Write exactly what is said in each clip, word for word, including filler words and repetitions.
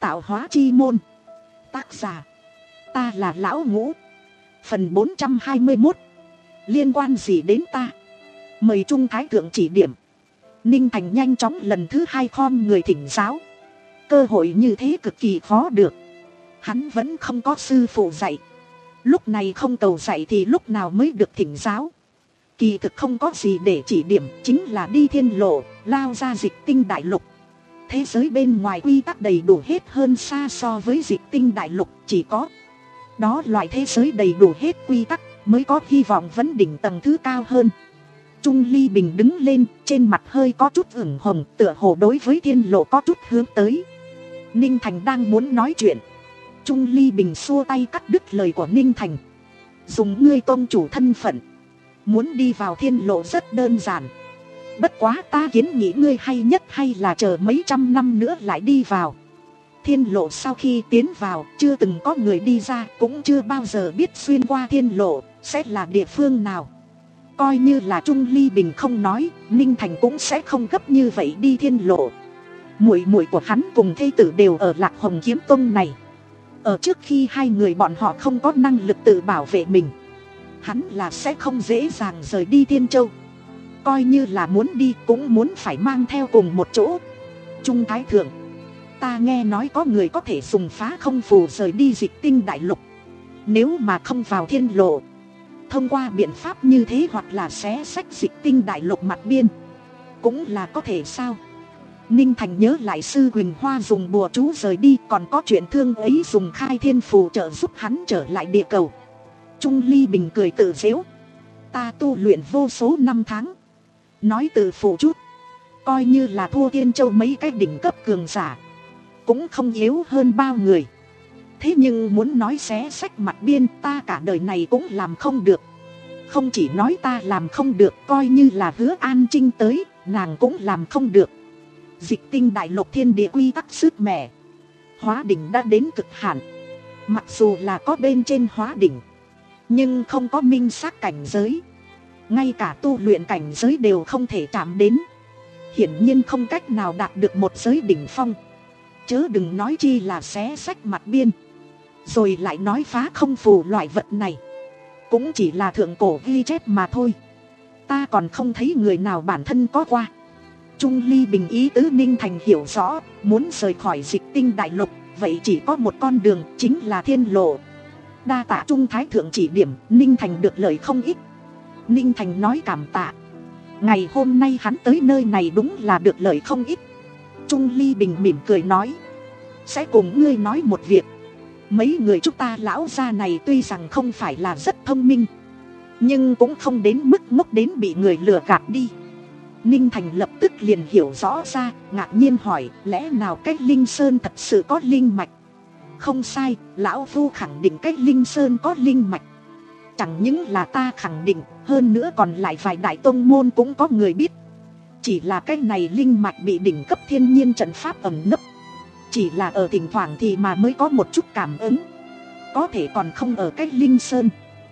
Tạo hóa chi môn. Tác giả, ta là Lão Ngũ. Phần bốn trăm hai mươi mốt. Liên quan gì đến ta? Mời Trung Thái Thượng chỉ điểm. Ninh Thành nhanh chóng lần thứ hai khom người thỉnh giáo. Cơ hội như thế cực kỳ khó được. Hắn vẫn không có sư phụ dạy. Lúc này không cầu dạy thì lúc nào mới được thỉnh giáo. Kỳ thực không có gì để chỉ điểm, chính là đi thiên lộ, lao ra dịch tinh đại lục. Thế giới bên ngoài quy tắc đầy đủ hết hơn xa so với dịch tinh đại lục. Chỉ có đó loại thế giới đầy đủ hết quy tắc mới có hy vọng vấn đỉnh tầng thứ cao hơn. Trung Ly Bình đứng lên, trên mặt hơi có chút ửng hồng, tựa hồ đối với thiên lộ có chút hướng tới. Ninh Thành đang muốn nói chuyện, Trung Ly Bình xua tay cắt đứt lời của Ninh Thành. Dùng ngươi tôn chủ thân phận, muốn đi vào thiên lộ rất đơn giản. Bất quá ta kiến nghĩ ngươi hay nhất hay là chờ mấy trăm năm nữa lại đi vào. Thiên lộ sau khi tiến vào, chưa từng có người đi ra, cũng chưa bao giờ biết xuyên qua thiên lộ sẽ là địa phương nào. Coi như là Trung Ly Bình không nói, Ninh Thành cũng sẽ không gấp như vậy đi thiên lộ. Muội muội của hắn cùng thê tử đều ở Lạc Hồng Kiếm Tông này. Ở trước khi hai người bọn họ không có năng lực tự bảo vệ mình, hắn là sẽ không dễ dàng rời đi Thiên Châu. Coi như là muốn đi cũng muốn phải mang theo cùng một chỗ. Trung Thái Thượng, ta nghe nói có người có thể dùng phá không phù rời đi dịch tinh đại lục. Nếu mà không vào thiên lộ, thông qua biện pháp như thế hoặc là xé sách dịch tinh đại lục mặt biên, cũng là có thể sao? Ninh Thành nhớ lại sư Quỳnh Hoa dùng bùa chú rời đi, còn có chuyện thương ấy dùng khai thiên phù trợ giúp hắn trở lại địa cầu. Trung Ly Bình cười tự giễu. Ta tu luyện vô số năm tháng, nói tự phụ chút, coi như là thua Thiên Châu mấy cái đỉnh cấp cường giả, cũng không yếu hơn bao người. Thế nhưng muốn nói xé sách mặt biên, ta cả đời này cũng làm không được. Không chỉ nói ta làm không được, coi như là Hứa An Trinh tới, nàng cũng làm không được. Dịch tinh đại lục thiên địa quy tắc sứt mẻ, hóa đỉnh đã đến cực hạn. Mặc dù là có bên trên hóa đỉnh, nhưng không có minh xác cảnh giới. Ngay cả tu luyện cảnh giới đều không thể chạm đến, hiển nhiên không cách nào đạt được một giới đỉnh phong. Chớ đừng nói chi là xé sách mặt biên. Rồi lại nói phá không phù loại vật này, cũng chỉ là thượng cổ ghi chép mà thôi. Ta còn không thấy người nào bản thân có qua. Trung Ly Bình ý tứ Ninh Thành hiểu rõ, muốn rời khỏi dịch tinh đại lục, vậy chỉ có một con đường, chính là thiên lộ. Đa tạ Trung Thái Thượng chỉ điểm, Ninh Thành được lợi không ít. Ninh Thành nói cảm tạ. Ngày hôm nay hắn tới nơi này đúng là được lợi không ít. Trung Ly Bình mỉm cười nói, sẽ cùng ngươi nói một việc. Mấy người chúng ta lão gia này tuy rằng không phải là rất thông minh, nhưng cũng không đến mức ngốc đến bị người lừa gạt đi. Ninh Thành lập tức liền hiểu rõ ra, ngạc nhiên hỏi, lẽ nào cách Linh Sơn thật sự có linh mạch? Không sai, lão phu khẳng định cách Linh Sơn có linh mạch. Chẳng những là ta khẳng định, hơn nữa còn lại vài đại tông môn cũng có người biết. Chỉ là cái này linh mạch bị đỉnh cấp thiên nhiên trận pháp ẩn nấp, chỉ là ở thỉnh thoảng thì mà mới có một chút cảm ứng, có thể còn không ở cách Linh Sơn.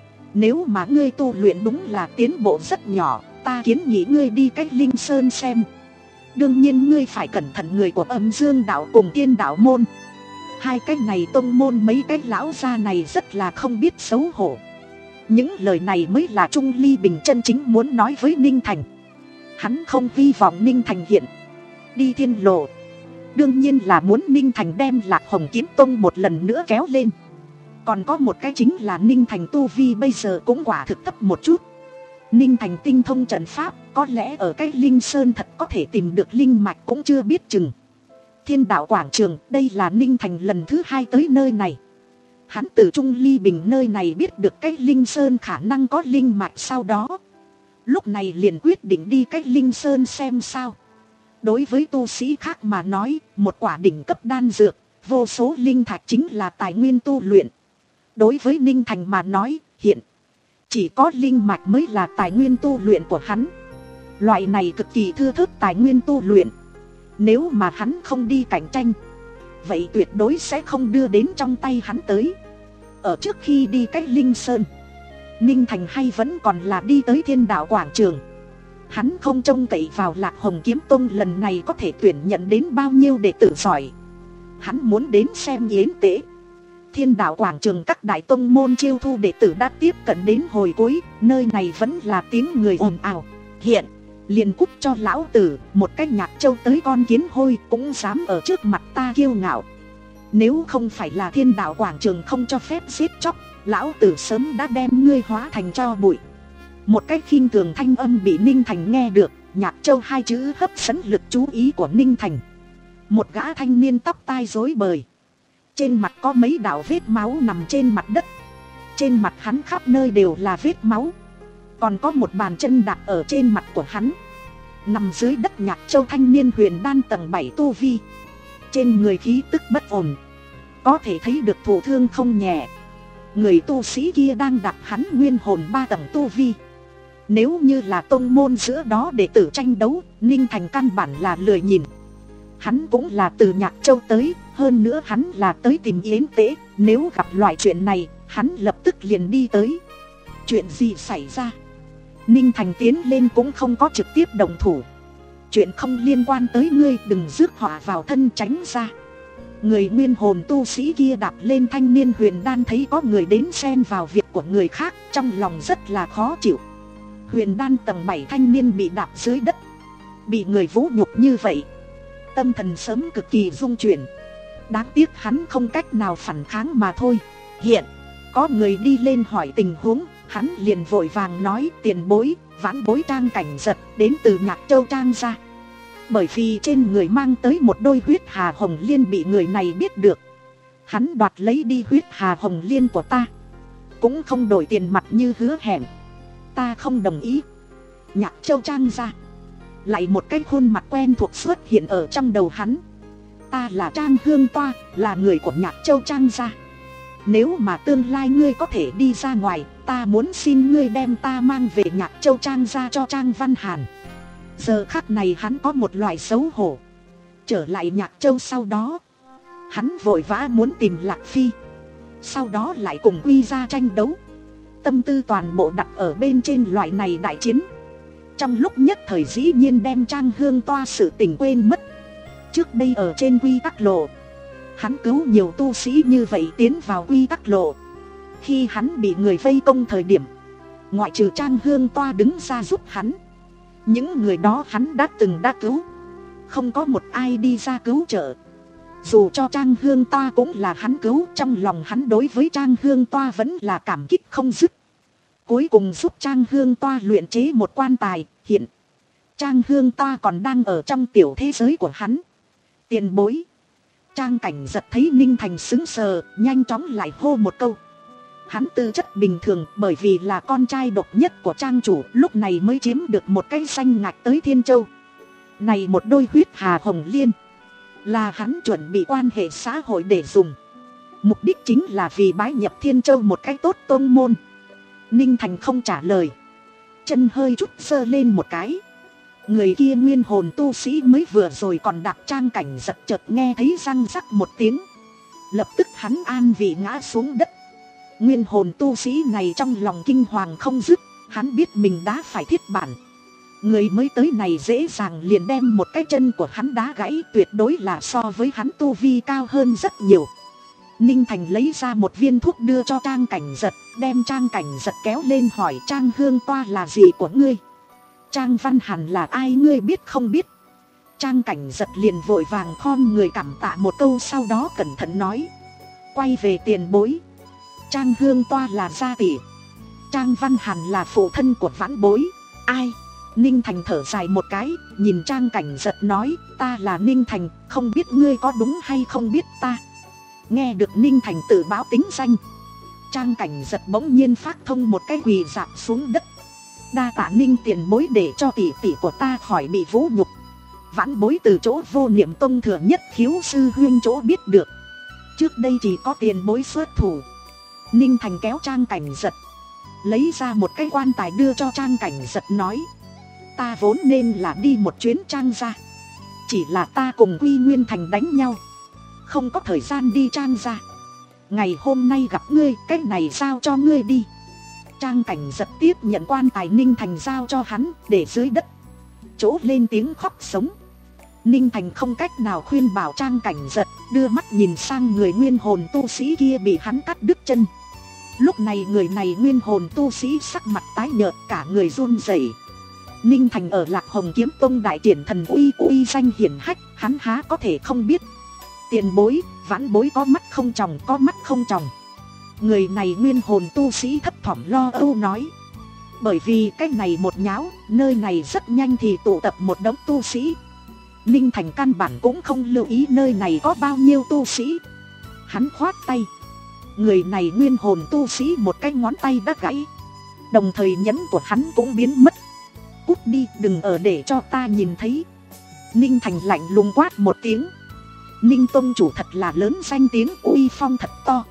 Nếu mà ngươi tu luyện đúng là tiến bộ rất nhỏ, ta kiến nghị ngươi đi cách Linh Sơn xem. Đương nhiên ngươi phải cẩn thận người của Âm Dương đạo cùng Tiên đạo môn. Hai cái này tông môn mấy cái lão gia này rất là không biết xấu hổ. Những lời này mới là Trung Ly Bình chân chính muốn nói với Ninh Thành. Hắn không hy vọng Ninh Thành hiện đi thiên lộ, đương nhiên là muốn Ninh Thành đem Lạc Hồng Kiếm Tông một lần nữa kéo lên. Còn có một cái chính là Ninh Thành tu vi bây giờ cũng quả thực thấp một chút. Ninh Thành tinh thông trận pháp, có lẽ ở cái Linh Sơn thật có thể tìm được linh mạch cũng chưa biết chừng. Thiên đạo quảng trường, đây là Ninh Thành lần thứ hai tới nơi này. Hắn từ Trung Ly Bình nơi này biết được cái Linh Sơn khả năng có linh mạch, sau đó lúc này liền quyết định đi cách Linh Sơn xem sao. Đối với tu sĩ khác mà nói, một quả đỉnh cấp đan dược, vô số linh thạch chính là tài nguyên tu luyện. Đối với Ninh Thành mà nói, hiện chỉ có linh mạch mới là tài nguyên tu luyện của hắn. Loại này cực kỳ thưa thớt tài nguyên tu luyện, nếu mà hắn không đi cạnh tranh, vậy tuyệt đối sẽ không đưa đến trong tay hắn tới. Ở trước khi đi cách Linh Sơn, Ninh Thành hay vẫn còn là đi tới Thiên đạo quảng trường. Hắn không trông cậy vào Lạc Hồng Kiếm Tông lần này có thể tuyển nhận đến bao nhiêu đệ tử giỏi. hắn muốn đến xem yến tế. Thiên đạo quảng trường các đại tông môn chiêu thu đệ tử đã tiếp cận đến hồi cuối, nơi này vẫn là tiếng người ồn ào. Hiện liền cút cho lão tử, một cái Nhạc Châu tới con kiến hôi cũng dám ở trước mặt ta kiêu ngạo. Nếu không phải là thiên đạo quảng trường không cho phép giết chóc, lão tử sớm đã đem ngươi hóa thành tro bụi. Một cái khinh thường thanh âm bị Ninh Thành nghe được, Nhạc Châu hai chữ hấp dẫn lực chú ý của Ninh Thành. Một gã thanh niên tóc tai rối bời, trên mặt có mấy đạo vết máu nằm trên mặt đất. Trên mặt hắn khắp nơi đều là vết máu, còn có một bàn chân đạp ở trên mặt của hắn. Nằm dưới đất Nhạc Châu thanh niên huyền đan tầng bảy tu vi, trên người khí tức bất ổn, có thể thấy được thụ thương không nhẹ. Người tu sĩ kia đang đạp hắn nguyên hồn ba tầng tu vi. Nếu như là tông môn giữa đó đệ tử tranh đấu, Ninh Thành căn bản là lười nhìn. Hắn cũng là từ Nhạc Châu tới, hơn nữa hắn là tới tìm yến tế. Nếu gặp loại chuyện này, hắn lập tức liền đi tới. Chuyện gì xảy ra? Ninh Thành tiến lên cũng không có trực tiếp động thủ. Chuyện không liên quan tới ngươi, đừng rước họa vào thân, tránh ra. Người nguyên hồn tu sĩ kia đạp lên thanh niên huyền đan, thấy có người đến xen vào việc của người khác, trong lòng rất là khó chịu. Huyền đan tầng bảy thanh niên bị đạp dưới đất, bị người vũ nhục như vậy, tâm thần sớm cực kỳ rung chuyển. Đáng tiếc hắn không cách nào phản kháng mà thôi. Hiện có người đi lên hỏi tình huống, hắn liền vội vàng nói tiền bối, vãn bối Trang Cảnh Giật đến từ Nhạc Châu Trang gia. Bởi vì trên người mang tới một đôi huyết hà hồng liên bị người này biết được. Hắn đoạt lấy đi huyết hà hồng liên của ta, cũng không đổi tiền mặt như hứa hẹn. Ta không đồng ý. Nhạc Châu Trang gia. Lại một cái khuôn mặt quen thuộc xuất hiện ở trong đầu hắn. Ta là Trang Hương Toa, là người của Nhạc Châu Trang gia. Nếu mà tương lai ngươi có thể đi ra ngoài, ta muốn xin ngươi đem ta mang về Nhạc Châu Trang gia cho Trang Văn Hàn. Giờ khắc này hắn có một loại xấu hổ. Trở lại Nhạc Châu sau đó, hắn vội vã muốn tìm Lạc Phi, sau đó lại cùng Quy gia tranh đấu. Tâm tư toàn bộ đặt ở bên trên loại này đại chiến. Trong lúc nhất thời dĩ nhiên đem Trang Hương Toa sự tình quên mất. Trước đây ở trên Quy Tắc Lộ, hắn cứu nhiều tu sĩ như vậy tiến vào Quy Tắc Lộ. Khi hắn bị người vây công thời điểm, ngoại trừ Trang Hương Toa đứng ra giúp hắn, những người đó hắn đã từng đã cứu, không có một ai đi ra cứu trợ. Dù cho Trang Hương Toa cũng là hắn cứu, trong lòng hắn đối với Trang Hương Toa vẫn là cảm kích không dứt. Cuối cùng giúp Trang Hương Toa luyện chế một quan tài. Hiện Trang Hương Toa còn đang ở trong tiểu thế giới của hắn. Tiền bối. Trang Cảnh Giật thấy Ninh Thành sững sờ, nhanh chóng lại hô một câu. Hắn tư chất bình thường, bởi vì là con trai độc nhất của Trang chủ, lúc này mới chiếm được một cái danh ngạch tới Thiên Châu. Này một đôi huyết hà hồng liên, là hắn chuẩn bị quan hệ xã hội để dùng. Mục đích chính là vì bái nhập Thiên Châu một cái tốt tôn môn. Ninh Thành không trả lời, chân hơi chút sơ lên một cái. Người kia nguyên hồn tu sĩ mới vừa rồi còn đạp Trang Cảnh Giật, chợt nghe thấy răng rắc một tiếng, lập tức hắn an vị ngã xuống đất. Nguyên hồn tu sĩ này trong lòng kinh hoàng không dứt, hắn biết mình đã phải thiết bản. Người mới tới này dễ dàng liền đem một cái chân của hắn đá gãy, tuyệt đối là so với hắn tu vi cao hơn rất nhiều. Ninh Thành lấy ra một viên thuốc đưa cho Trang Cảnh Giật, đem Trang Cảnh Giật kéo lên hỏi Trang Hương Toa là gì của ngươi? Trang Văn Hàn là ai ngươi biết không biết? Trang Cảnh Giật liền vội vàng khom người cảm tạ một câu, sau đó cẩn thận nói. Quay về tiền bối. Trang Hương Toa là gia tỷ, Trang Văn Hàn là phụ thân của vãn bối. Ai? Ninh Thành thở dài một cái, nhìn Trang Cảnh Giật nói, ta là Ninh Thành, không biết ngươi có đúng hay không biết ta. Nghe được Ninh Thành tự báo tính danh, Trang Cảnh Giật bỗng nhiên phát thông một cái quỳ dạp xuống đất. Đa tạ Ninh tiền bối để cho tỷ tỷ của ta khỏi bị vũ nhục. Vãn bối từ chỗ Vô Niệm Tông thừa nhất khiếu sư huyên chỗ biết được, trước đây chỉ có tiền bối xuất thủ. Ninh Thành kéo Trang Cảnh Giật, lấy ra một cái quan tài đưa cho Trang Cảnh Giật nói. Ta vốn nên là đi một chuyến Trang gia, chỉ là ta cùng Quy Nguyên Thành đánh nhau, không có thời gian đi Trang gia. Ngày hôm nay gặp ngươi, cái này giao cho ngươi đi. Trang Cảnh Giật tiếp nhận quan tài Ninh Thành giao cho hắn, để dưới đất, chỗ lên tiếng khóc sống. Ninh Thành không cách nào khuyên bảo Trang Cảnh Giật, đưa mắt nhìn sang người nguyên hồn tu sĩ kia bị hắn cắt đứt chân. Lúc này người này nguyên hồn tu sĩ sắc mặt tái nhợt, cả người run rẩy. Ninh Thành ở Lạc Hồng Kiếm Tông đại triển thần uy, uy danh hiển hách, hắn há có thể không biết. Tiền bối, vãn bối có mắt không tròng, có mắt không tròng. Người này nguyên hồn tu sĩ thấp thỏm lo âu nói. Bởi vì cái này một nháo, nơi này rất nhanh thì tụ tập một đống tu sĩ. Ninh Thành căn bản cũng không lưu ý nơi này có bao nhiêu tu sĩ. Hắn khoát tay. Người này nguyên hồn tu sĩ một cái ngón tay đã gãy. Đồng thời nhẫn của hắn cũng biến mất. Cút đi, đừng ở để cho ta nhìn thấy. Ninh Thành lạnh lùng quát một tiếng. Ninh tông chủ thật là lớn danh tiếng, uy phong thật to.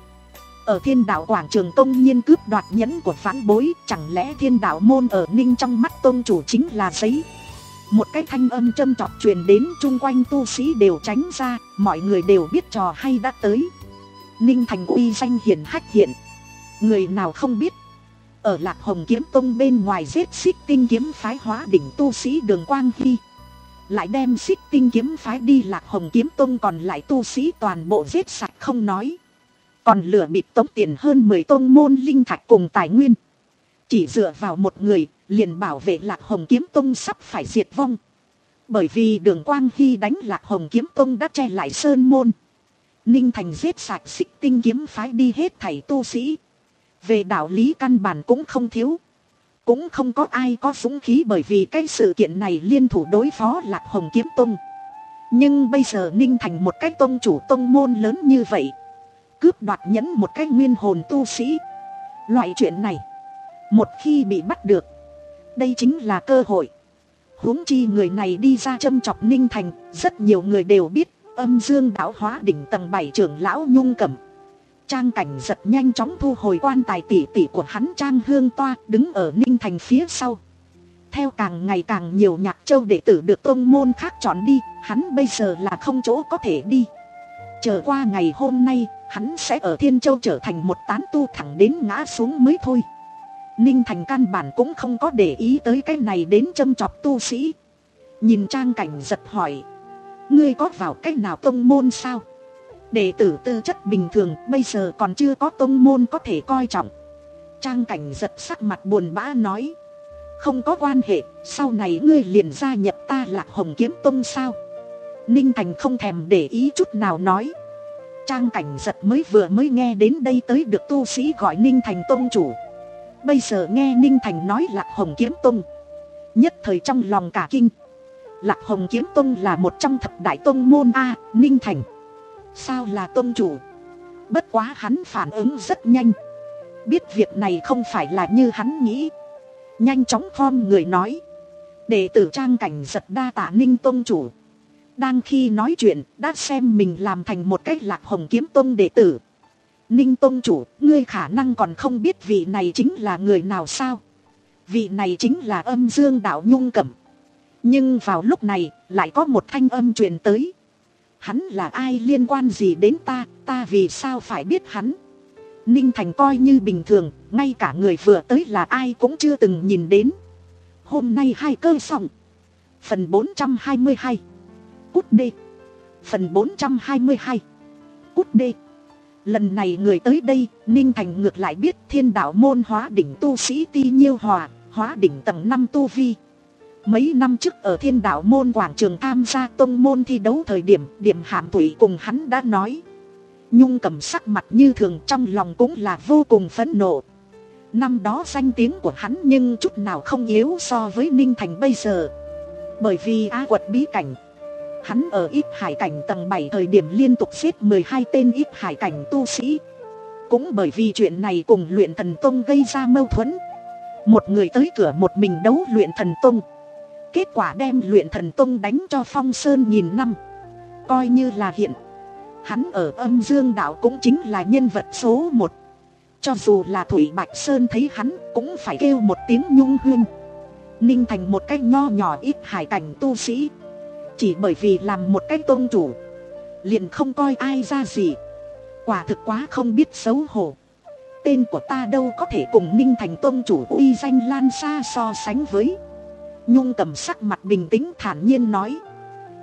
Ở Thiên Đạo quảng trường công nhiên cướp đoạt nhẫn của vãn bối, chẳng lẽ Thiên Đạo môn ở Ninh trong mắt tông chủ chính là giấy? Một cái thanh âm châm chọc truyền đến, chung quanh tu sĩ đều tránh ra, mọi người đều biết trò hay đã tới. Ninh Thành uy danh hiển hách hiện, người nào không biết. Ở Lạc Hồng Kiếm Tông bên ngoài giết Xích Tinh kiếm phái hóa đỉnh tu sĩ Đường Quang Hy, lại đem Xích Tinh kiếm phái đi Lạc Hồng Kiếm Tông còn lại tu sĩ toàn bộ giết sạch không nói, còn lừa bịp tống tiền hơn mười tông môn linh thạch cùng tài nguyên. Chỉ dựa vào một người liền bảo vệ Lạc Hồng Kiếm Tông sắp phải diệt vong. Bởi vì Đường Quang Hy đánh Lạc Hồng Kiếm Tông đã che lại sơn môn. Ninh Thành giết sạch Xích Tinh kiếm phái đi hết thảy tu sĩ. Về đạo lý căn bản cũng không thiếu. Cũng không có ai có dũng khí, bởi vì cái sự kiện này liên thủ đối phó Lạc Hồng Kiếm Tông. Nhưng bây giờ Ninh Thành một cái tông chủ tông môn lớn như vậy, cướp đoạt nhẫn một cái nguyên hồn tu sĩ. Loại chuyện này, một khi bị bắt được, đây chính là cơ hội. Huống chi người này đi ra châm chọc Ninh Thành, rất nhiều người đều biết. Âm Dương Đạo Hóa Đỉnh tầng bảy trưởng lão Nhung Cẩm. Trang Cảnh Giật nhanh chóng thu hồi quan tài tỷ tỷ của hắn Trang Hương Toa, đứng ở Ninh Thành phía sau. Theo càng ngày càng nhiều nhạc châu đệ tử được tông môn khác chọn đi, hắn bây giờ là không chỗ có thể đi. Chờ qua ngày hôm nay, hắn sẽ ở Thiên Châu trở thành một tán tu thẳng đến ngã xuống mới thôi. Ninh Thành căn bản cũng không có để ý tới cái này đến châm chọc tu sĩ. Nhìn Trang Cảnh Giật hỏi. Ngươi có vào cách nào tông môn sao? Đệ tử tư chất bình thường, bây giờ còn chưa có tông môn có thể coi trọng. Trang Cảnh Giật sắc mặt buồn bã nói. Không có quan hệ, sau này ngươi liền gia nhập ta Lạc Hồng Kiếm Tông sao? Ninh Thành không thèm để ý chút nào nói. Trang Cảnh Giật mới vừa mới nghe đến đây tới được tu sĩ gọi Ninh Thành tông chủ. Bây giờ nghe Ninh Thành nói Lạc Hồng Kiếm Tông, nhất thời trong lòng cả kinh. Lạc Hồng Kiếm Tông là một trong thập đại tông môn A. Ninh Thành sao là tông chủ? Bất quá hắn phản ứng rất nhanh, biết việc này không phải là như hắn nghĩ, nhanh chóng khom người nói. Đệ tử Trang Cảnh Giật đa tạ Ninh tông chủ. Đang khi nói chuyện đã xem mình làm thành một cái Lạc Hồng Kiếm Tông đệ tử. Ninh tông chủ, ngươi khả năng còn không biết vị này chính là người nào sao? Vị này chính là Âm Dương Đạo Nhung Cẩm. Nhưng vào lúc này lại có một thanh âm truyền tới. Hắn là ai, liên quan gì đến ta, ta vì sao phải biết hắn? Ninh Thành coi như bình thường, ngay cả người vừa tới là ai cũng chưa từng nhìn đến. Hôm nay hai cơ xong. Phần bốn trăm hai mươi hai. Cút đê. Phần bốn trăm hai mươi hai. Cút đê. Lần này người tới đây, Ninh Thành ngược lại biết Thiên Đạo môn hóa đỉnh tu sĩ Ti Nhiêu Hòa, hóa đỉnh tầng năm tu vi. Mấy năm trước ở Thiên Đạo môn quảng trường tham gia tông môn thi đấu thời điểm, Điểm Hàm Thủy cùng hắn đã nói. Nhung Cẩm sắc mặt như thường, trong lòng cũng là vô cùng phẫn nộ. Năm đó danh tiếng của hắn nhưng chút nào không yếu so với Ninh Thành bây giờ. Bởi vì Á Quật bí cảnh, hắn ở Ít Hải cảnh tầng bảy thời điểm liên tục giết mười hai tên Ít Hải cảnh tu sĩ. Cũng bởi vì chuyện này cùng Luyện Thần Tông gây ra mâu thuẫn. Một người tới cửa một mình đấu Luyện Thần Tông, kết quả đem Luyện Thần Tông đánh cho phong sơn nghìn năm. Coi như là hiện, hắn ở Âm Dương Đạo cũng chính là nhân vật số một. Cho dù là Thủy Bạch Sơn thấy hắn cũng phải kêu một tiếng nhung huynh. Ninh Thành một cái nho nhỏ Ít Hải cảnh tu sĩ, chỉ bởi vì làm một cái tôn chủ liền không coi ai ra gì, quả thực quá không biết xấu hổ. Tên của ta đâu có thể cùng Ninh Thành tôn chủ uy danh lan xa so sánh với. Nhung Cẩm sắc mặt bình tĩnh thản nhiên nói.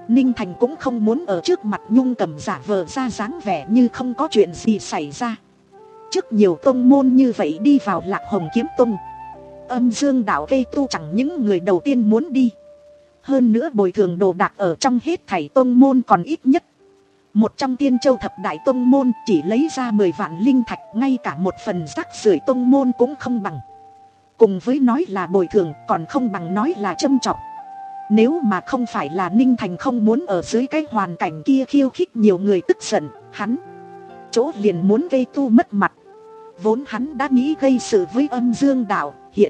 Ninh Thành cũng không muốn ở trước mặt Nhung Cẩm giả vờ ra dáng vẻ như không có chuyện gì xảy ra. Trước nhiều tông môn như vậy đi vào Lạc Hồng Kiếm Tông, Âm Dương đạo cây tu chẳng những người đầu tiên muốn đi. Hơn nữa bồi thường đồ đạc ở trong hết thảy tông môn còn ít nhất. Một trong Tiên Châu thập đại tông môn chỉ lấy ra mười vạn linh thạch, ngay cả một phần rác rưởi tông môn cũng không bằng. Cùng với nói là bồi thường còn không bằng nói là châm chọc. Nếu mà không phải là Ninh Thành không muốn ở dưới cái hoàn cảnh kia khiêu khích nhiều người tức giận, hắn chỗ liền muốn gây tu mất mặt. Vốn hắn đã nghĩ gây sự với Âm Dương đạo, hiện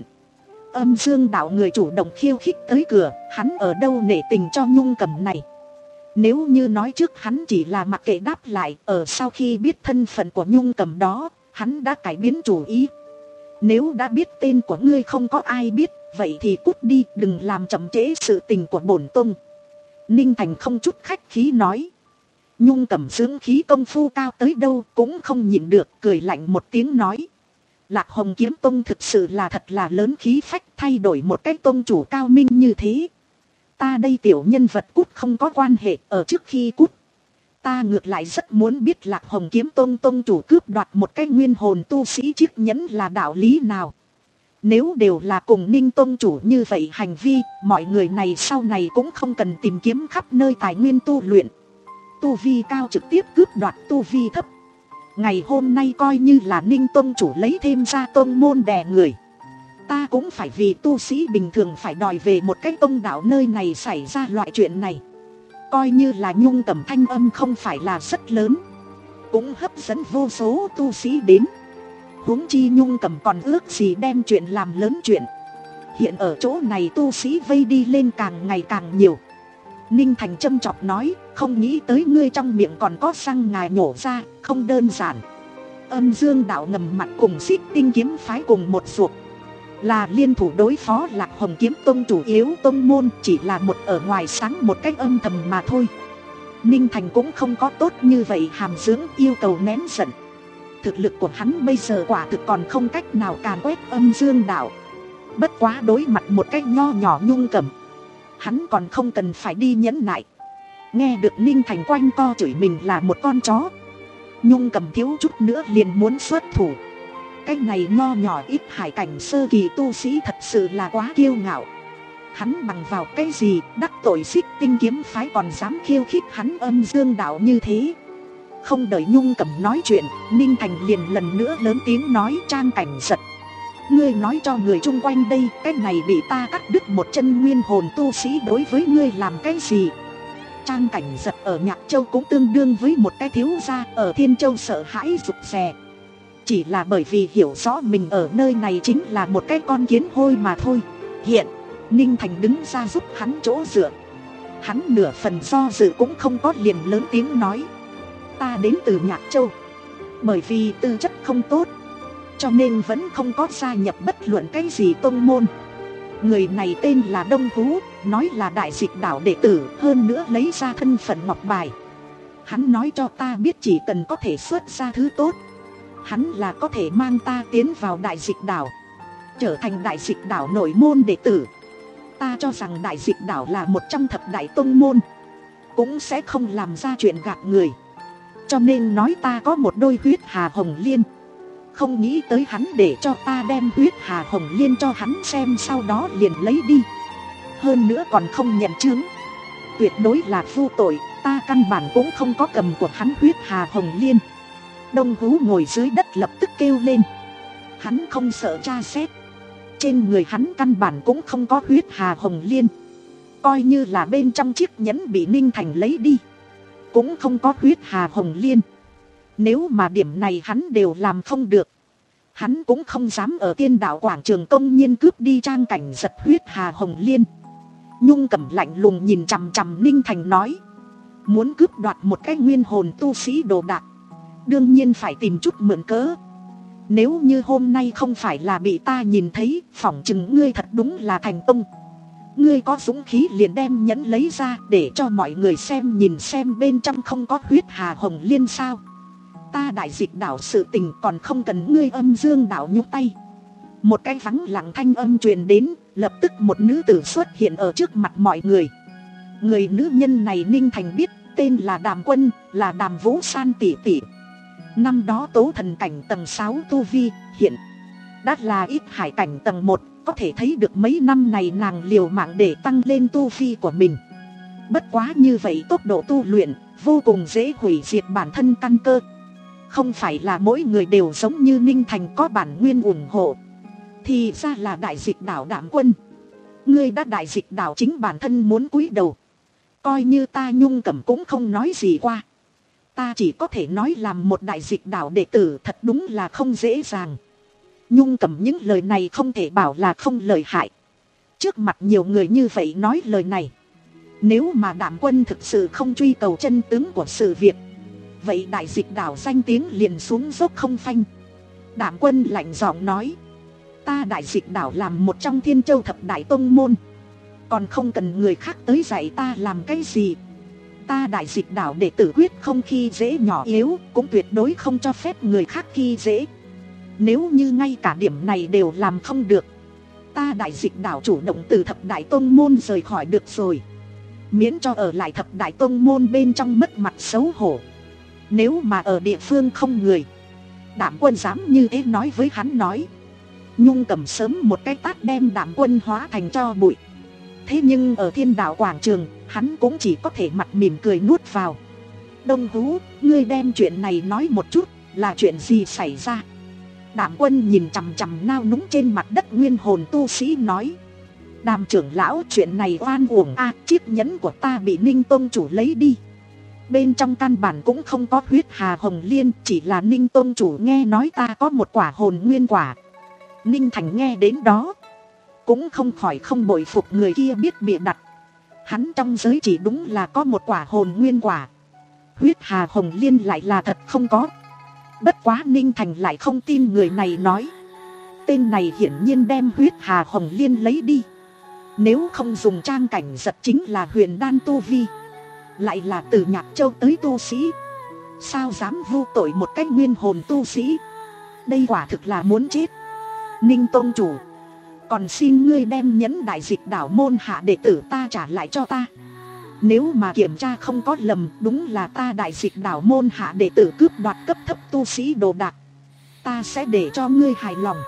Âm Dương đạo người chủ động khiêu khích tới cửa, hắn ở đâu nể tình cho Nhung Cẩm này. Nếu như nói trước hắn chỉ là mặc kệ đáp lại, ở sau khi biết thân phận của Nhung Cẩm đó, hắn đã cải biến chủ ý. Nếu đã biết tên của ngươi không có ai biết, vậy thì cút đi, đừng làm chậm trễ sự tình của bổn tông. Ninh Thành không chút khách khí nói. Nhung Cẩm dưỡng khí công phu cao tới đâu cũng không nhịn được, cười lạnh một tiếng nói. Lạc Hồng Kiếm Tông thực sự là thật là lớn khí phách, thay đổi một cái tông chủ cao minh như thế. Ta đây tiểu nhân vật cút không có quan hệ, ở trước khi cút ta ngược lại rất muốn biết Lạc Hồng Kiếm Tông tông chủ cướp đoạt một cái nguyên hồn tu sĩ chiếc nhẫn là đạo lý nào. Nếu đều là cùng Ninh tông chủ như vậy hành vi, mọi người này sau này cũng không cần tìm kiếm khắp nơi tài nguyên tu luyện. Tu vi cao trực tiếp cướp đoạt tu vi thấp. Ngày hôm nay coi như là Ninh tông chủ lấy thêm ra tông môn đè người, ta cũng phải vì tu sĩ bình thường phải đòi về một cái tông đạo nơi này xảy ra loại chuyện này. Coi như là Nhung Cẩm thanh âm không phải là rất lớn, cũng hấp dẫn vô số tu sĩ đến. Huống chi Nhung Cẩm còn ước gì đem chuyện làm lớn chuyện. Hiện ở chỗ này tu sĩ vây đi lên càng ngày càng nhiều. Ninh Thành châm chọc nói, không nghĩ tới ngươi trong miệng còn có răng ngà nhổ ra, không đơn giản. Âm Dương đạo ngầm mặt cùng Xích Tinh kiếm phái cùng một ruột, là liên thủ đối phó Lạc Hồng Kiếm Tông chủ yếu tông môn, chỉ là một ở ngoài sáng một cách âm thầm mà thôi. Ninh Thành cũng không có tốt như vậy hàm dưỡng yêu cầu nén giận. Thực lực của hắn bây giờ quả thực còn không cách nào càn quét Âm Dương đạo. Bất quá đối mặt một cách nho nhỏ Nhung Cẩm, hắn còn không cần phải đi nhẫn nại. Nghe được Ninh Thành quanh co chửi mình là một con chó, Nhung Cẩm thiếu chút nữa liền muốn xuất thủ. Cái này nho nhỏ ít hải cảnh sơ kỳ tu sĩ thật sự là quá kiêu ngạo. Hắn bằng vào cái gì đắc tội Xích Tinh kiếm phái còn dám khiêu khích hắn Âm Dương đạo như thế. Không đợi Nhung Cẩm nói chuyện, Ninh Thành liền lần nữa lớn tiếng nói, Trang Cảnh Giật, ngươi nói cho người chung quanh đây, cái này bị ta cắt đứt một chân nguyên hồn tu sĩ đối với ngươi làm cái gì. Trang Cảnh Giật ở Nhạc Châu cũng tương đương với một cái thiếu gia ở Thiên Châu sợ hãi rụt rè. Chỉ là bởi vì hiểu rõ mình ở nơi này chính là một cái con kiến hôi mà thôi. Hiện Ninh Thành đứng ra giúp hắn chỗ dựa, hắn nửa phần do dự cũng không có, liền lớn tiếng nói, ta đến từ Nhạc Châu, bởi vì tư chất không tốt cho nên vẫn không có gia nhập bất luận cái gì tông môn. Người này tên là Đông Hú, nói là đại dịch đảo đệ tử, hơn nữa lấy ra thân phận ngọc bài. Hắn nói cho ta biết chỉ cần có thể xuất ra thứ tốt, hắn là có thể mang ta tiến vào đại dịch đảo, trở thành đại dịch đảo nội môn đệ tử. Ta cho rằng đại dịch đảo là một trong thập đại tông môn, cũng sẽ không làm ra chuyện gạt người, cho nên nói ta có một đôi huyết hà hồng liên. Không nghĩ tới hắn để cho ta đem huyết hà hồng liên cho hắn xem, sau đó liền lấy đi, hơn nữa còn không nhận chướng, tuyệt đối là vô tội. Ta căn bản cũng không có cầm của hắn huyết hà hồng liên. Đông Hú ngồi dưới đất lập tức kêu lên, hắn không sợ tra xét, trên người hắn căn bản cũng không có huyết hà hồng liên. Coi như là bên trong chiếc nhẫn bị Ninh Thành lấy đi, cũng không có huyết hà hồng liên. Nếu mà điểm này hắn đều làm không được, hắn cũng không dám ở Tiên Đạo quảng trường công nhiên cướp đi Trang Cảnh Giật huyết hà hồng liên. Nhung Cẩm lạnh lùng nhìn chằm chằm Ninh Thành nói, muốn cướp đoạt một cái nguyên hồn tu sĩ đồ đạc, đương nhiên phải tìm chút mượn cớ. Nếu như hôm nay không phải là bị ta nhìn thấy, phỏng chừng ngươi thật đúng là thành tông. Ngươi có dũng khí liền đem nhẫn lấy ra để cho mọi người xem, nhìn xem bên trong không có huyết hà hồng liên sao. Ta đại dịch đảo sự tình còn không cần ngươi Âm Dương đảo nhúc tay. Một cái vắng lặng thanh âm truyền đến, lập tức một nữ tử xuất hiện ở trước mặt mọi người. Người nữ nhân này Ninh Thành biết, tên là Đàm Quân, là Đàm Vũ San tỷ tỷ. Năm đó tố thần cảnh tầng sáu tu vi, hiện đã là ít hải cảnh tầng một. Có thể thấy được mấy năm này nàng liều mạng để tăng lên tu vi của mình. Bất quá như vậy tốc độ tu luyện vô cùng dễ hủy diệt bản thân căn cơ. Không phải là mỗi người đều giống như Ninh Thành có bản nguyên ủng hộ. Thì ra là đại dịch đảo Đàm Quân. Ngươi đã đại dịch đảo, chính bản thân muốn cúi đầu. Coi như ta Nhung Cẩm cũng không nói gì qua. Ta chỉ có thể nói làm một đại dịch đảo đệ tử thật đúng là không dễ dàng. Nhung Cẩm những lời này không thể bảo là không lợi hại. Trước mặt nhiều người như vậy nói lời này, nếu mà Đàm Quân thực sự không truy cầu chân tướng của sự việc, vậy đại dịch đảo danh tiếng liền xuống dốc không phanh. Đàm Quân lạnh giọng nói, ta đại dịch đảo làm một trong Thiên Châu thập đại tông môn, còn không cần người khác tới dạy ta làm cái gì. Ta đại dịch đảo đệ tử quyết không khi dễ nhỏ yếu, cũng tuyệt đối không cho phép người khác khi dễ. Nếu như ngay cả điểm này đều làm không được, ta đại dịch đảo chủ động từ thập đại tông môn rời khỏi được rồi. Miễn cho ở lại thập đại tông môn bên trong mất mặt xấu hổ. Nếu mà ở địa phương không người, Đàm Quân dám như thế nói với hắn nói. Nhung Cẩm sớm một cái tát đem Đàm Quân hóa thành tro bụi. Thế nhưng ở Thiên Đạo quảng trường, hắn cũng chỉ có thể mặt mỉm cười nuốt vào. Đông Hú, ngươi đem chuyện này nói một chút, là chuyện gì xảy ra? Đàm Quân nhìn chằm chằm nao núng trên mặt đất nguyên hồn tu sĩ nói. Đàm trưởng lão, chuyện này oan uổng a, à, chiếc nhẫn của ta bị Ninh Tông chủ lấy đi. Bên trong căn bản cũng không có huyết hà hồng liên, chỉ là Ninh Tông chủ nghe nói ta có một quả hồn nguyên quả. Ninh Thành nghe đến đó, cũng không khỏi không bội phục người kia biết bịa đặt. Hắn trong giới chỉ đúng là có một quả hồn nguyên quả, huyết hà hồng liên lại là thật không có. Bất quá Ninh Thành lại không tin người này nói. Tên này hiển nhiên đem huyết hà hồng liên lấy đi. Nếu không dùng trang cảnh giật chính là huyền đan tu vi, lại là từ Nhạc Châu tới tu sĩ, sao dám vu tội một cách nguyên hồn tu sĩ. Đây quả thực là muốn chết. Ninh Tông chủ, còn xin ngươi đem nhẫn đại dịch đảo môn hạ đệ tử ta trả lại cho ta. Nếu mà kiểm tra không có lầm, đúng là ta đại dịch đảo môn hạ đệ tử cướp đoạt cấp thấp tu sĩ đồ đạc, ta sẽ để cho ngươi hài lòng.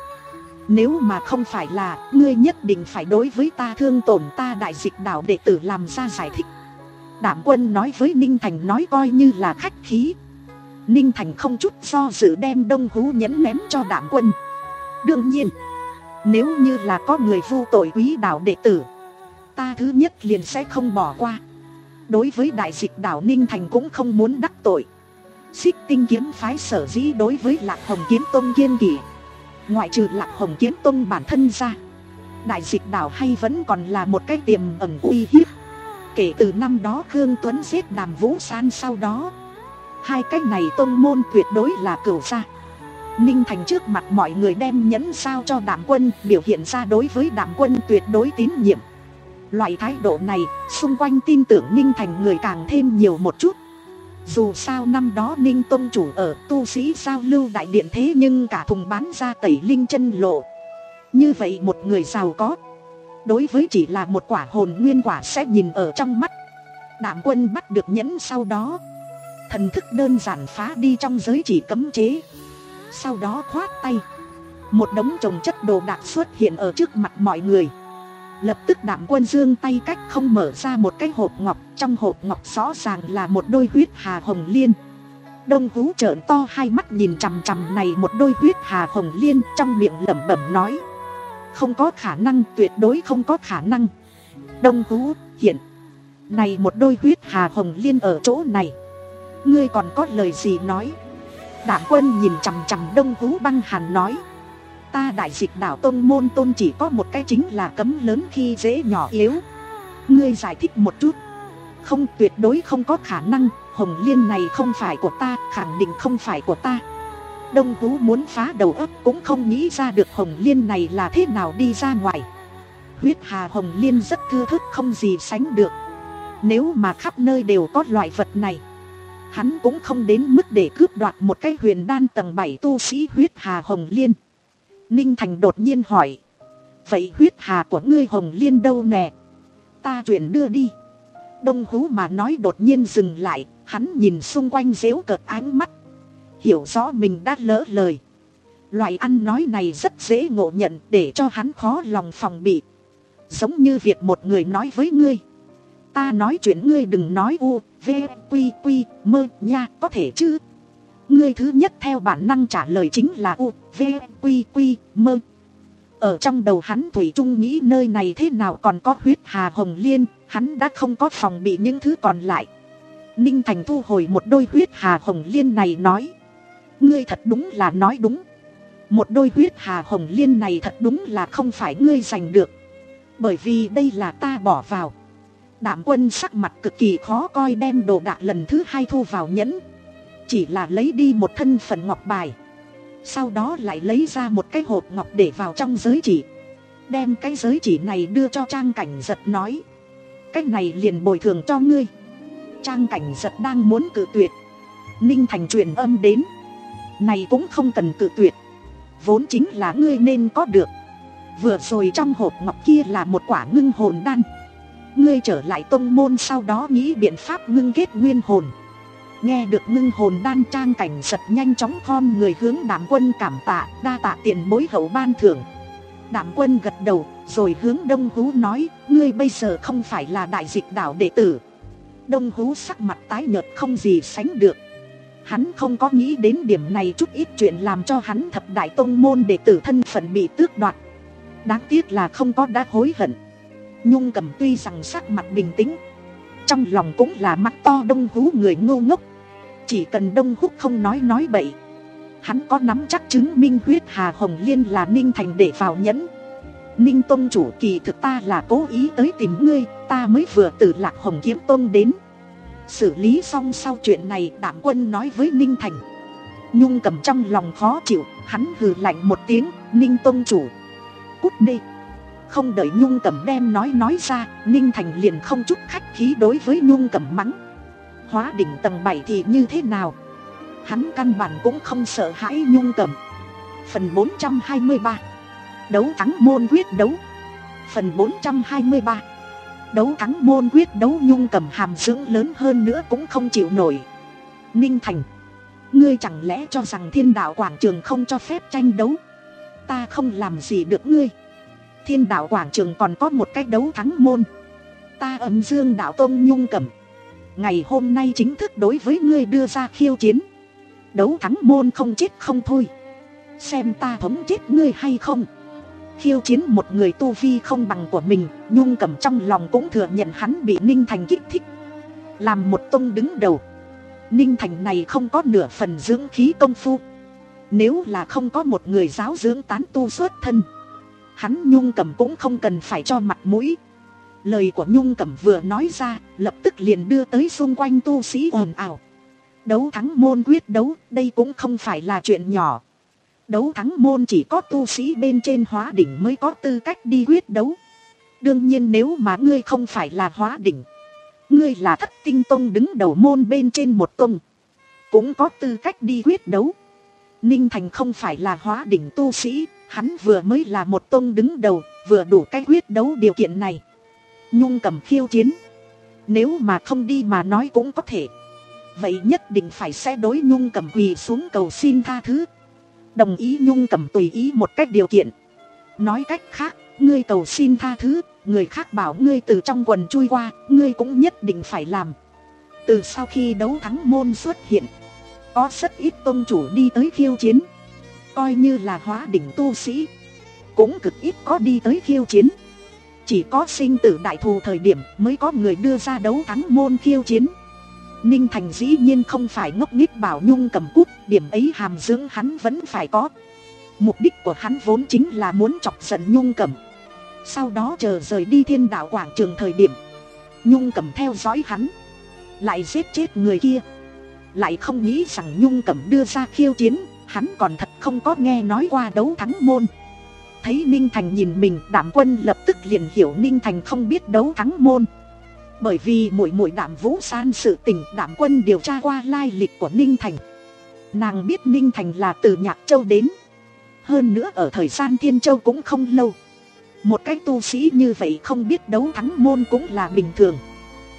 Nếu mà không phải là, ngươi nhất định phải đối với ta thương tổn ta đại dịch đảo đệ tử làm ra giải thích. Đàm Quân nói với Ninh Thành nói coi như là khách khí. Ninh Thành không chút do dự đem Đông Hú nhẫn ném cho Đàm Quân. Đương nhiên, nếu như là có người vu tội quý đảo đệ tử, ta thứ nhất liền sẽ không bỏ qua. Đối với đại dịch đảo Ninh Thành cũng không muốn đắc tội. Xích Tinh kiếm phái sở dĩ đối với Lạc Hồng Kiếm Tông kiên kỵ, ngoại trừ Lạc Hồng Kiếm Tông bản thân ra, đại dịch đảo hay vẫn còn là một cái tiềm ẩn uy hiếp. Kể từ năm đó Khương Tuấn giết Đàm Vũ San sau đó, hai cái này tông môn tuyệt đối là cửu gia. Ninh Thành trước mặt mọi người đem nhẫn sao cho Đàm Quân, biểu hiện ra đối với Đàm Quân tuyệt đối tín nhiệm. Loại thái độ này, xung quanh tin tưởng Ninh Thành người càng thêm nhiều một chút. Dù sao năm đó Ninh Tông chủ ở tu sĩ giao lưu đại điện, thế nhưng cả thùng bán ra tẩy linh chân lộ. Như vậy một người giàu có, đối với chỉ là một quả hồn nguyên quả sẽ nhìn ở trong mắt. Đàm Quân bắt được nhẫn sau đó, thần thức đơn giản phá đi trong giới chỉ cấm chế. Sau đó khoát tay, một đống chồng chất đồ đạc xuất hiện ở trước mặt mọi người. Lập tức Đàm Quân giương tay cách không mở ra một cái hộp ngọc. Trong hộp ngọc rõ ràng là một đôi huyết hà hồng liên. Đông Hú trợn to hai mắt nhìn chằm chằm này một đôi huyết hà hồng liên, trong miệng lẩm bẩm nói. Không có khả năng, tuyệt đối không có khả năng. Đông Hú, hiện này một đôi huyết hà hồng liên ở chỗ này, ngươi còn có lời gì nói? Đàm Quân nhìn chằm chằm Đông Hú băng hàn nói. Ta đại dịch đảo tông môn tôn chỉ có một cái, chính là cấm lớn khi dễ nhỏ yếu. Ngươi giải thích một chút. Không, tuyệt đối không có khả năng. Hồng liên này không phải của ta, khẳng định không phải của ta. Đông Hú muốn phá đầu óc cũng không nghĩ ra được hồng liên này là thế nào đi ra ngoài. Huyết hà hồng liên rất thưa thớt không gì sánh được. Nếu mà khắp nơi đều có loại vật này, hắn cũng không đến mức để cướp đoạt một cái huyền đan tầng bảy tu sĩ huyết hà hồng liên. Ninh Thành đột nhiên hỏi. Vậy huyết hà của ngươi hồng liên đâu nè? Ta chuyển đưa đi. Đông Hú mà nói đột nhiên dừng lại, hắn nhìn xung quanh giễu cợt ánh mắt. Hiểu rõ mình đã lỡ lời. Loại ăn nói này rất dễ ngộ nhận để cho hắn khó lòng phòng bị. Giống như việc một người nói với ngươi. Ta nói chuyện ngươi đừng nói u, v, quy, quy, mơ, nha, có thể chứ? Ngươi thứ nhất theo bản năng trả lời chính là u, v, quy, quy, mơ. Ở trong đầu hắn thủy chung nghĩ nơi này thế nào còn có huyết hà hồng liên, hắn đã không có phòng bị những thứ còn lại. Ninh Thành thu hồi một đôi huyết hà hồng liên này nói. Ngươi thật đúng là nói đúng. Một đôi huyết hà hồng liên này thật đúng là không phải ngươi giành được. Bởi vì đây là ta bỏ vào. Đạm Quân sắc mặt cực kỳ khó coi đem đồ đạc lần thứ hai thu vào nhẫn. Chỉ là lấy đi một thân phận ngọc bài. Sau đó lại lấy ra một cái hộp ngọc để vào trong giới chỉ. Đem cái giới chỉ này đưa cho Trang Cảnh Giật nói. Cái này liền bồi thường cho ngươi. Trang Cảnh Giật đang muốn cự tuyệt. Ninh Thành truyền âm đến. Này cũng không cần cự tuyệt. Vốn chính là ngươi nên có được. Vừa rồi trong hộp ngọc kia là một quả ngưng hồn đan. Ngươi trở lại tông môn sau đó nghĩ biện pháp ngưng kết nguyên hồn. Nghe được ngưng hồn đan, Trang Cảnh Giật nhanh chóng khom người hướng Đạm Quân cảm tạ, đa tạ tiền bối hậu ban thưởng. Đạm Quân gật đầu, rồi hướng Đông Hú nói, ngươi bây giờ không phải là đại dịch đảo đệ tử. Đông Hú sắc mặt tái nhợt không gì sánh được. Hắn không có nghĩ đến điểm này, chút ít chuyện làm cho hắn thập đại tông môn đệ tử thân phận bị tước đoạt. Đáng tiếc là không có đã hối hận. Nhung Cầm tuy rằng sắc mặt bình tĩnh, trong lòng cũng là mắt to Đông Hú người ngu ngốc. Chỉ cần Đông Húc không nói nói bậy, hắn có nắm chắc chứng minh huyết hà hồng liên là Ninh Thành để vào nhẫn. Ninh tông chủ, kỳ thực ta là cố ý tới tìm ngươi, ta mới vừa từ Lạc Hồng Kiếm Tông đến. Xử lý xong sau chuyện này, Đạm Quân nói với Ninh Thành. Nhung Cầm trong lòng khó chịu, hắn hừ lạnh một tiếng, Ninh tông chủ, cút đi. Không đợi Nhung Cầm đem nói nói ra, Ninh Thành liền không chút khách khí đối với Nhung Cầm mắng. Hóa đỉnh tầng bảy thì như thế nào? Hắn căn bản cũng không sợ hãi Nhung Cầm. Phần bốn trăm hai mươi ba. Đấu thắng môn quyết đấu. Phần bốn trăm hai mươi ba. Đấu thắng môn quyết đấu. Nhung Cầm hàm dưỡng lớn hơn nữa cũng không chịu nổi. Ninh Thành, ngươi chẳng lẽ cho rằng Thiên Đạo quảng trường không cho phép tranh đấu? Ta không làm gì được ngươi. Thiên Đạo quảng trường còn có một cái đấu thắng môn. Ta Âm Dương Đạo Tông Nhung Cầm ngày hôm nay chính thức đối với ngươi đưa ra khiêu chiến. Đấu thắng môn không chết không thôi. Xem ta thống chết ngươi hay không. Khiêu chiến một người tu vi không bằng của mình. Nhung Cầm trong lòng cũng thừa nhận hắn bị Ninh Thành kích thích. Làm một tông đứng đầu, Ninh Thành này không có nửa phần dưỡng khí công phu. Nếu là không có một người giáo dưỡng tán tu xuất thân, hắn Nhung Cầm cũng không cần phải cho mặt mũi. Lời của Nhung Cầm vừa nói ra, lập tức liền đưa tới xung quanh tu sĩ ồn ào. Đấu thắng môn quyết đấu, đây cũng không phải là chuyện nhỏ. Đấu thắng môn chỉ có tu sĩ bên trên hóa đỉnh mới có tư cách đi quyết đấu. Đương nhiên nếu mà ngươi không phải là hóa đỉnh, ngươi là Thất Tinh Tông đứng đầu môn bên trên một tông, cũng có tư cách đi quyết đấu. Ninh Thành không phải là hóa đỉnh tu sĩ, hắn vừa mới là một tông đứng đầu, vừa đủ cái quyết đấu điều kiện này. Nhung Cầm khiêu chiến, nếu mà không đi mà nói cũng có thể. Vậy nhất định phải sẽ đối Nhung Cầm quỳ xuống cầu xin tha thứ. Đồng ý Nhung Cầm tùy ý một cách điều kiện. Nói cách khác, ngươi cầu xin tha thứ, người khác bảo ngươi từ trong quần chui qua, ngươi cũng nhất định phải làm. Từ sau khi đấu thắng môn xuất hiện, có rất ít tông chủ đi tới khiêu chiến. Coi như là hóa đỉnh tu sĩ, cũng cực ít có đi tới khiêu chiến. Chỉ có sinh tử đại thù thời điểm mới có người đưa ra đấu thắng môn khiêu chiến. Ninh Thành dĩ nhiên không phải ngốc nghếch bảo Nhung Cầm cút, điểm ấy hàm dưỡng hắn vẫn phải có. Mục đích của hắn vốn chính là muốn chọc giận Nhung Cầm, sau đó chờ rời đi Thiên Đạo quảng trường thời điểm, Nhung Cầm theo dõi hắn, lại giết chết người kia. Lại không nghĩ rằng Nhung Cầm đưa ra khiêu chiến, hắn còn thật không có nghe nói qua đấu thắng môn. Thấy Ninh Thành nhìn mình, Đạm Quân lập tức liền hiểu Ninh Thành không biết đấu thắng môn. Bởi vì muội muội Đạm Vũ San sự tình, Đạm Quân điều tra qua lai lịch của Ninh Thành. Nàng biết Ninh Thành là từ Nhạc Châu đến, hơn nữa ở thời gian Thiên Châu cũng không lâu. Một cái tu sĩ như vậy không biết đấu thắng môn cũng là bình thường.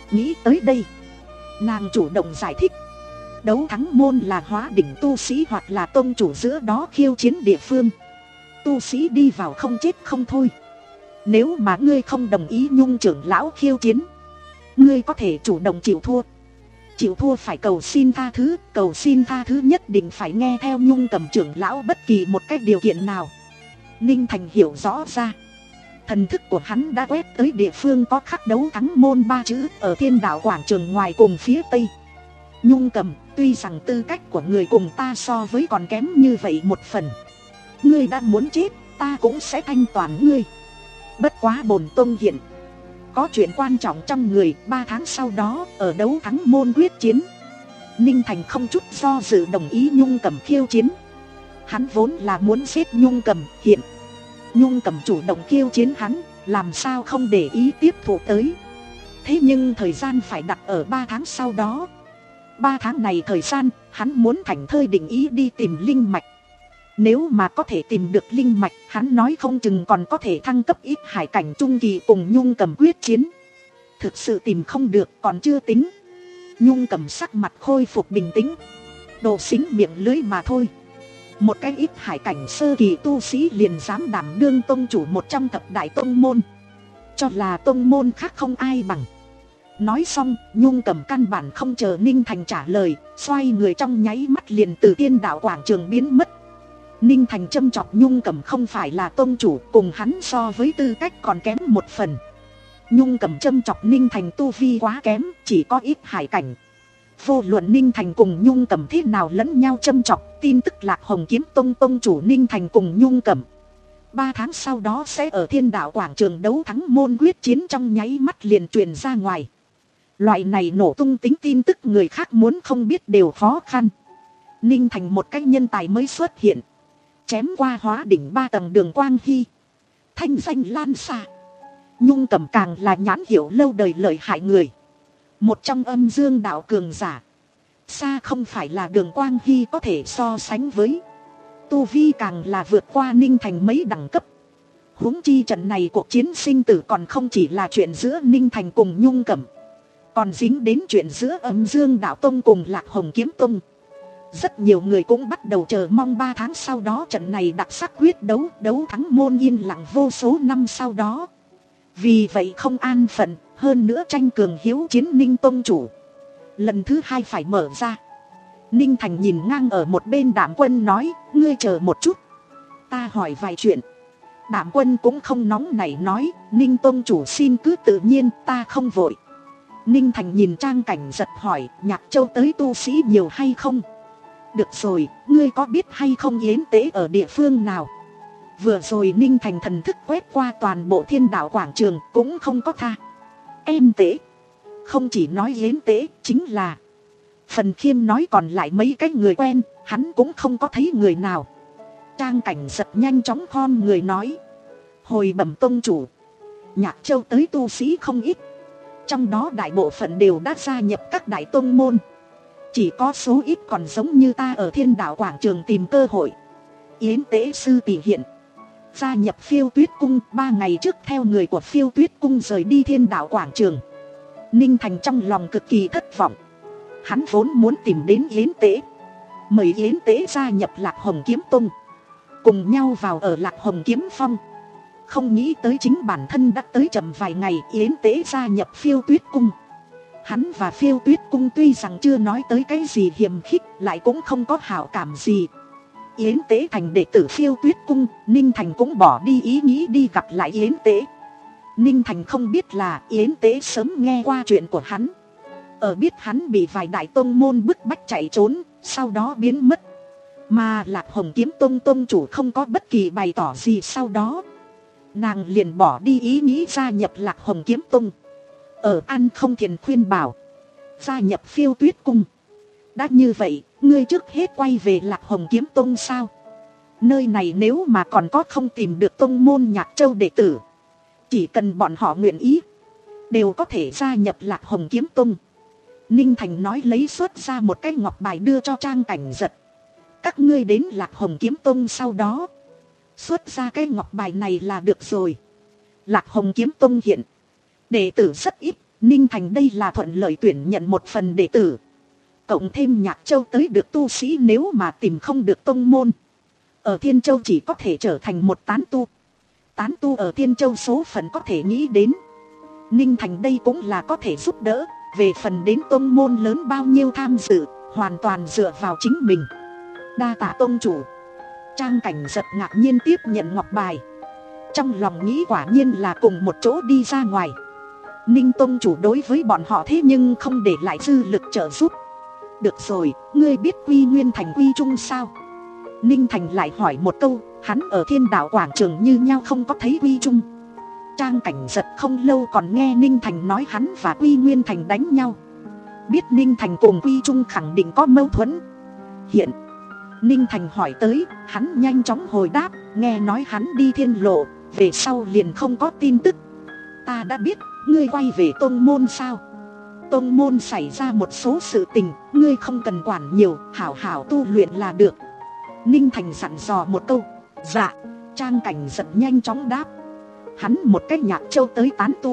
Nghĩ tới đây, nàng chủ động giải thích. Đấu thắng môn là hóa đỉnh tu sĩ hoặc là tôn chủ giữa đó khiêu chiến địa phương. Tu sĩ đi vào không chết không thôi. Nếu mà ngươi không đồng ý Nhung trưởng lão khiêu chiến, ngươi có thể chủ động chịu thua. Chịu thua phải cầu xin tha thứ. Cầu xin tha thứ nhất định phải nghe theo Nhung Cầm trưởng lão bất kỳ một cái điều kiện nào. Ninh Thành hiểu rõ ra. Thần thức của hắn đã quét tới địa phương có khắc đấu thắng môn ba chữ ở thiên đạo quảng trường ngoài cùng phía tây. Nhung Cầm, tuy rằng tư cách của người cùng ta so với còn kém như vậy một phần, ngươi đã muốn chết, ta cũng sẽ thanh toàn ngươi. Bất quá bổn tông hiện có chuyện quan trọng trong người. Ba tháng sau đó ở đấu thắng môn quyết chiến. Ninh Thành không chút do dự đồng ý Nhung Cầm khiêu chiến. Hắn vốn là muốn giết Nhung Cầm, hiện Nhung Cầm chủ động khiêu chiến hắn, làm sao không để ý tiếp thụ tới. Thế nhưng thời gian phải đặt ở ba tháng sau đó. Ba tháng này thời gian, hắn muốn thảnh thơi định ý đi tìm linh mạch. Nếu mà có thể tìm được linh mạch, hắn nói không chừng còn có thể thăng cấp ít hải cảnh trung kỳ cùng Nhung Cầm quyết chiến. Thực sự tìm không được còn chưa tính. Nhung Cầm sắc mặt khôi phục bình tĩnh. Đồ xính miệng lưới mà thôi. Một cái ít hải cảnh sơ kỳ tu sĩ liền dám đảm đương tông chủ một trong thập đại tông môn, cho là tông môn khác không ai bằng. Nói xong, Nhung Cầm căn bản không chờ Ninh Thành trả lời, xoay người trong nháy mắt liền từ thiên đạo quảng trường biến mất. Ninh Thành châm chọc Nhung Cầm không phải là tông chủ, cùng hắn so với tư cách còn kém một phần. Nhung Cầm châm chọc Ninh Thành tu vi quá kém, chỉ có ít hải cảnh. Vô luận Ninh Thành cùng Nhung Cầm thế nào lẫn nhau châm chọc, tin tức Lạc Hồng Kiếm Tông tông chủ Ninh Thành cùng Nhung Cầm ba tháng sau đó sẽ ở thiên đạo quảng trường đấu thắng môn quyết chiến trong nháy mắt liền truyền ra ngoài. Loại này nổ tung tính tin tức người khác muốn không biết đều khó khăn. Ninh Thành một cách nhân tài mới xuất hiện, chém qua hóa đỉnh ba tầng Đường Quang Hy, thanh danh lan xa. Nhung Cầm càng là nhãn hiệu lâu đời lợi hại người, một trong âm dương đạo cường giả, xa không phải là Đường Quang Hy có thể so sánh với. Tu vi càng là vượt qua Ninh Thành mấy đẳng cấp. Huống chi trận này cuộc chiến sinh tử còn không chỉ là chuyện giữa Ninh Thành cùng Nhung Cầm, còn dính đến chuyện giữa âm dương đạo tông cùng Lạc Hồng Kiếm Tông. Rất nhiều người cũng bắt đầu chờ mong ba tháng sau đó trận này đặc sắc quyết đấu. Đấu thắng môn yên lặng vô số năm sau đó. Vì vậy không an phận, hơn nữa tranh cường hiếu chiến Ninh tông chủ lần thứ hai phải mở ra. Ninh Thành nhìn ngang ở một bên Đạm Quân nói, ngươi chờ một chút, ta hỏi vài chuyện. Đạm Quân cũng không nóng nảy nói, Ninh tông chủ xin cứ tự nhiên, ta không vội. Ninh Thành nhìn Trang Cảnh Giật hỏi, Nhạc Châu tới tu sĩ nhiều hay không? Được rồi, ngươi có biết hay không yến tế ở địa phương nào? Vừa rồi Ninh Thành thần thức quét qua toàn bộ thiên đạo quảng trường cũng không có tha. Em tế. Không chỉ nói yến tế, chính là Phần Khiêm nói còn lại mấy cái người quen, hắn cũng không có thấy người nào. Trang Cảnh Giật nhanh chóng khom người nói, hồi bẩm tông chủ, Nhạc Châu tới tu sĩ không ít, trong đó đại bộ phận đều đã gia nhập các đại tông môn. Chỉ có số ít còn giống như ta ở thiên đạo quảng trường tìm cơ hội. Yến tế sư tỷ hiện gia nhập Phiêu Tuyết Cung, ba ngày trước theo người của Phiêu Tuyết Cung rời đi thiên đạo quảng trường. Ninh Thành trong lòng cực kỳ thất vọng. Hắn vốn muốn tìm đến Yến tế, mời Yến tế gia nhập Lạc Hồng Kiếm Tông, cùng nhau vào ở Lạc Hồng Kiếm Phong. Không nghĩ tới chính bản thân đã tới chậm vài ngày Yến tế gia nhập Phiêu Tuyết Cung. Hắn và Phiêu Tuyết Cung tuy rằng chưa nói tới cái gì hiềm khích, lại cũng không có hảo cảm gì. Yến tế thành đệ tử Phiêu Tuyết Cung, Ninh Thành cũng bỏ đi ý nghĩ đi gặp lại Yến tế. Ninh Thành không biết là Yến tế sớm nghe qua chuyện của hắn, ở biết hắn bị vài đại tông môn bức bách chạy trốn, sau đó biến mất. Mà Lạc Hồng Kiếm Tông tông chủ không có bất kỳ bày tỏ gì sau đó, nàng liền bỏ đi ý nghĩ gia nhập Lạc Hồng Kiếm Tông. Ở An Không Thiền khuyên bảo, gia nhập Phiêu Tuyết Cung. Đã như vậy, ngươi trước hết quay về Lạc Hồng Kiếm Tông sao? Nơi này nếu mà còn có không tìm được tông môn Nhạc Châu đệ tử, chỉ cần bọn họ nguyện ý, đều có thể gia nhập Lạc Hồng Kiếm Tông. Ninh Thành nói lấy xuất ra một cái ngọc bài đưa cho Trang Cảnh Giật. Các ngươi đến Lạc Hồng Kiếm Tông sau đó, xuất ra cái ngọc bài này là được rồi. Lạc Hồng Kiếm Tông hiện đệ tử rất ít, Ninh Thành đây là thuận lợi tuyển nhận một phần đệ tử. Cộng thêm Nhạc Châu tới được tu sĩ, nếu mà tìm không được tông môn, ở Thiên Châu chỉ có thể trở thành một tán tu. Tán tu ở Thiên Châu số phận có thể nghĩ đến. Ninh Thành đây cũng là có thể giúp đỡ. Về phần đến tông môn lớn bao nhiêu tham dự, hoàn toàn dựa vào chính mình. Đa tạ tông chủ. Trang Cảnh Giật ngạc nhiên tiếp nhận ngọc bài. Trong lòng nghĩ quả nhiên là cùng một chỗ đi ra ngoài. Ninh tông chủ đối với bọn họ thế nhưng không để lại dư lực trợ giúp. Được rồi, ngươi biết Quy Nguyên Thành Quy Trung sao? Ninh Thành lại hỏi một câu. Hắn ở Thiên Đạo quảng trường như nhau không có thấy Quy Trung. Trang Cảnh Giật không lâu còn nghe Ninh Thành nói hắn và Quy Nguyên Thành đánh nhau. Biết Ninh Thành cùng Quy Trung khẳng định có mâu thuẫn. Hiện Ninh Thành hỏi tới, hắn nhanh chóng hồi đáp. Nghe nói hắn đi Thiên Lộ, về sau liền không có tin tức. Ta đã biết, ngươi quay về tông môn sao? Tông môn xảy ra một số sự tình, ngươi không cần quản nhiều, hảo hảo tu luyện là được. Ninh Thành dặn dò một câu. Dạ. Trang Cảnh Giật nhanh chóng đáp. Hắn một cách Nhạc Châu tới tán tu,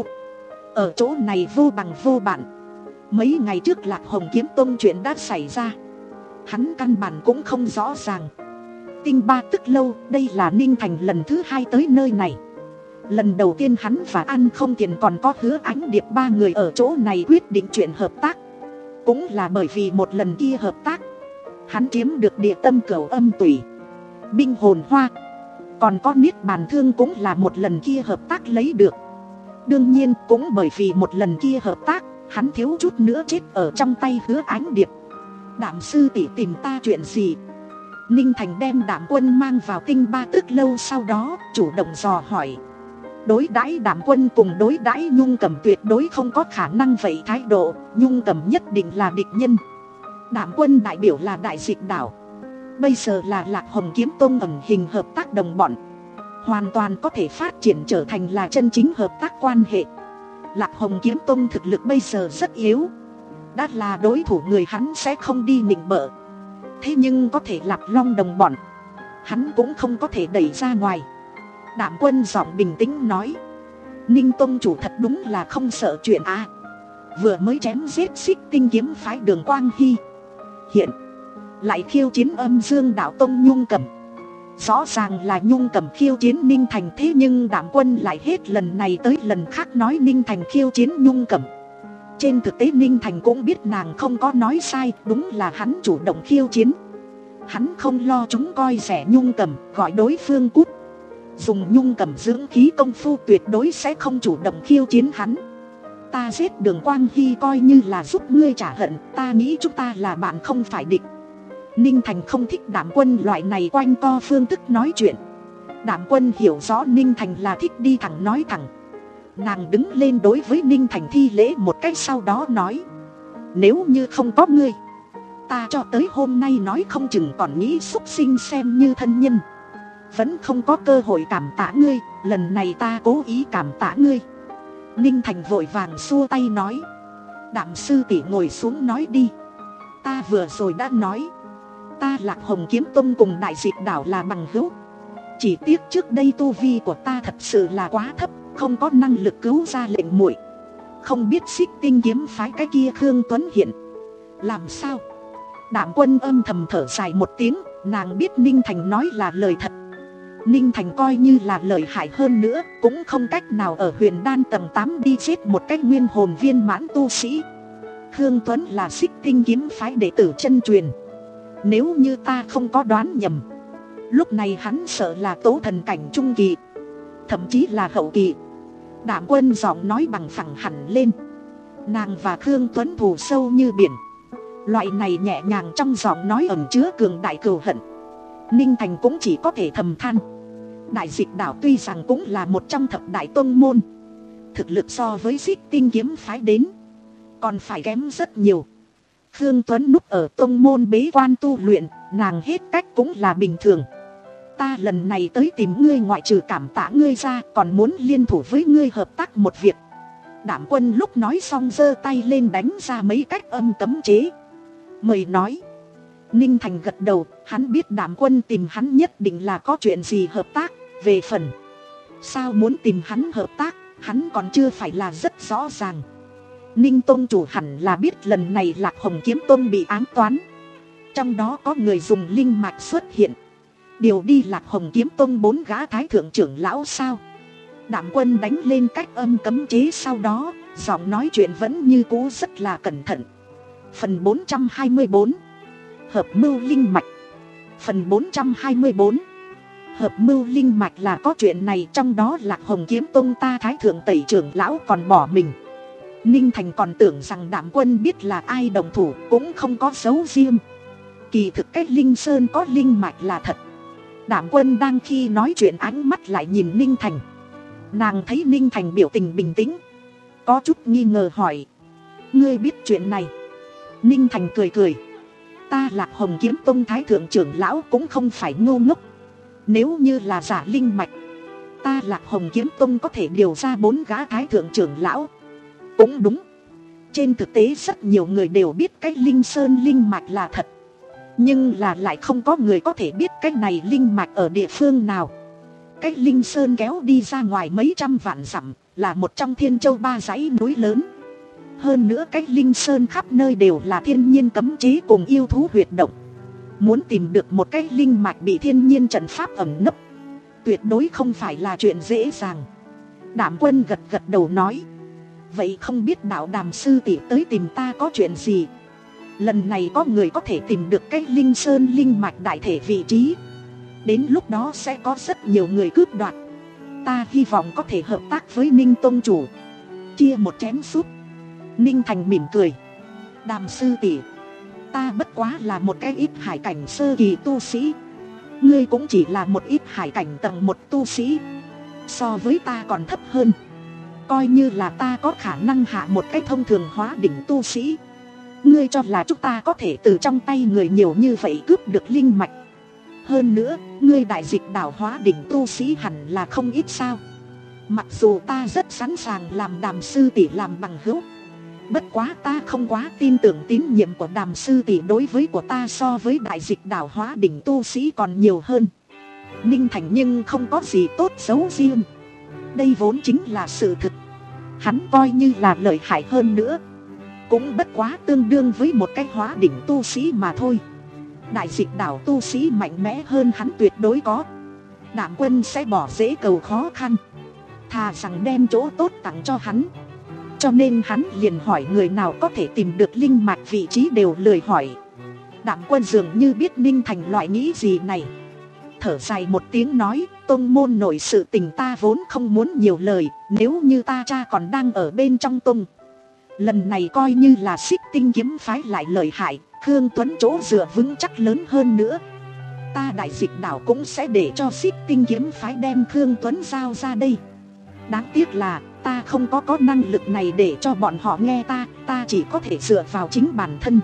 ở chỗ này vô bằng vô bạn. Mấy ngày trước Lạc Hồng Kiếm Tông chuyện đã xảy ra, hắn căn bản cũng không rõ ràng. Tinh Ba Tức Lâu, đây là Ninh Thành lần thứ hai tới nơi này. Lần đầu tiên hắn và An Không Tiền còn có Hứa Ánh Điệp ba người ở chỗ này quyết định chuyện hợp tác. Cũng là bởi vì một lần kia hợp tác, hắn chiếm được Địa Tâm Cửu Âm Tủy, Binh Hồn Hoa, còn có Niết Bàn Thương cũng là một lần kia hợp tác lấy được. Đương nhiên cũng bởi vì một lần kia hợp tác, hắn thiếu chút nữa chết ở trong tay Hứa Ánh Điệp. Đạm sư tỷ tìm ta chuyện gì? Ninh Thành đem Đạm Quân mang vào Tinh Ba Tức Lâu, sau đó chủ động dò hỏi. Đối đãi Đạm Quân cùng đối đãi Nhung Cẩm tuyệt đối không có khả năng vậy thái độ. Nhung Cẩm nhất định là địch nhân. Đạm Quân đại biểu là Đại Dịch Đảo, bây giờ là Lạc Hồng Kiếm Tông ẩn hình hợp tác đồng bọn, hoàn toàn có thể phát triển trở thành là chân chính hợp tác quan hệ. Lạc Hồng Kiếm Tông thực lực bây giờ rất yếu, đã là đối thủ người hắn sẽ không đi nịnh bợ. Thế nhưng có thể Lạc Long đồng bọn, hắn cũng không có thể đẩy ra ngoài. Đạm Quân giọng bình tĩnh nói. Ninh tông chủ thật đúng là không sợ chuyện à. Vừa mới chém giết Xích Tinh kiếm phái Đường Quang Hy, hiện lại khiêu chiến Âm Dương Đạo Tông Nhung Cẩm. Rõ ràng là Nhung Cẩm khiêu chiến Ninh Thành, thế nhưng Đạm Quân lại hết lần này tới lần khác nói Ninh Thành khiêu chiến Nhung Cẩm. Trên thực tế Ninh Thành cũng biết nàng không có nói sai, đúng là hắn chủ động khiêu chiến. Hắn không lo chúng coi rẻ Nhung Cẩm, gọi đối phương cút. Dùng Nhung Cẩm dưỡng khí công phu tuyệt đối sẽ không chủ động khiêu chiến hắn. Ta giết Đường Quang Hy coi như là giúp ngươi trả hận, ta nghĩ chúng ta là bạn không phải địch. Ninh Thành không thích Đạm Quân loại này quanh co phương thức nói chuyện. Đạm Quân hiểu rõ Ninh Thành là thích đi thẳng nói thẳng. Nàng đứng lên đối với Ninh Thành thi lễ một cách, sau đó nói. Nếu như không có ngươi, ta cho tới hôm nay nói không chừng còn nghĩ xúc sinh xem như thân nhân. Vẫn không có cơ hội cảm tạ ngươi, lần này ta cố ý cảm tạ ngươi. Ninh Thành vội vàng xua tay nói. Đạm sư tỷ ngồi xuống nói đi. Ta vừa rồi đã nói, ta Lạc Hồng Kiếm Tông cùng Đại Dịch Đảo là bằng hữu. Chỉ tiếc trước đây tu vi của ta thật sự là quá thấp, không có năng lực cứu ra lệnh muội. Không biết Xích Tinh kiếm phái cái kia Khương Tuấn Hiện làm sao? Đạm Quân âm thầm thở dài một tiếng. Nàng biết Ninh Thành nói là lời thật. Ninh Thành coi như là lợi hại hơn nữa, cũng không cách nào ở Huyền Đan tầng tám đi giết một cách nguyên hồn viên mãn tu sĩ. Khương Tuấn là Xích Tinh kiếm phái đệ tử chân truyền. Nếu như ta không có đoán nhầm, lúc này hắn sợ là tố thần cảnh trung kỳ, thậm chí là hậu kỳ. Đạm Quân giọng nói bằng phẳng hẳn lên. Nàng và Khương Tuấn thù sâu như biển. Loại này nhẹ nhàng trong giọng nói ẩn chứa cường đại cừu hận. Ninh Thành cũng chỉ có thể thầm than. Đại Dịch Đảo tuy rằng cũng là một trong thập đại tông môn, thực lực so với Xích Tinh kiếm phái đến còn phải kém rất nhiều. Khương Tuấn núp ở tông môn bế quan tu luyện, nàng hết cách cũng là bình thường. Ta lần này tới tìm ngươi ngoại trừ cảm tạ ngươi ra, còn muốn liên thủ với ngươi hợp tác một việc. Đạm Quân lúc nói xong giơ tay lên đánh ra mấy cách âm cấm chế. Mời nói. Ninh Thành gật đầu, hắn biết Đạm Quân tìm hắn nhất định là có chuyện gì hợp tác. Về phần sao muốn tìm hắn hợp tác, hắn còn chưa phải là rất rõ ràng. Ninh Tông chủ hẳn là biết lần này Lạc Hồng Kiếm Tông bị ám toán. Trong đó có người dùng linh mạch xuất hiện, điều đi Lạc Hồng Kiếm Tông bốn gã thái thượng trưởng lão sao? Đạm Quân đánh lên cách âm cấm chế, sau đó giọng nói chuyện vẫn như cũ rất là cẩn thận. Phần bốn trăm hai mươi bốn, hợp mưu linh mạch. Phần bốn trăm hai mươi bốn, hợp mưu linh mạch là có chuyện này. Trong đó Lạc Hồng Kiếm Tông ta thái thượng tẩy trưởng lão còn bỏ mình. Ninh Thành còn tưởng rằng Đạm Quân biết là ai đồng thủ, cũng không có dấu riêng. Kỳ thực cái Linh Sơn có linh mạch là thật. Đạm Quân đang khi nói chuyện ánh mắt lại nhìn Ninh Thành. Nàng thấy Ninh Thành biểu tình bình tĩnh, có chút nghi ngờ hỏi: ngươi biết chuyện này? Ninh Thành cười cười: ta Lạc Hồng Kiếm Tông thái thượng trưởng lão cũng không phải ngu ngốc. Nếu như là giả linh mạch, ta Lạc Hồng Kiếm Tông có thể điều ra bốn gã thái thượng trưởng lão. Cũng đúng, trên thực tế rất nhiều người đều biết cái Linh Sơn linh mạch là thật, nhưng là lại không có người có thể biết cái này linh mạch ở địa phương nào. Cái Linh Sơn kéo đi ra ngoài mấy trăm vạn dặm, là một trong Thiên Châu ba dãy núi lớn. Hơn nữa cái Linh Sơn khắp nơi đều là thiên nhiên cấm chế cùng yêu thú huyệt động. Muốn tìm được một cái linh mạch bị thiên nhiên trận pháp ẩn nấp, tuyệt đối không phải là chuyện dễ dàng. Đạm Quân gật gật đầu nói: vậy không biết đạo Đàm sư tỷ tới tìm ta có chuyện gì? Lần này có người có thể tìm được cái Linh Sơn linh mạch đại thể vị trí, đến lúc đó sẽ có rất nhiều người cướp đoạt. Ta hy vọng có thể hợp tác với Ninh Tông chủ, chia một chén súp. Ninh Thành mỉm cười: Đàm sư tỷ, ta bất quá là một cái ít hải cảnh sơ kỳ tu sĩ, ngươi cũng chỉ là một ít hải cảnh tầng một tu sĩ, so với ta còn thấp hơn. Coi như là ta có khả năng hạ một cái thông thường hóa đỉnh tu sĩ, ngươi cho là chúng ta có thể từ trong tay người nhiều như vậy cướp được linh mạch? Hơn nữa, ngươi đại dịch đảo hóa đỉnh tu sĩ hẳn là không ít sao? Mặc dù ta rất sẵn sàng làm Đàm sư tỷ làm bằng hữu, bất quá ta không quá tin tưởng tín nhiệm của Đàm sư tỷ đối với của ta so với đại dịch đảo hóa đỉnh tu sĩ còn nhiều hơn. Ninh Thành nhưng không có gì tốt xấu riêng, đây vốn chính là sự thực. Hắn coi như là lợi hại hơn nữa, cũng bất quá tương đương với một cái hóa đỉnh tu sĩ mà thôi. Đại dịch đảo tu sĩ mạnh mẽ hơn hắn tuyệt đối có. Đạm Quân sẽ bỏ dễ cầu khó khăn, thà rằng đem chỗ tốt tặng cho hắn. Cho nên hắn liền hỏi người nào có thể tìm được linh mạch vị trí đều lười hỏi. Đạm Quân dường như biết Ninh Thành loại nghĩ gì này, thở dài một tiếng nói: tông môn nội sự tình ta vốn không muốn nhiều lời. Nếu như ta cha còn đang ở bên trong tông, lần này coi như là Xích Tinh kiếm phái lại lợi hại, Khương Tuấn chỗ dựa vững chắc lớn hơn nữa, ta đại dịch đảo cũng sẽ để cho Xích Tinh kiếm phái đem Khương Tuấn giao ra đây. Đáng tiếc là ta không có có năng lực này để cho bọn họ nghe ta, ta chỉ có thể dựa vào chính bản thân.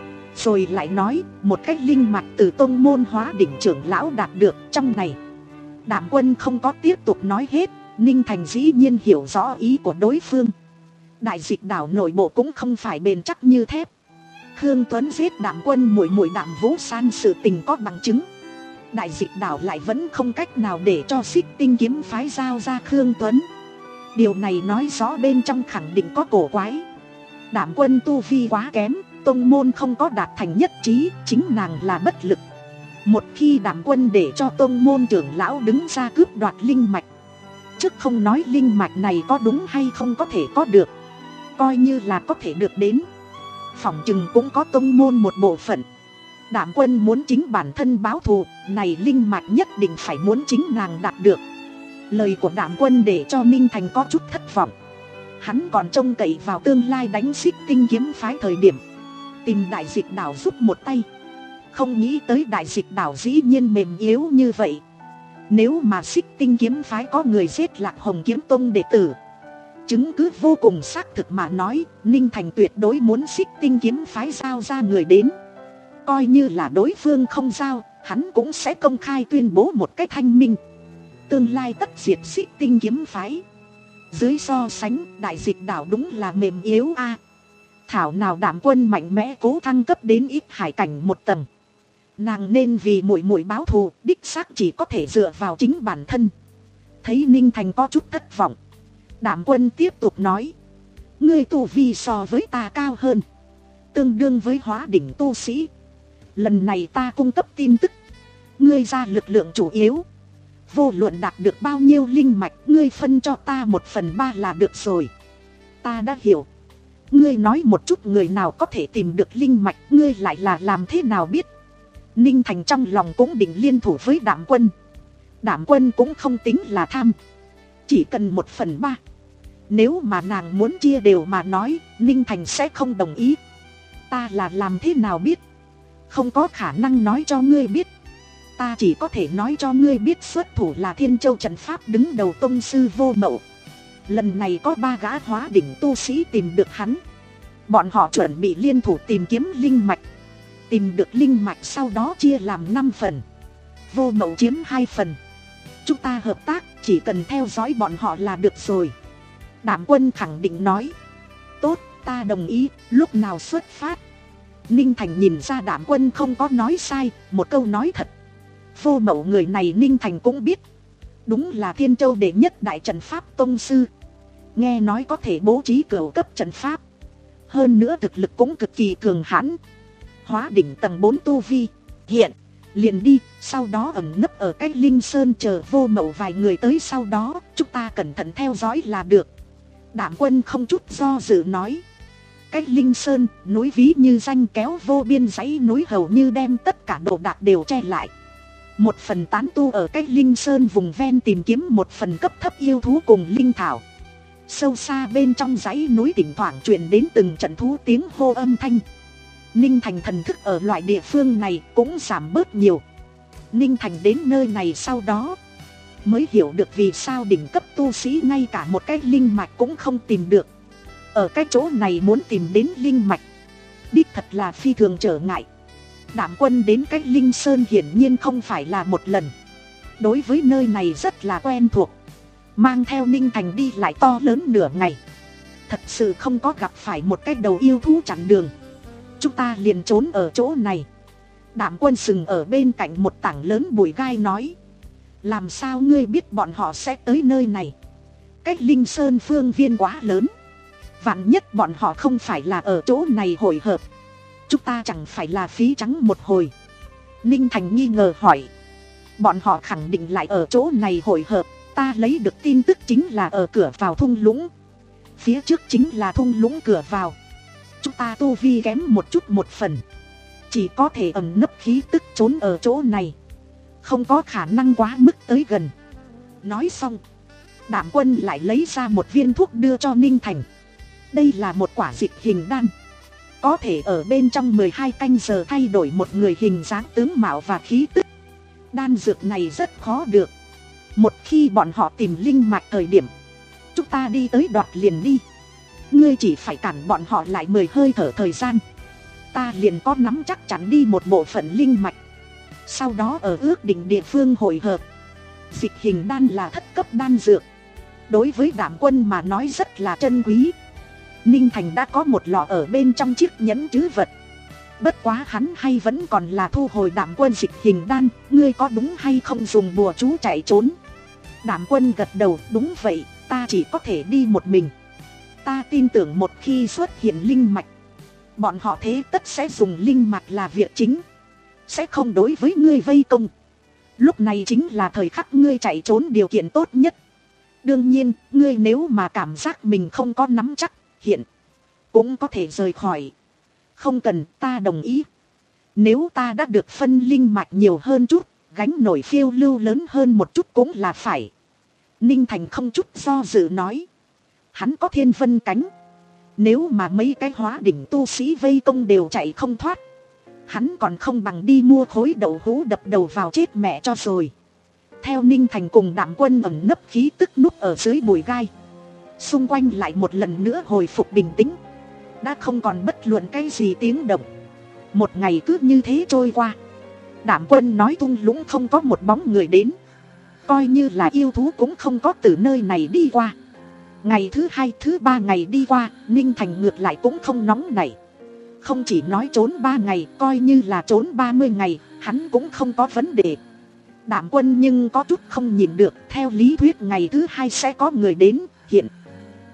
Rồi lại nói, một cách linh mạch từ tông môn hóa đỉnh trưởng lão đạt được trong này. Đạm Quân không có tiếp tục nói hết, Ninh Thành dĩ nhiên hiểu rõ ý của đối phương. Đại dịch đảo nội bộ cũng không phải bền chắc như thép. Khương Tuấn giết Đạm Quân muội muội Đạm Vũ San sự tình có bằng chứng. Đại dịch đảo lại vẫn không cách nào để cho Xích Tinh kiếm phái giao ra Khương Tuấn. Điều này nói rõ bên trong khẳng định có cổ quái. Đạm Quân tu vi quá kém, tông môn không có đạt thành nhất trí, chính nàng là bất lực. Một khi Đạm Quân để cho tông môn trưởng lão đứng ra cướp đoạt linh mạch, chứ không nói linh mạch này có đúng hay không có thể có được, coi như là có thể được đến, phỏng chừng cũng có tông môn một bộ phận. Đạm Quân muốn chính bản thân báo thù, này linh mạch nhất định phải muốn chính nàng đạt được. Lời của Đạm Quân để cho Ninh Thành có chút thất vọng. Hắn còn trông cậy vào tương lai đánh Xích Tinh kiếm phái thời điểm tìm đại dịch đảo giúp một tay, không nghĩ tới đại dịch đảo dĩ nhiên mềm yếu như vậy. Nếu mà Xích Tinh kiếm phái có người giết Lạc Hồng Kiếm Tông đệ tử, chứng cứ vô cùng xác thực mà nói, Ninh Thành tuyệt đối muốn Xích Tinh kiếm phái giao ra người đến. Coi như là đối phương không giao, hắn cũng sẽ công khai tuyên bố một cách thanh minh, tương lai tất diệt Xích Tinh kiếm phái. Dưới so sánh, đại dịch đảo đúng là mềm yếu a. À, thảo nào Đạm Quân mạnh mẽ cố thăng cấp đến ít hải cảnh một tầng. Nàng nên vì muội muội báo thù, đích xác chỉ có thể dựa vào chính bản thân. Thấy Ninh Thành có chút thất vọng, Đạm Quân tiếp tục nói: ngươi tu vi so với ta cao hơn, tương đương với hóa đỉnh tu sĩ. Lần này ta cung cấp tin tức, ngươi ra lực lượng chủ yếu, vô luận đạt được bao nhiêu linh mạch, ngươi phân cho ta một phần ba là được rồi. Ta đã hiểu. Ngươi nói một chút người nào có thể tìm được linh mạch, ngươi lại là làm thế nào biết? Ninh Thành trong lòng cũng định liên thủ với Đạm Quân. Đạm Quân cũng không tính là tham, chỉ cần một phần ba. Nếu mà nàng muốn chia đều mà nói, Ninh Thành sẽ không đồng ý. Ta là làm thế nào biết? Không có khả năng nói cho ngươi biết. Ta chỉ có thể nói cho ngươi biết xuất thủ là Thiên Châu Trận Pháp đứng đầu tông sư Vô Mậu. Lần này có ba gã hóa đỉnh tu sĩ tìm được hắn. Bọn họ chuẩn bị liên thủ tìm kiếm linh mạch. Tìm được linh mạch sau đó chia làm năm phần, Vô Mậu chiếm hai phần. Chúng ta hợp tác, chỉ cần theo dõi bọn họ là được rồi. Đạm Quân khẳng định nói. Tốt, ta đồng ý, lúc nào xuất phát? Ninh Thành nhìn ra Đạm Quân không có nói sai, một câu nói thật. Vô Mậu người này Ninh Thành cũng biết, đúng là Thiên Châu đệ nhất đại trận pháp tông sư. Nghe nói có thể bố trí cửu cấp trận pháp, hơn nữa thực lực cũng cực kỳ cường hãn. Hóa đỉnh tầng bốn tu vi, hiện liền đi, sau đó ẩn nấp ở cách Linh Sơn chờ Vô Mậu vài người tới, sau đó chúng ta cẩn thận theo dõi là được. Đạm Quân không chút do dự nói. Cách Linh Sơn, núi ví như danh kéo vô biên dãy núi, hầu như đem tất cả đồ đạc đều che lại. Một phần tán tu ở cách Linh Sơn vùng ven tìm kiếm một phần cấp thấp yêu thú cùng linh thảo. Sâu xa bên trong dãy núi thỉnh thoảng truyền đến từng trận thú tiếng hô âm thanh. Ninh Thành thần thức ở loại địa phương này cũng giảm bớt nhiều. Ninh Thành đến nơi này sau đó mới hiểu được vì sao đỉnh cấp tu sĩ ngay cả một cái linh mạch cũng không tìm được. Ở cái chỗ này muốn tìm đến linh mạch, đích thật là phi thường trở ngại. Đạm Quân đến cách Linh Sơn hiển nhiên không phải là một lần, đối với nơi này rất là quen thuộc. Mang theo Ninh Thành đi lại to lớn nửa ngày, thật sự không có gặp phải một cái đầu yêu thú chặn đường. Chúng ta liền trốn ở chỗ này. Đạm Quân sừng ở bên cạnh một tảng lớn bụi gai nói. Làm sao ngươi biết bọn họ sẽ tới nơi này? Cách Linh Sơn phương viên quá lớn, vạn nhất bọn họ không phải là ở chỗ này hội hợp, chúng ta chẳng phải là phí trắng một hồi. Ninh Thành nghi ngờ hỏi. Bọn họ khẳng định lại ở chỗ này hội hợp. Ta lấy được tin tức chính là ở cửa vào thung lũng. Phía trước chính là thung lũng cửa vào. Chúng ta tu vi kém một chút một phần, chỉ có thể ẩn nấp khí tức trốn ở chỗ này, không có khả năng quá mức tới gần. Nói xong, Đạm Quân lại lấy ra một viên thuốc đưa cho Ninh Thành. Đây là một quả dịch hình đan, có thể ở bên trong mười hai canh giờ thay đổi một người hình dáng tướng mạo và khí tức. Đan dược này rất khó được. Một khi bọn họ tìm linh mạch thời điểm, chúng ta đi tới đoạt liền đi. Ngươi chỉ phải cản bọn họ lại mười hơi thở thời gian, ta liền có nắm chắc chắn đi một bộ phận linh mạch. Sau đó ở ước định địa phương hội hợp. Dịch hình đan là thất cấp đan dược, đối với Đạm Quân mà nói rất là trân quý. Ninh Thành đã có một lọ ở bên trong chiếc nhẫn trữ vật. Bất quá hắn hay vẫn còn là thu hồi Đạm Quân dịch hình đan. Ngươi có đúng hay không dùng bùa chú chạy trốn? Đạm Quân gật đầu. Đúng vậy, ta chỉ có thể đi một mình. Ta tin tưởng một khi xuất hiện linh mạch, bọn họ thế tất sẽ dùng linh mạch là việc chính, sẽ không đối với ngươi vây công. Lúc này chính là thời khắc ngươi chạy trốn điều kiện tốt nhất. Đương nhiên, ngươi nếu mà cảm giác mình không có nắm chắc, hiện cũng có thể rời khỏi. Không cần, ta đồng ý. Nếu ta đã được phân linh mạch nhiều hơn chút, gánh nổi phiêu lưu lớn hơn một chút cũng là phải. Ninh Thành không chút do dự nói. Hắn có thiên vân cánh, nếu mà mấy cái hóa đỉnh tu sĩ vây công đều chạy không thoát, hắn còn không bằng đi mua khối đậu hũ đập đầu vào chết mẹ cho rồi. Theo Ninh Thành cùng Đạm Quân ẩn nấp khí tức núp ở dưới bụi gai, xung quanh lại một lần nữa hồi phục bình tĩnh. Đã không còn bất luận cái gì tiếng động. Một ngày cứ như thế trôi qua. Đạm Quân nói thung lũng không có một bóng người đến, coi như là yêu thú cũng không có từ nơi này đi qua. Ngày thứ hai, thứ ba ngày đi qua, Ninh Thành ngược lại cũng không nóng nảy. Không chỉ nói trốn ba ngày, coi như là trốn ba mươi ngày, hắn cũng không có vấn đề. Đạm Quân nhưng có chút không nhìn được. Theo lý thuyết ngày thứ hai sẽ có người đến, hiện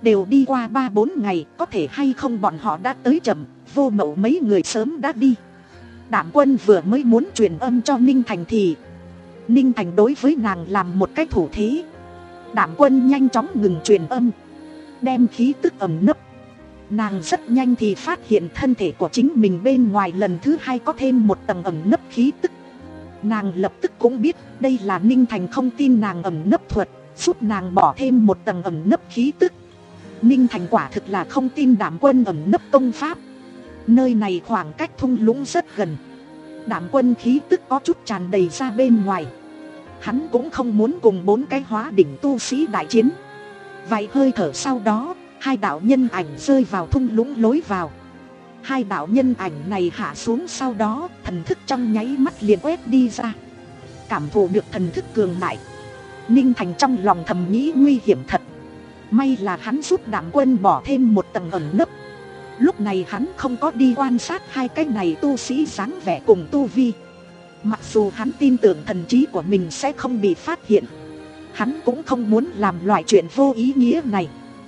Đều đi qua ba bốn ngày, có thể hay không bọn họ đã tới chậm, Vô Mậu mấy người sớm đã đi. Đảm Quân vừa mới muốn truyền âm cho Ninh Thành thì Ninh Thành đối với nàng làm một cái thủ thế. Đảm Quân nhanh chóng ngừng truyền âm, đem khí tức ẩn nấp. Nàng rất nhanh thì phát hiện thân thể của chính mình bên ngoài lần thứ hai có thêm một tầng ẩn nấp khí tức. Nàng lập tức cũng biết đây là Ninh Thành không tin nàng ẩn nấp thuật, giúp nàng bỏ thêm một tầng ẩn nấp khí tức. Ninh Thành quả thực là không tin Đảm Quân ẩn nấp công pháp. Nơi này khoảng cách thung lũng rất gần, Đảm Quân khí tức có chút tràn đầy ra bên ngoài. Hắn cũng không muốn cùng bốn cái hóa đỉnh tu sĩ đại chiến. Vài hơi thở sau đó, hai đạo nhân ảnh rơi vào thung lũng lối vào. Hai đạo nhân ảnh này hạ xuống sau đó, thần thức trong nháy mắt liền quét đi ra. Cảm thụ được thần thức cường đại, Ninh Thành trong lòng thầm nghĩ nguy hiểm thật. May là hắn giúp Đảm Quân bỏ thêm một tầng ẩn nấp. Lúc này hắn không có đi quan sát hai cái này tu sĩ dáng vẻ cùng tu vi. Mặc dù hắn tin tưởng thần trí của mình sẽ không bị phát hiện, hắn cũng không muốn làm loại chuyện vô ý nghĩa này.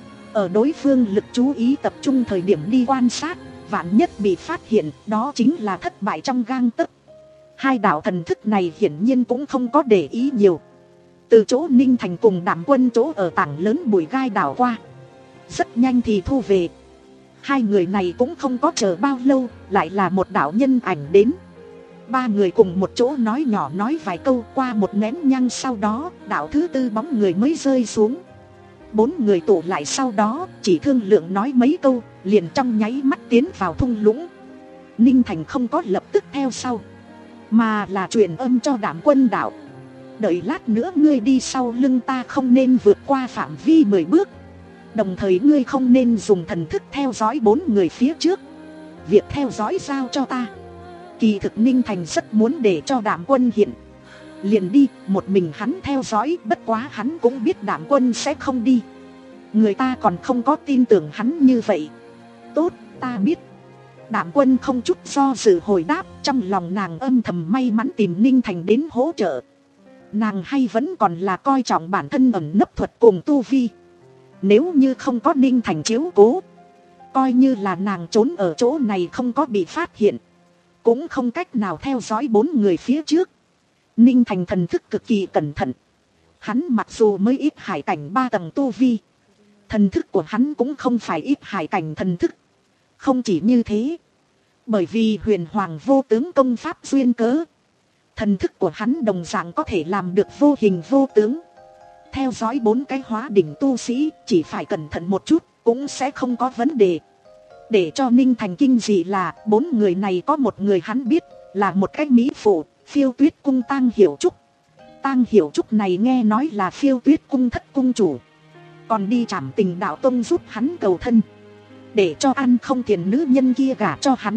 Ở đối phương lực chú ý tập trung thời điểm đi quan sát, vạn nhất bị phát hiện, đó chính là thất bại trong gang tấc. Hai đạo thần thức này hiển nhiên cũng không có để ý nhiều. Từ chỗ Ninh Thành cùng Đảm Quân chỗ ở tảng lớn bụi gai đảo qua, rất nhanh thì thu về. Hai người này cũng không có chờ bao lâu, lại là một đạo nhân ảnh đến. Ba người cùng một chỗ nói nhỏ nói vài câu, qua một nén nhang sau đó, đạo thứ tư bóng người mới rơi xuống. Bốn người tụ lại sau đó, chỉ thương lượng nói mấy câu, liền trong nháy mắt tiến vào thung lũng. Ninh Thành không có lập tức theo sau, mà là truyền âm cho Đảm Quân đạo: đợi lát nữa ngươi đi sau lưng ta không nên vượt qua phạm vi mười bước. Đồng thời ngươi không nên dùng thần thức theo dõi bốn người phía trước. Việc theo dõi giao cho ta. Kỳ thực Ninh Thành rất muốn để cho Đảm Quân hiện liền đi, một mình hắn theo dõi, bất quá hắn cũng biết Đảm Quân sẽ không đi. Người ta còn không có tin tưởng hắn như vậy. Tốt, ta biết. Đảm Quân không chút do dự hồi đáp, trong lòng nàng âm thầm may mắn tìm Ninh Thành đến hỗ trợ. Nàng hay vẫn còn là coi trọng bản thân ẩn nấp thuật cùng tu vi. Nếu như không có Ninh Thành chiếu cố, coi như là nàng trốn ở chỗ này không có bị phát hiện, cũng không cách nào theo dõi bốn người phía trước. Ninh Thành thần thức cực kỳ cẩn thận. Hắn mặc dù mới ít hải cảnh ba tầng tu vi, thần thức của hắn cũng không phải ít hải cảnh thần thức. Không chỉ như thế, bởi vì huyền hoàng vô tướng công pháp duyên cớ, thần thức của hắn đồng dạng có thể làm được vô hình vô tướng. Theo dõi bốn cái hóa đỉnh tu sĩ, chỉ phải cẩn thận một chút, cũng sẽ không có vấn đề. Để cho Ninh Thành kinh dị là, bốn người này có một người hắn biết, là một cái mỹ phụ, Phiêu Tuyết Cung Tang Hiểu Trúc. Tang Hiểu Trúc này nghe nói là Phiêu Tuyết Cung thất cung chủ, còn đi Trảm Tình Đạo Tông giúp hắn cầu thân, để cho ăn không tiền nữ nhân kia gả cho hắn.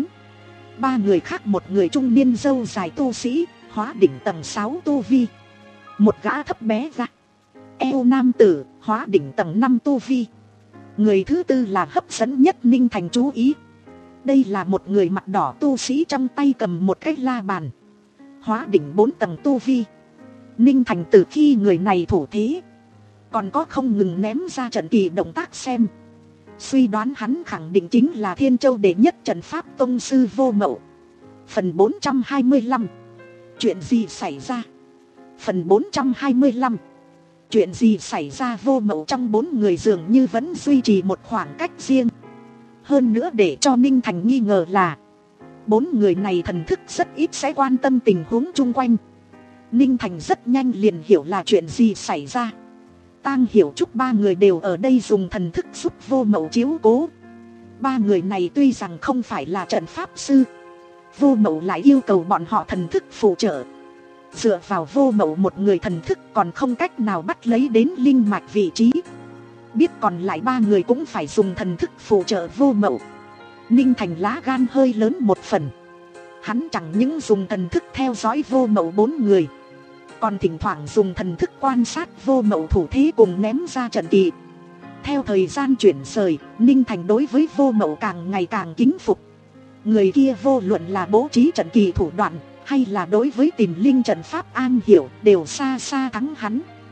Ba người khác, một người trung niên râu dài tu sĩ, hóa đỉnh tầng sáu tu vi. Một gã thấp bé gã eo nam tử, hóa đỉnh tầng năm tu vi. Người thứ tư là hấp dẫn nhất Ninh Thành chú ý. Đây là một người mặt đỏ tu sĩ, trong tay cầm một cái la bàn, hóa đỉnh bốn tầng tu vi. Ninh Thành từ khi người này thủ thế, còn có không ngừng ném ra trận kỳ động tác xem, suy đoán hắn khẳng định chính là Thiên Châu đệ nhất trận pháp tông sư Vô Mậu. Phần bốn trăm hai mươi lăm. Chuyện gì xảy ra? Phần bốn trăm hai mươi lăm. Chuyện gì xảy ra? Vô Mậu trong bốn người dường như vẫn duy trì một khoảng cách riêng. Hơn nữa để cho Ninh Thành nghi ngờ là, bốn người này thần thức rất ít sẽ quan tâm tình huống chung quanh. Ninh Thành rất nhanh liền hiểu là chuyện gì xảy ra. Tang Hiểu Trúc ba người đều ở đây dùng thần thức giúp Vô Mậu chiếu cố. Ba người này tuy rằng không phải là trận pháp sư, Vô Mậu lại yêu cầu bọn họ thần thức phụ trợ. Dựa vào Vô Mậu một người thần thức còn không cách nào bắt lấy đến linh mạch vị trí, biết còn lại ba người cũng phải dùng thần thức phụ trợ Vô Mậu. Ninh Thành lá gan hơi lớn một phần. Hắn chẳng những dùng thần thức theo dõi Vô Mậu bốn người, còn thỉnh thoảng dùng thần thức quan sát Vô Mậu thủ thế cùng ném ra trận kỳ. Theo thời gian chuyển rời, Ninh Thành đối với Vô Mậu càng ngày càng kính phục. Người kia vô luận là bố trí trận kỳ thủ đoạn, hay là đối với tìm linh trận pháp an hiểu, đều xa xa thắng hắn.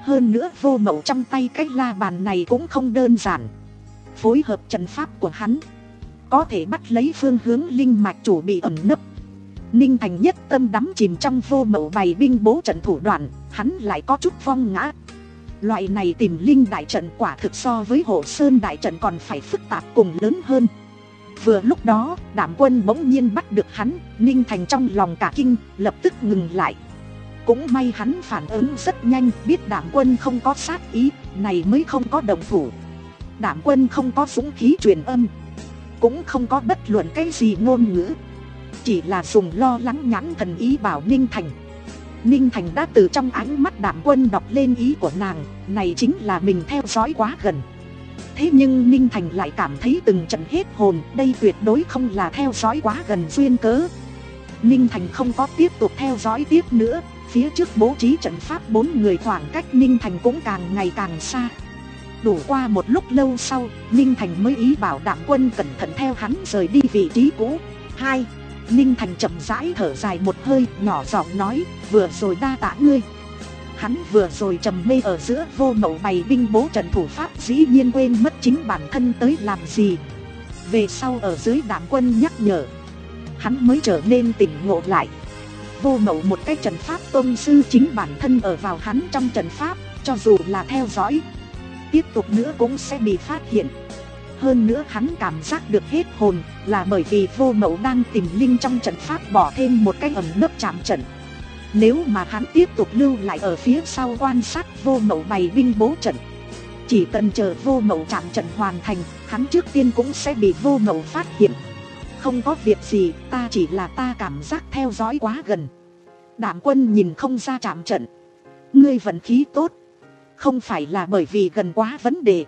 Hơn nữa Vô Mậu trong tay cái la bàn này cũng không đơn giản. Phối hợp trận pháp của hắn, có thể bắt lấy phương hướng linh mạch chủ bị ẩn nấp. Ninh Thành nhất tâm đắm chìm trong Vô Mậu bày binh bố trận thủ đoạn, hắn lại có chút vong ngã. Loại này tìm linh đại trận quả thực so với Hộ Sơn đại trận còn phải phức tạp cùng lớn hơn. Vừa lúc đó, Đảm Quân bỗng nhiên bắt được hắn, Ninh Thành trong lòng cả kinh, lập tức ngừng lại. Cũng may hắn phản ứng rất nhanh, biết Đảm Quân không có sát ý, này mới không có động thủ. Đảm Quân không có dũng khí truyền âm, cũng không có bất luận cái gì ngôn ngữ, chỉ là dùng lo lắng nhãn thần ý bảo Ninh Thành. Ninh Thành đã từ trong ánh mắt Đảm Quân đọc lên ý của nàng, này chính là mình theo dõi quá gần. Thế nhưng Ninh Thành lại cảm thấy từng trận hết hồn, đây tuyệt đối không là theo dõi quá gần duyên cớ. Ninh Thành không có tiếp tục theo dõi tiếp nữa, phía trước bố trí trận pháp bốn người khoảng cách Ninh Thành cũng càng ngày càng xa. Đủ qua một lúc lâu sau, Ninh Thành mới ý bảo Đảm Quân cẩn thận theo hắn rời đi vị trí cũ. Hai, Ninh Thành chậm rãi thở dài một hơi, nhỏ giọng nói, vừa rồi đa tạ ngươi. Hắn vừa rồi trầm mê ở giữa Vô Mậu bày binh bố trận thủ pháp, dĩ nhiên quên mất chính bản thân tới làm gì. Về sau ở dưới Đảm Quân nhắc nhở, hắn mới trở nên tỉnh ngộ lại. Vô Mậu một cái trận pháp tôn sư, chính bản thân ở vào hắn trong trận pháp, cho dù là theo dõi tiếp tục nữa cũng sẽ bị phát hiện. Hơn nữa hắn cảm giác được hết hồn, là bởi vì Vô Mậu đang tìm linh trong trận pháp bỏ thêm một cái ẩn nấp chạm trận. Nếu mà hắn tiếp tục lưu lại ở phía sau quan sát Vô Mậu bày binh bố trận, chỉ cần chờ Vô Mậu chạm trận hoàn thành, hắn trước tiên cũng sẽ bị Vô Mậu phát hiện. Không có việc gì, ta chỉ là ta cảm giác theo dõi quá gần. Đảm Quân nhìn không ra chạm trận. Ngươi vận khí tốt, không phải là bởi vì gần quá vấn đề,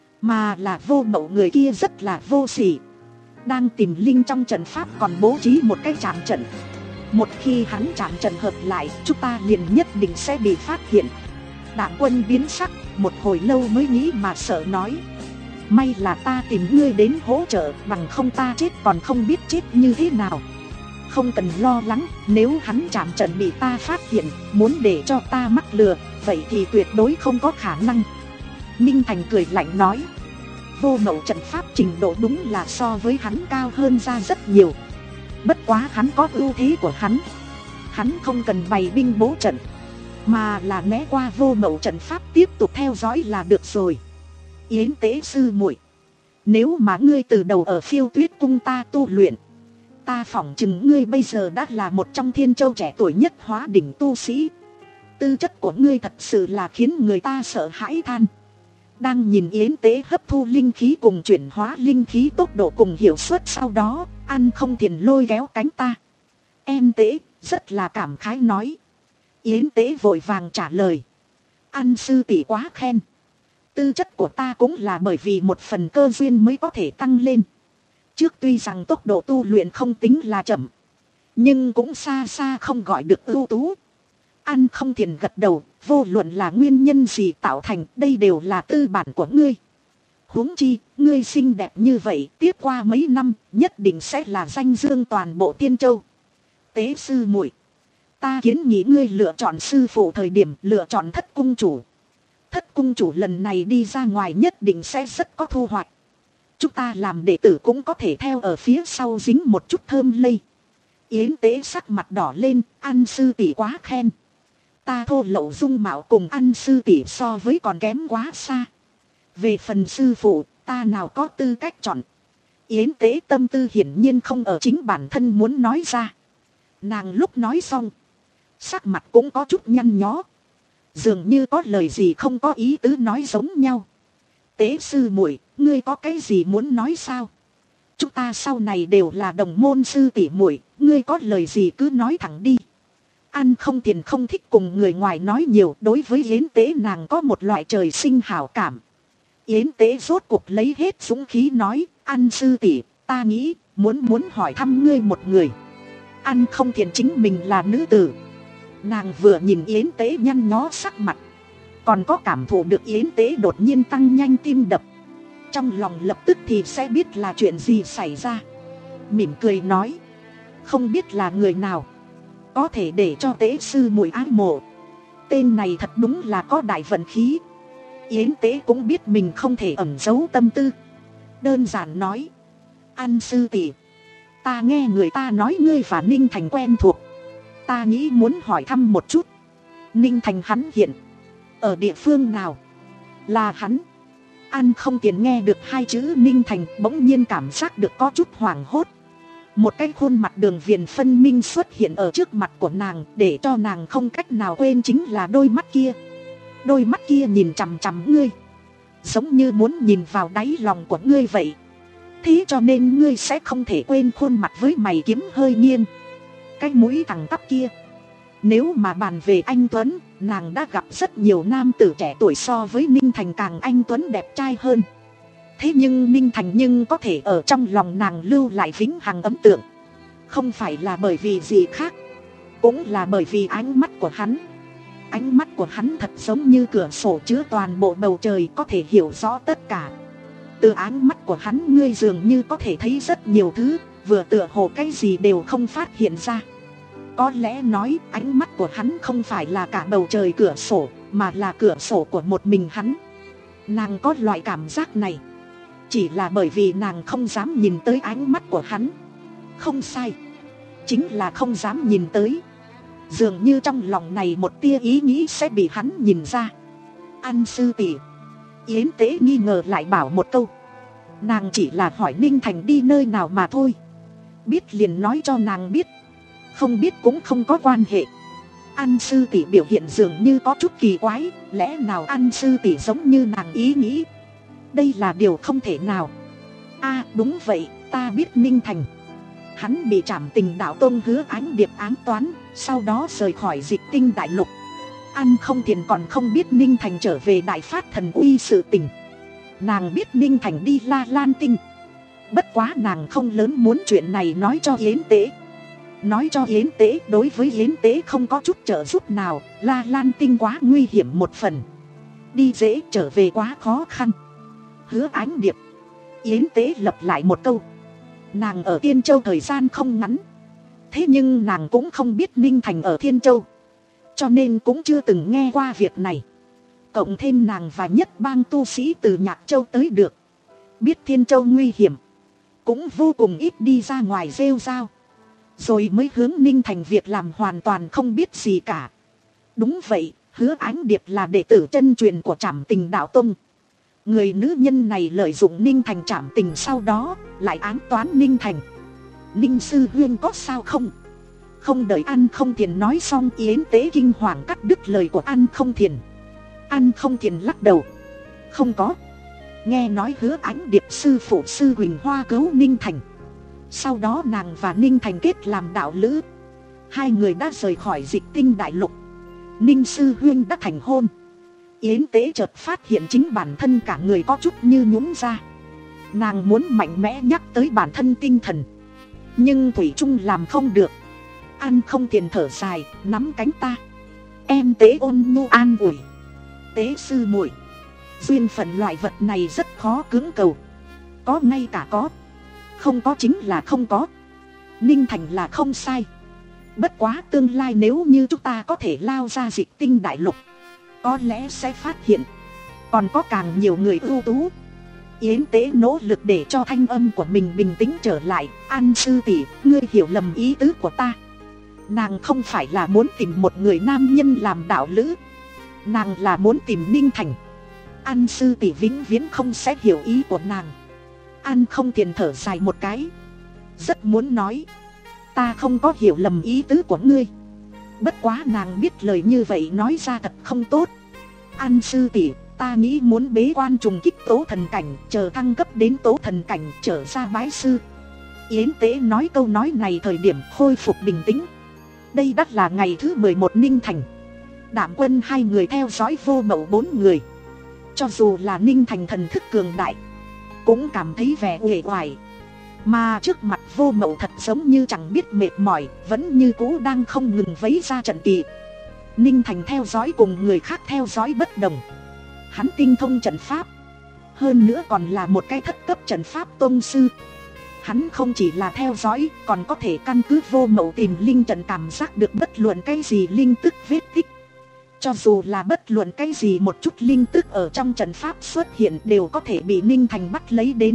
mà là Vô Mậu người kia rất là vô sỉ, đang tìm linh trong trận pháp còn bố trí một cái chạm trận. Một khi hắn chạm trận hợp lại, chúng ta liền nhất định sẽ bị phát hiện. Đảm Quân biến sắc, một hồi lâu mới nghĩ mà sợ nói, may là ta tìm ngươi đến hỗ trợ, bằng không ta chết còn không biết chết như thế nào. Không cần lo lắng, nếu hắn chạm trận bị ta phát hiện, muốn để cho ta mắc lừa, vậy thì tuyệt đối không có khả năng. Ninh Thành cười lạnh nói, Vô Mậu trận pháp trình độ đúng là so với hắn cao hơn ra rất nhiều. Bất quá hắn có ưu thế của hắn, hắn không cần bày binh bố trận, mà là né qua Vô Mậu trận pháp tiếp tục theo dõi là được rồi. Yến Tế sư muội, nếu mà ngươi từ đầu ở Phiêu Tuyết cung ta tu luyện, ta phỏng chừng ngươi bây giờ đã là một trong thiên châu trẻ tuổi nhất hóa đỉnh tu sĩ. Tư chất của ngươi thật sự là khiến người ta sợ hãi than. Đang nhìn Yến Tế hấp thu linh khí cùng chuyển hóa linh khí tốc độ cùng hiệu suất, sau đó Ăn Không Thiền lôi kéo cánh ta. Em Tế rất là cảm khái nói. Yến Tế vội vàng trả lời, Ăn sư tỷ quá khen. Tư chất của ta cũng là bởi vì một phần cơ duyên mới có thể tăng lên. Trước tuy rằng tốc độ tu luyện không tính là chậm, nhưng cũng xa xa không gọi được ưu tú. Ăn Không Thiền gật đầu, vô luận là nguyên nhân gì tạo thành, đây đều là tư bản của ngươi. Huống chi, ngươi xinh đẹp như vậy, tiếp qua mấy năm, nhất định sẽ là danh dương toàn bộ Tiên Châu. Tế sư muội, ta kiến nghị ngươi lựa chọn sư phụ thời điểm lựa chọn Thất cung chủ. Thất cung chủ lần này đi ra ngoài nhất định sẽ rất có thu hoạch. Chúng ta làm đệ tử cũng có thể theo ở phía sau dính một chút thơm lây. Yến Tế sắc mặt đỏ lên, Ăn sư tỷ quá khen. Ta thô lậu dung mạo cùng Ăn sư tỷ so với còn kém quá xa. Về phần sư phụ, ta nào có tư cách chọn. Yến Tế tâm tư hiển nhiên không ở chính bản thân muốn nói ra. Nàng lúc nói xong, sắc mặt cũng có chút nhăn nhó, dường như có lời gì không có ý tứ nói giống nhau. Tế sư muội, ngươi có cái gì muốn nói sao? Chúng ta sau này đều là đồng môn sư tỷ muội, ngươi có lời gì cứ nói thẳng đi. Ăn Không Thiền không thích cùng người ngoài nói nhiều, đối với Yến Tế nàng có một loại trời sinh hảo cảm. Yến Tế rốt cuộc lấy hết dũng khí nói, Ăn sư tỷ, ta nghĩ muốn muốn hỏi thăm ngươi một người. Ăn Không Thiền chính mình là nữ tử, nàng vừa nhìn Yến Tế nhăn nhó sắc mặt, còn có cảm thụ được Yến Tế đột nhiên tăng nhanh tim đập, trong lòng lập tức thì sẽ biết là chuyện gì xảy ra. Mỉm cười nói, không biết là người nào có thể để cho Tế sư muội ái mộ. tên này thật đúng là có đại vận khí. Yến Tế cũng biết mình không thể ẩn giấu tâm tư, đơn giản nói: An sư tỷ, ta nghe người ta nói ngươi và Ninh Thành quen thuộc, ta nghĩ muốn hỏi thăm một chút. Ninh Thành hắn hiện ở địa phương nào? Là hắn. An Không Tiền nghe được hai chữ Ninh Thành bỗng nhiên cảm giác được có chút hoảng hốt. Một cái khuôn mặt đường viền phân minh xuất hiện ở trước mặt của nàng, để cho nàng không cách nào quên chính là đôi mắt kia. Đôi mắt kia nhìn chằm chằm ngươi, giống như muốn nhìn vào đáy lòng của ngươi vậy. Thế cho nên ngươi sẽ không thể quên khuôn mặt với mày kiếm hơi nghiêng, cái mũi thẳng tắp kia. Nếu mà bàn về anh tuấn, nàng đã gặp rất nhiều nam tử trẻ tuổi so với Ninh Thành càng anh tuấn đẹp trai hơn. Thế nhưng Ninh Thành nhưng có thể ở trong lòng nàng lưu lại vĩnh hằng ấn tượng, không phải là bởi vì gì khác, cũng là bởi vì ánh mắt của hắn. Ánh mắt của hắn thật giống như cửa sổ chứa toàn bộ bầu trời, có thể hiểu rõ tất cả. Từ ánh mắt của hắn ngươi dường như có thể thấy rất nhiều thứ, vừa tựa hồ cái gì đều không phát hiện ra. Có lẽ nói ánh mắt của hắn không phải là cả bầu trời cửa sổ, mà là cửa sổ của một mình hắn. Nàng có loại cảm giác này, chỉ là bởi vì nàng không dám nhìn tới ánh mắt của hắn. Không sai, chính là không dám nhìn tới. Dường như trong lòng này một tia ý nghĩ sẽ bị hắn nhìn ra. An sư tỷ, Yến Tế nghi ngờ lại bảo một câu. Nàng chỉ là hỏi Ninh Thành đi nơi nào mà thôi, biết liền nói cho nàng biết, không biết cũng không có quan hệ. An sư tỷ biểu hiện dường như có chút kỳ quái, lẽ nào An sư tỷ giống như nàng ý nghĩ? Đây là điều không thể nào. À đúng vậy, ta biết Ninh Thành. Hắn bị Trảm Tình Đạo Tông Hứa Ánh Điệp ám toán, sau đó rời khỏi Dịch Tinh Đại Lục. An Không Thiền còn không biết Ninh Thành trở về Đại Phát Thần Uy sự tình. Nàng biết Ninh Thành đi La Lan Tinh, bất quá nàng không lớn muốn chuyện này nói cho Yến Tế. Nói cho Yến Tế đối với Yến Tế không có chút trợ giúp nào. La Lan Tinh quá nguy hiểm một phần, đi dễ trở về quá khó khăn. Hứa Ánh Điệp, Yến Tế lặp lại một câu. Nàng ở Thiên Châu thời gian không ngắn, thế nhưng nàng cũng không biết Ninh Thành ở Thiên Châu, cho nên cũng chưa từng nghe qua việc này. Cộng thêm nàng và Nhất Bang tu sĩ từ Nhạc Châu tới được, biết Thiên Châu nguy hiểm, cũng vô cùng ít đi ra ngoài rêu rao, rồi mới hướng Ninh Thành việc làm hoàn toàn không biết gì cả. Đúng vậy, Hứa Ánh Điệp là đệ tử chân truyền của Trảm Tình Đạo Tông. Người nữ nhân này lợi dụng Ninh Thành trảm tình, sau đó lại ám toán Ninh Thành. Ninh sư huynh có sao không? Không đợi An Không Thiền nói xong, Yến Tế kinh hoàng cắt đứt lời của An Không Thiền. An Không Thiền lắc đầu. Không có. Nghe nói Hứa Ánh Điệp sư phụ sư Huỳnh Hoa cứu Ninh Thành, sau đó nàng và Ninh Thành kết làm đạo lữ. Hai người đã rời khỏi Dịch Tinh Đại Lục. Ninh sư huynh đã thành hôn. Yến Tế chợt phát hiện chính bản thân cả người có chút như nhũn ra. Nàng muốn mạnh mẽ nhắc tới bản thân tinh thần, nhưng thủy chung làm không được. An Không Thiền thở dài, nắm cánh ta. Em Tế ôn nhu an ủi. Tế sư muội, duyên phận loại vật này rất khó cưỡng cầu. Có ngay cả có, không có chính là không có. Ninh Thành là không sai, bất quá tương lai nếu như chúng ta có thể lao ra Dịch Tinh Đại Lục, có lẽ sẽ phát hiện còn có càng nhiều người ưu tú. Yến Tế nỗ lực để cho thanh âm của mình bình tĩnh trở lại. An sư tỷ, ngươi hiểu lầm ý tứ của ta. Nàng không phải là muốn tìm một người nam nhân làm đạo lữ, nàng là muốn tìm Ninh Thành. An sư tỷ vĩnh viễn không sẽ hiểu ý của nàng. An Không Thiền thở dài một cái, rất muốn nói, ta không có hiểu lầm ý tứ của ngươi. Bất quá nàng biết lời như vậy nói ra thật không tốt. An sư tỷ, ta nghĩ muốn bế quan trùng kích tố thần cảnh, chờ thăng cấp đến tố thần cảnh trở ra bái sư. Yến Tế nói câu nói này thời điểm khôi phục bình tĩnh. Đây đắt là ngày thứ mười một Ninh Thành, Đạm Quân hai người theo dõi Vô Mậu bốn người. Cho dù là Ninh Thành thần thức cường đại, cũng cảm thấy vẻ uể oải. Mà trước mặt Vô Mậu thật giống như chẳng biết mệt mỏi, vẫn như cũ đang không ngừng vấy ra trận kỳ. Ninh Thành theo dõi cùng người khác theo dõi bất đồng. Hắn tinh thông trận pháp, hơn nữa còn là một cái thất cấp trận pháp tôn sư. Hắn không chỉ là theo dõi, còn có thể căn cứ Vô Mậu tìm linh trận cảm giác được bất luận cái gì linh tức vết tích. Cho dù là bất luận cái gì một chút linh tức ở trong trận pháp xuất hiện đều có thể bị Ninh Thành bắt lấy đến.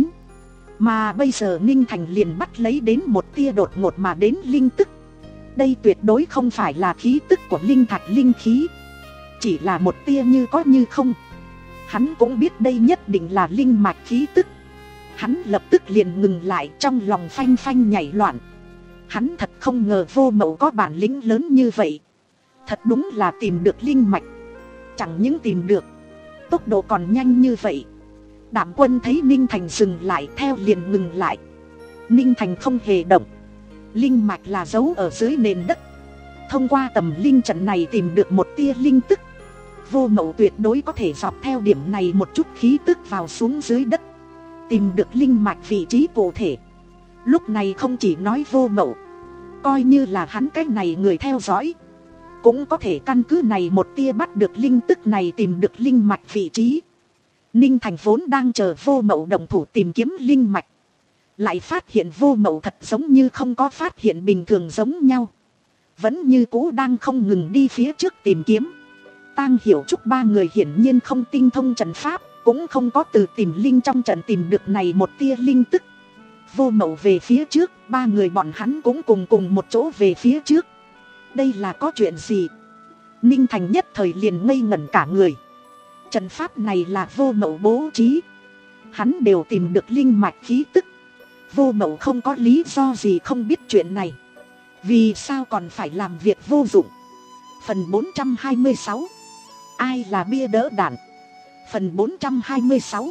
Mà bây giờ Ninh Thành liền bắt lấy đến một tia đột ngột mà đến linh tức. Đây tuyệt đối không phải là khí tức của linh thạch linh khí, chỉ là một tia như có như không. Hắn cũng biết đây nhất định là linh mạch khí tức. Hắn lập tức liền ngừng lại, trong lòng phanh phanh nhảy loạn. Hắn thật không ngờ Vô Mậu có bản lĩnh lớn như vậy. Thật đúng là tìm được linh mạch. Chẳng những tìm được, tốc độ còn nhanh như vậy. Đảm Quân thấy Ninh Thành dừng lại theo liền ngừng lại. Ninh Thành không hề động. Linh mạch là giấu ở dưới nền đất. Thông qua tầm linh trận này tìm được một tia linh tức. Vô Mậu tuyệt đối có thể dọc theo điểm này một chút khí tức vào xuống dưới đất, tìm được linh mạch vị trí cụ thể. Lúc này không chỉ nói Vô Mậu, coi như là hắn cái này người theo dõi cũng có thể căn cứ này một tia bắt được linh tức này tìm được linh mạch vị trí. Ninh Thành vốn đang chờ Vô Mậu động thủ tìm kiếm linh mạch, lại phát hiện Vô Mậu thật giống như không có phát hiện bình thường giống nhau, vẫn như cũ đang không ngừng đi phía trước tìm kiếm. Tang Hiểu Trúc ba người hiển nhiên không tinh thông trận pháp, cũng không có từ tìm linh trong trận tìm được này một tia linh tức. Vô Mậu về phía trước, ba người bọn hắn cũng cùng cùng một chỗ về phía trước. Đây là có chuyện gì? Ninh Thành nhất thời liền ngây ngẩn cả người. Trận pháp này là Vô Mậu bố trí, hắn đều tìm được linh mạch khí tức. Vô Mậu không có lý do gì không biết chuyện này. Vì sao còn phải làm việc vô dụng? Phần bốn trăm hai mươi sáu. Ai là bia đỡ đạn? Phần bốn trăm hai mươi sáu.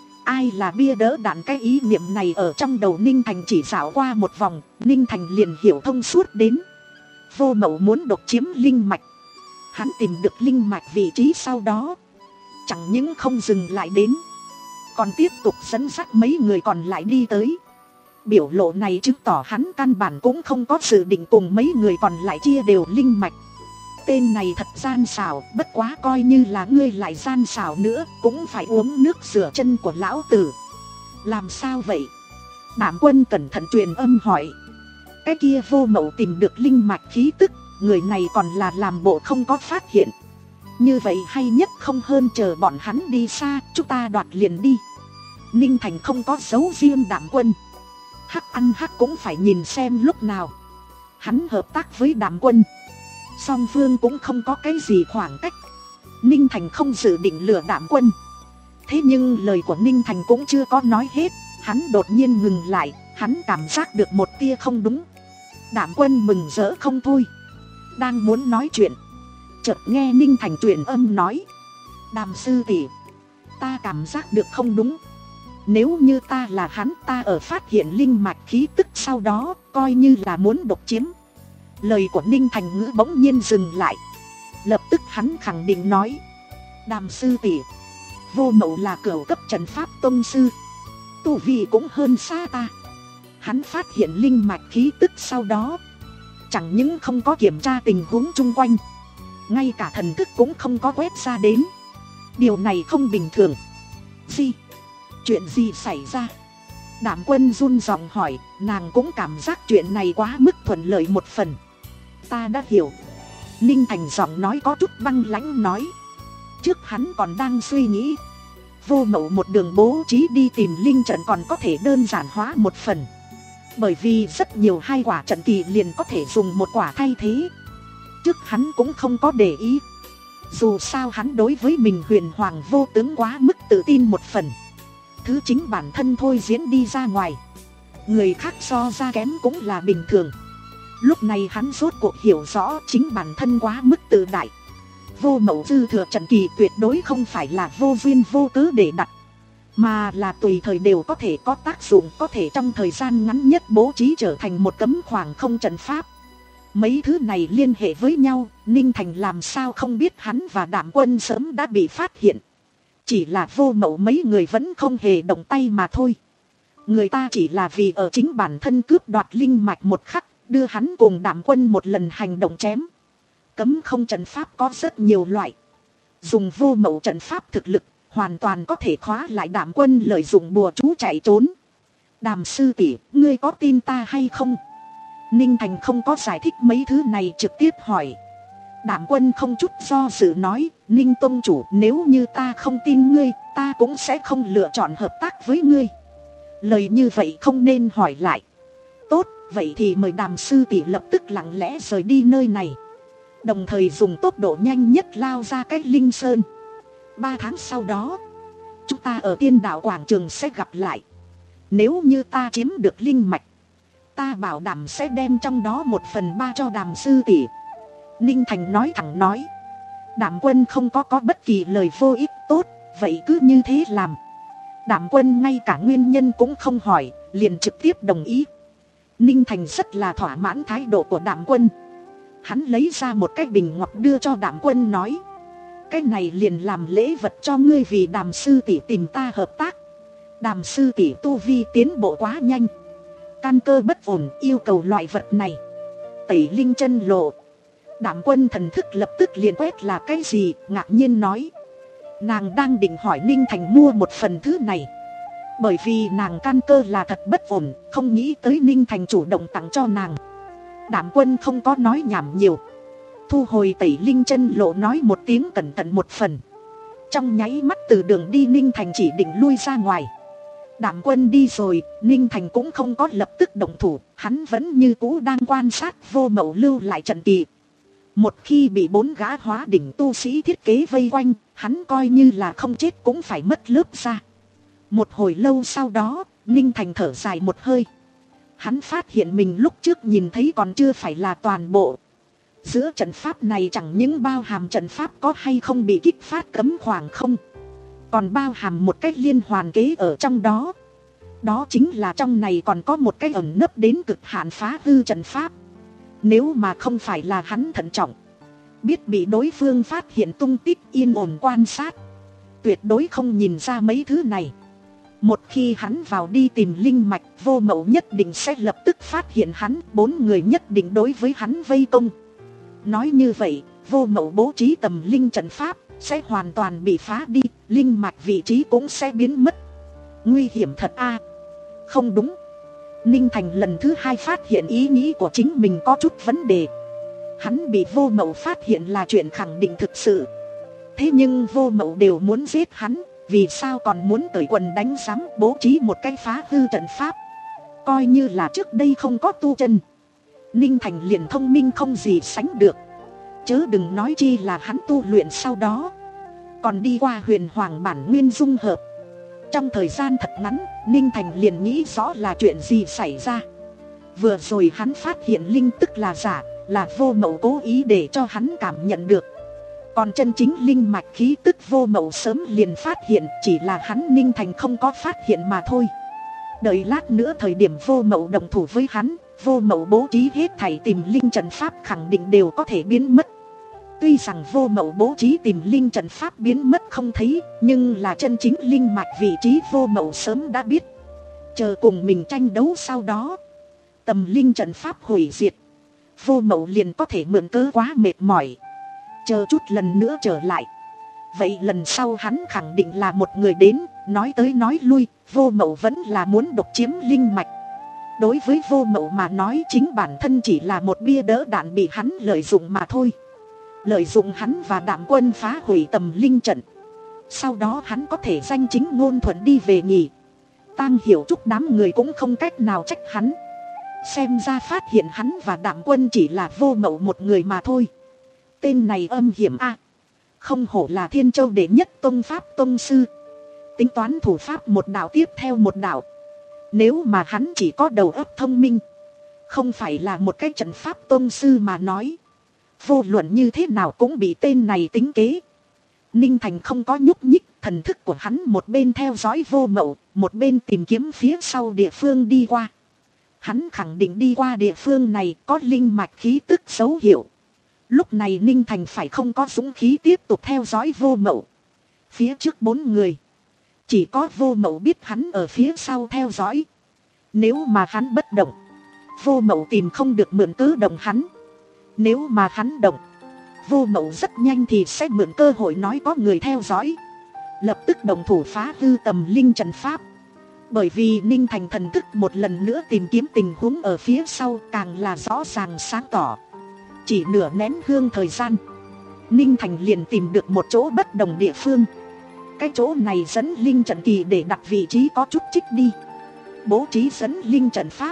Ai là bia đỡ đạn? Cái ý niệm này ở trong đầu Ninh Thành chỉ dạo qua một vòng, Ninh Thành liền hiểu thông suốt đến. Vô Mậu muốn độc chiếm linh mạch. Hắn tìm được linh mạch vị trí sau đó, chẳng những không dừng lại đến, còn tiếp tục dẫn dắt mấy người còn lại đi tới. Biểu lộ này chứng tỏ hắn căn bản cũng không có dự định cùng mấy người còn lại chia đều linh mạch. Tên này thật gian xảo, bất quá coi như là ngươi lại gian xảo nữa cũng phải uống nước rửa chân của lão tử. Làm sao vậy? Đảm Quân cẩn thận truyền âm hỏi. Cái kia Vô Mậu tìm được linh mạch khí tức, người này còn là làm bộ không có phát hiện. Như vậy hay nhất không hơn chờ bọn hắn đi xa, chúng ta đoạt liền đi. Ninh Thành không có giấu riêng Đảm Quân. Hắc ăn hắc cũng phải nhìn xem lúc nào hắn hợp tác với Đảm Quân, song phương cũng không có cái gì khoảng cách. Ninh Thành không dự định lừa Đảm Quân. Thế nhưng lời của Ninh Thành cũng chưa có nói hết, hắn đột nhiên ngừng lại. Hắn cảm giác được một tia không đúng. Đảm Quân mừng rỡ không thôi, đang muốn nói chuyện, chợt nghe Ninh Thành truyền âm nói: Đàm sư tỷ, ta cảm giác được không đúng. Nếu như ta là hắn, ta ở phát hiện linh mạch khí tức sau đó coi như là muốn độc chiếm. Lời của Ninh Thành ngữ bỗng nhiên dừng lại. Lập tức hắn khẳng định nói: Đàm sư tỷ, Vô Mậu là cửu cấp trận pháp tông sư, tu vi cũng hơn xa ta. Hắn phát hiện linh mạch khí tức sau đó, chẳng những không có kiểm tra tình huống chung quanh, ngay cả thần thức cũng không có quét ra đến. Điều này không bình thường. Gì? Chuyện gì xảy ra? Đảm Quân run giọng hỏi. Nàng cũng cảm giác chuyện này quá mức thuận lợi một phần. Ta đã hiểu. Ninh Thành giọng nói có chút băng lãnh nói. Trước hắn còn đang suy nghĩ, Vô Mậu một đường bố trí đi tìm linh trận còn có thể đơn giản hóa một phần, bởi vì rất nhiều hai quả trận kỳ liền có thể dùng một quả thay thế. Trước hắn cũng không có để ý, dù sao hắn đối với mình Huyền Hoàng vô tướng quá mức tự tin một phần. Thứ chính bản thân thôi diễn đi ra ngoài, người khác so ra kém cũng là bình thường. Lúc này hắn rốt cuộc hiểu rõ chính bản thân quá mức tự đại. Vô Mậu dư thừa trận kỳ tuyệt đối không phải là vô duyên vô cớ để đặt, mà là tùy thời đều có thể có tác dụng, có thể trong thời gian ngắn nhất bố trí trở thành một cấm khoảng không trận pháp. Mấy thứ này liên hệ với nhau, Ninh Thành làm sao không biết hắn và Đảm Quân sớm đã bị phát hiện. Chỉ là Vô Mậu mấy người vẫn không hề động tay mà thôi. Người ta chỉ là vì ở chính bản thân cướp đoạt linh mạch một khắc, đưa hắn cùng Đảm Quân một lần hành động chém. Cấm không trận pháp có rất nhiều loại. Dùng Vô Mậu trận pháp thực lực, hoàn toàn có thể khóa lại Đảm Quân lợi dụng bùa chú chạy trốn. Đàm sư tỷ, ngươi có tin ta hay không? Ninh Thành không có giải thích mấy thứ này, trực tiếp hỏi. Đảm Quân không chút do dự nói, Ninh tông chủ, nếu như ta không tin ngươi, ta cũng sẽ không lựa chọn hợp tác với ngươi. Lời như vậy không nên hỏi lại. Tốt, vậy thì mời Đàm sư tỷ lập tức lặng lẽ rời đi nơi này, đồng thời dùng tốc độ nhanh nhất lao ra cách Linh Sơn. Ba tháng sau đó, chúng ta ở Tiên Đạo Quảng Trường sẽ gặp lại. Nếu như ta chiếm được linh mạch, ta bảo đảm sẽ đem trong đó một phần ba cho Đàm sư tỷ. Ninh Thành nói thẳng nói. Đảm Quân không có có bất kỳ lời vô ích. Tốt, vậy cứ như thế làm. Đảm Quân ngay cả nguyên nhân cũng không hỏi, liền trực tiếp đồng ý. Ninh Thành rất là thỏa mãn thái độ của Đảm Quân. Hắn lấy ra một cái bình ngọc đưa cho Đảm Quân nói, cái này liền làm lễ vật cho ngươi, vì Đàm sư tỷ tìm ta hợp tác. Đàm sư tỷ tu vi tiến bộ quá nhanh, căn cơ bất ổn, yêu cầu loại vật này. Tẩy linh chân lộ. Đảm Quân thần thức lập tức liền quét là cái gì, ngạc nhiên nói. Nàng đang định hỏi Ninh Thành mua một phần thứ này, bởi vì nàng căn cơ là thật bất ổn, không nghĩ tới Ninh Thành chủ động tặng cho nàng. Đảm Quân không có nói nhảm nhiều, thu hồi tẩy linh chân lộ, nói một tiếng cẩn thận một phần. Trong nháy mắt từ đường đi Ninh Thành chỉ định lui ra ngoài. Đảm Quân đi rồi, Ninh Thành cũng không có lập tức động thủ, hắn vẫn như cũ đang quan sát Vô Mậu lưu lại trận kỳ. Một khi bị bốn gã hóa đỉnh tu sĩ thiết kế vây quanh, hắn coi như là không chết cũng phải mất lớp da. Một hồi lâu sau đó, Ninh Thành thở dài một hơi. Hắn phát hiện mình lúc trước nhìn thấy còn chưa phải là toàn bộ. Giữa trận pháp này chẳng những bao hàm trận pháp có hay không bị kích phát cấm khoảng không, còn bao hàm một cách liên hoàn kế ở trong đó. Đó chính là trong này còn có một cái ẩn nấp đến cực hạn phá hư trận pháp. Nếu mà không phải là hắn thận trọng, biết bị đối phương phát hiện tung tích, yên ổn quan sát, tuyệt đối không nhìn ra mấy thứ này. Một khi hắn vào đi tìm linh mạch, Vô Mậu nhất định sẽ lập tức phát hiện hắn, bốn người nhất định đối với hắn vây công. Nói như vậy, Vô Mậu bố trí tầm linh trận pháp sẽ hoàn toàn bị phá đi, linh mạch vị trí cũng sẽ biến mất. Nguy hiểm thật a. Không đúng. Ninh Thành lần thứ hai phát hiện ý nghĩ của chính mình có chút vấn đề. Hắn bị Vô Mậu phát hiện là chuyện khẳng định thực sự. Thế nhưng Vô Mậu đều muốn giết hắn, vì sao còn muốn cởi quần đánh giám bố trí một cái phá hư trận pháp? Coi như là trước đây không có tu chân, Ninh Thành liền thông minh không gì sánh được, chớ đừng nói chi là hắn tu luyện sau đó còn đi qua huyền hoàng bản nguyên dung hợp. Trong thời gian thật ngắn, Ninh Thành liền nghĩ rõ là chuyện gì xảy ra. Vừa rồi hắn phát hiện linh tức là giả, là Vô Mậu cố ý để cho hắn cảm nhận được. Còn chân chính linh mạch khí tức Vô Mậu sớm liền phát hiện, chỉ là hắn Ninh Thành không có phát hiện mà thôi. Đợi lát nữa thời điểm Vô Mậu đồng thủ với hắn, Vô Mậu bố trí hết thảy tìm linh trận pháp khẳng định đều có thể biến mất. Tuy rằng Vô Mậu bố trí tìm linh trận pháp biến mất không thấy, nhưng là chân chính linh mạch vị trí Vô Mậu sớm đã biết. Chờ cùng mình tranh đấu sau đó, tầm linh trận pháp hủy diệt, Vô Mậu liền có thể mượn cớ quá mệt mỏi, chờ chút lần nữa trở lại. Vậy lần sau hắn khẳng định là một người đến, nói tới nói lui, Vô Mậu vẫn là muốn độc chiếm linh mạch. Đối với Vô Mậu mà nói, chính bản thân chỉ là một bia đỡ đạn bị hắn lợi dụng mà thôi. Lợi dụng hắn và Đảm Quân phá hủy tầm linh trận, sau đó hắn có thể danh chính ngôn thuận đi về nghỉ. Tang Hiểu Trúc đám người cũng không cách nào trách hắn. Xem ra phát hiện hắn và Đảm Quân chỉ là Vô Mậu một người mà thôi. Tên này âm hiểm a, không hổ là Thiên Châu đệ nhất tông pháp tông sư, tính toán thủ pháp một đạo tiếp theo một đạo. Nếu mà hắn chỉ có đầu óc thông minh, không phải là một cái trận pháp tông sư mà nói, vô luận như thế nào cũng bị tên này tính kế. Ninh Thành không có nhúc nhích, thần thức của hắn một bên theo dõi Vô Mậu, một bên tìm kiếm phía sau địa phương đi qua. Hắn khẳng định đi qua địa phương này có linh mạch khí tức dấu hiệu. Lúc này Ninh Thành phải không có dũng khí tiếp tục theo dõi Vô Mậu. Phía trước bốn người, chỉ có Vô Mậu biết hắn ở phía sau theo dõi. Nếu mà hắn bất động, Vô Mậu tìm không được mượn cớ động hắn. Nếu mà hắn động, Vô Mậu rất nhanh thì sẽ mượn cơ hội nói có người theo dõi, lập tức đồng thủ phá hư tầm linh trận pháp. Bởi vì Ninh Thành thần thức một lần nữa tìm kiếm tình huống ở phía sau càng là rõ ràng sáng tỏ. Chỉ nửa nén hương thời gian, Ninh Thành liền tìm được một chỗ bất đồng địa phương. Cái chỗ này dẫn linh trận kỳ để đặt vị trí có chút trích đi. Bố trí dẫn linh trận pháp,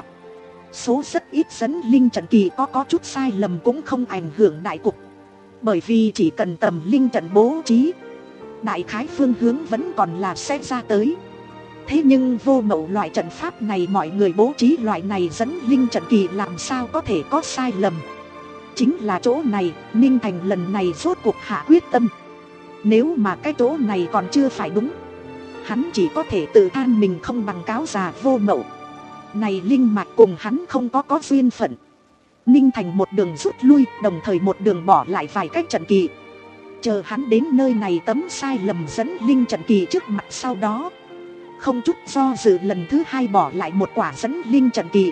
số rất ít dẫn linh trận kỳ có có chút sai lầm cũng không ảnh hưởng đại cục. Bởi vì chỉ cần tầm linh trận bố trí, đại khái phương hướng vẫn còn là sẽ ra tới. Thế nhưng vô mậu loại trận pháp này, mọi người bố trí loại này dẫn linh trận kỳ làm sao có thể có sai lầm. Chính là chỗ này, Ninh Thành lần này rốt cuộc hạ quyết tâm. Nếu mà cái chỗ này còn chưa phải đúng, hắn chỉ có thể tự than mình không bằng cáo già vô mậu. Này linh mạch cùng hắn không có có duyên phận. Ninh Thành một đường rút lui, đồng thời một đường bỏ lại vài cách trận kỳ. Chờ hắn đến nơi này tấm sai lầm dẫn linh trận kỳ trước mặt, sau đó không chút do dự lần thứ hai bỏ lại một quả dẫn linh trận kỳ.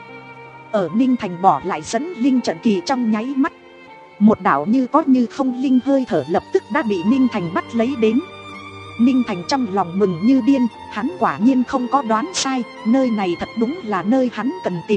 Ở Ninh Thành bỏ lại dẫn linh trận kỳ trong nháy mắt, một đạo như có như không linh hơi thở lập tức đã bị Ninh Thành bắt lấy đến. Ninh Thành trong lòng mừng như điên, hắn quả nhiên không có đoán sai, nơi này thật đúng là nơi hắn cần tìm.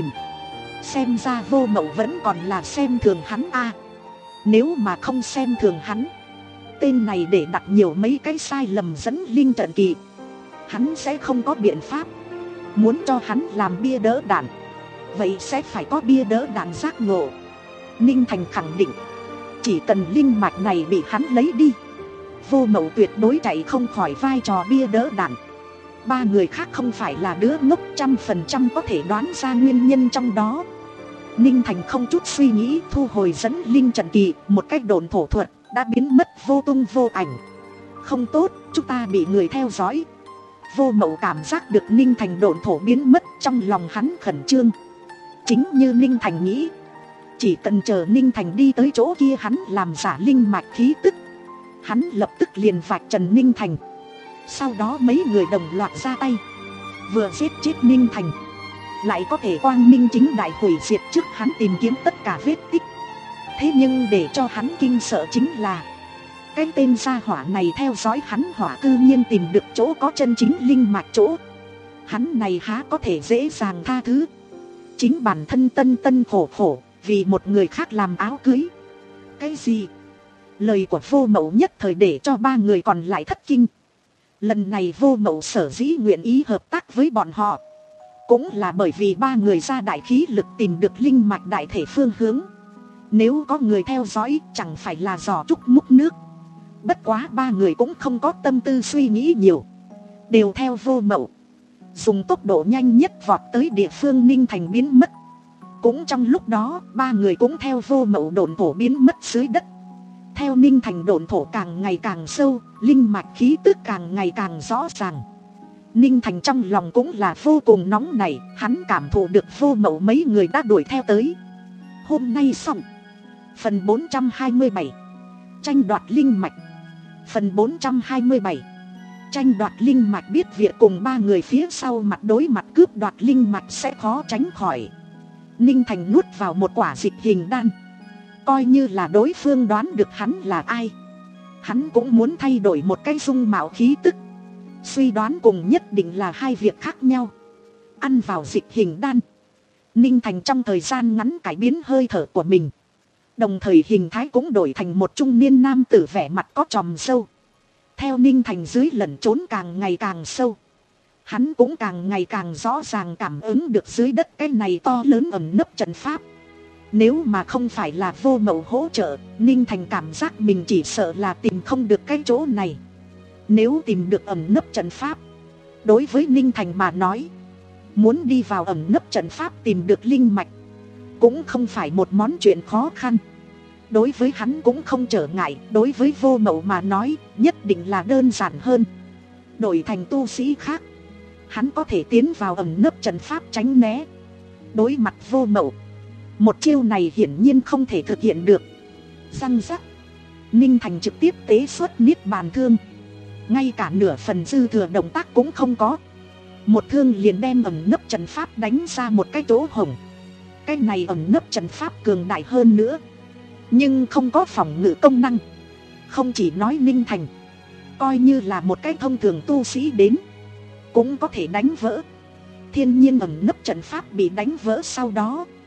Xem ra vô mậu vẫn còn là xem thường hắn a. À, nếu mà không xem thường hắn, tên này để đặt nhiều mấy cái sai lầm dẫn linh trận kỳ, hắn sẽ không có biện pháp. Muốn cho hắn làm bia đỡ đạn, vậy sẽ phải có bia đỡ đạn giác ngộ. Ninh Thành khẳng định, chỉ cần linh mạch này bị hắn lấy đi, vô mậu tuyệt đối chạy không khỏi vai trò bia đỡ đạn. Ba người khác không phải là đứa ngốc, trăm phần trăm có thể đoán ra nguyên nhân trong đó. Ninh Thành không chút suy nghĩ thu hồi dẫn linh trận kỳ, một cách độn thổ thuật đã biến mất vô tung vô ảnh. Không tốt, chúng ta bị người theo dõi. Vô mậu cảm giác được Ninh Thành độn thổ biến mất, trong lòng hắn khẩn trương. Chính như Ninh Thành nghĩ, chỉ cần chờ Ninh Thành đi tới chỗ kia hắn làm giả linh mạch khí tức, hắn lập tức liền vạch trần Ninh Thành. Sau đó mấy người đồng loạt ra tay, vừa giết chết Ninh Thành, lại có thể quang minh chính đại hủy diệt trước hắn tìm kiếm tất cả vết tích. Thế nhưng để cho hắn kinh sợ chính là, cái tên gia hỏa này theo dõi hắn hỏa cư nhiên tìm được chỗ có chân chính linh mạch chỗ. Hắn này há có thể dễ dàng tha thứ. Chính bản thân tân tân khổ khổ vì một người khác làm áo cưới. Cái gì? Lời của vô mậu nhất thời để cho ba người còn lại thất kinh. Lần này vô mậu sở dĩ nguyện ý hợp tác với bọn họ, cũng là bởi vì ba người ra đại khí lực tìm được linh mạch đại thể phương hướng. Nếu có người theo dõi chẳng phải là giò trúc múc nước. Bất quá ba người cũng không có tâm tư suy nghĩ nhiều, đều theo vô mậu, dùng tốc độ nhanh nhất vọt tới địa phương Ninh Thành biến mất. Cũng trong lúc đó, ba người cũng theo vô mậu độn thổ biến mất dưới đất. Theo Ninh Thành độn thổ càng ngày càng sâu, linh mạch khí tức càng ngày càng rõ ràng. Ninh Thành trong lòng cũng là vô cùng nóng nảy, hắn cảm thụ được vô mậu mấy người đã đuổi theo tới. Hôm nay xong. Phần bốn trăm hai mươi bảy, tranh đoạt linh mạch. Phần bốn trăm hai mươi bảy, tranh đoạt linh mạch. Biết việc cùng ba người phía sau mặt đối mặt cướp đoạt linh mạch sẽ khó tránh khỏi, Ninh Thành nuốt vào một quả dịch hình đan. Coi như là đối phương đoán được hắn là ai, hắn cũng muốn thay đổi một cái dung mạo khí tức. Suy đoán cùng nhất định là hai việc khác nhau. Ăn vào dịch hình đan, Ninh Thành trong thời gian ngắn cải biến hơi thở của mình, đồng thời hình thái cũng đổi thành một trung niên nam tử vẻ mặt có chòm râu. Theo Ninh Thành dưới lẩn trốn càng ngày càng sâu, hắn cũng càng ngày càng rõ ràng cảm ứng được dưới đất cái này to lớn ẩn nấp trận pháp. Nếu mà không phải là vô mậu hỗ trợ, Ninh Thành cảm giác mình chỉ sợ là tìm không được cái chỗ này. Nếu tìm được ẩn nấp trận pháp, đối với Ninh Thành mà nói, muốn đi vào ẩn nấp trận pháp tìm được linh mạch cũng không phải một món chuyện khó khăn. Đối với hắn cũng không trở ngại, đối với vô mậu mà nói nhất định là đơn giản hơn. Đổi thành tu sĩ khác, hắn có thể tiến vào ẩn nấp trận pháp tránh né. Đối mặt vô mậu, một chiêu này hiển nhiên không thể thực hiện được. Răng rắc, Ninh Thành trực tiếp tế xuất niết bàn thương, ngay cả nửa phần dư thừa động tác cũng không có. Một thương liền đem ẩn nấp trận pháp đánh ra một cái chỗ hổng. Cái này ẩn nấp trận pháp cường đại hơn nữa, nhưng không có phòng ngự công năng. Không chỉ nói Ninh Thành, coi như là một cái thông thường tu sĩ đến cũng có thể đánh vỡ. Thiên nhiên ẩn nấp trận pháp bị đánh vỡ sau đó,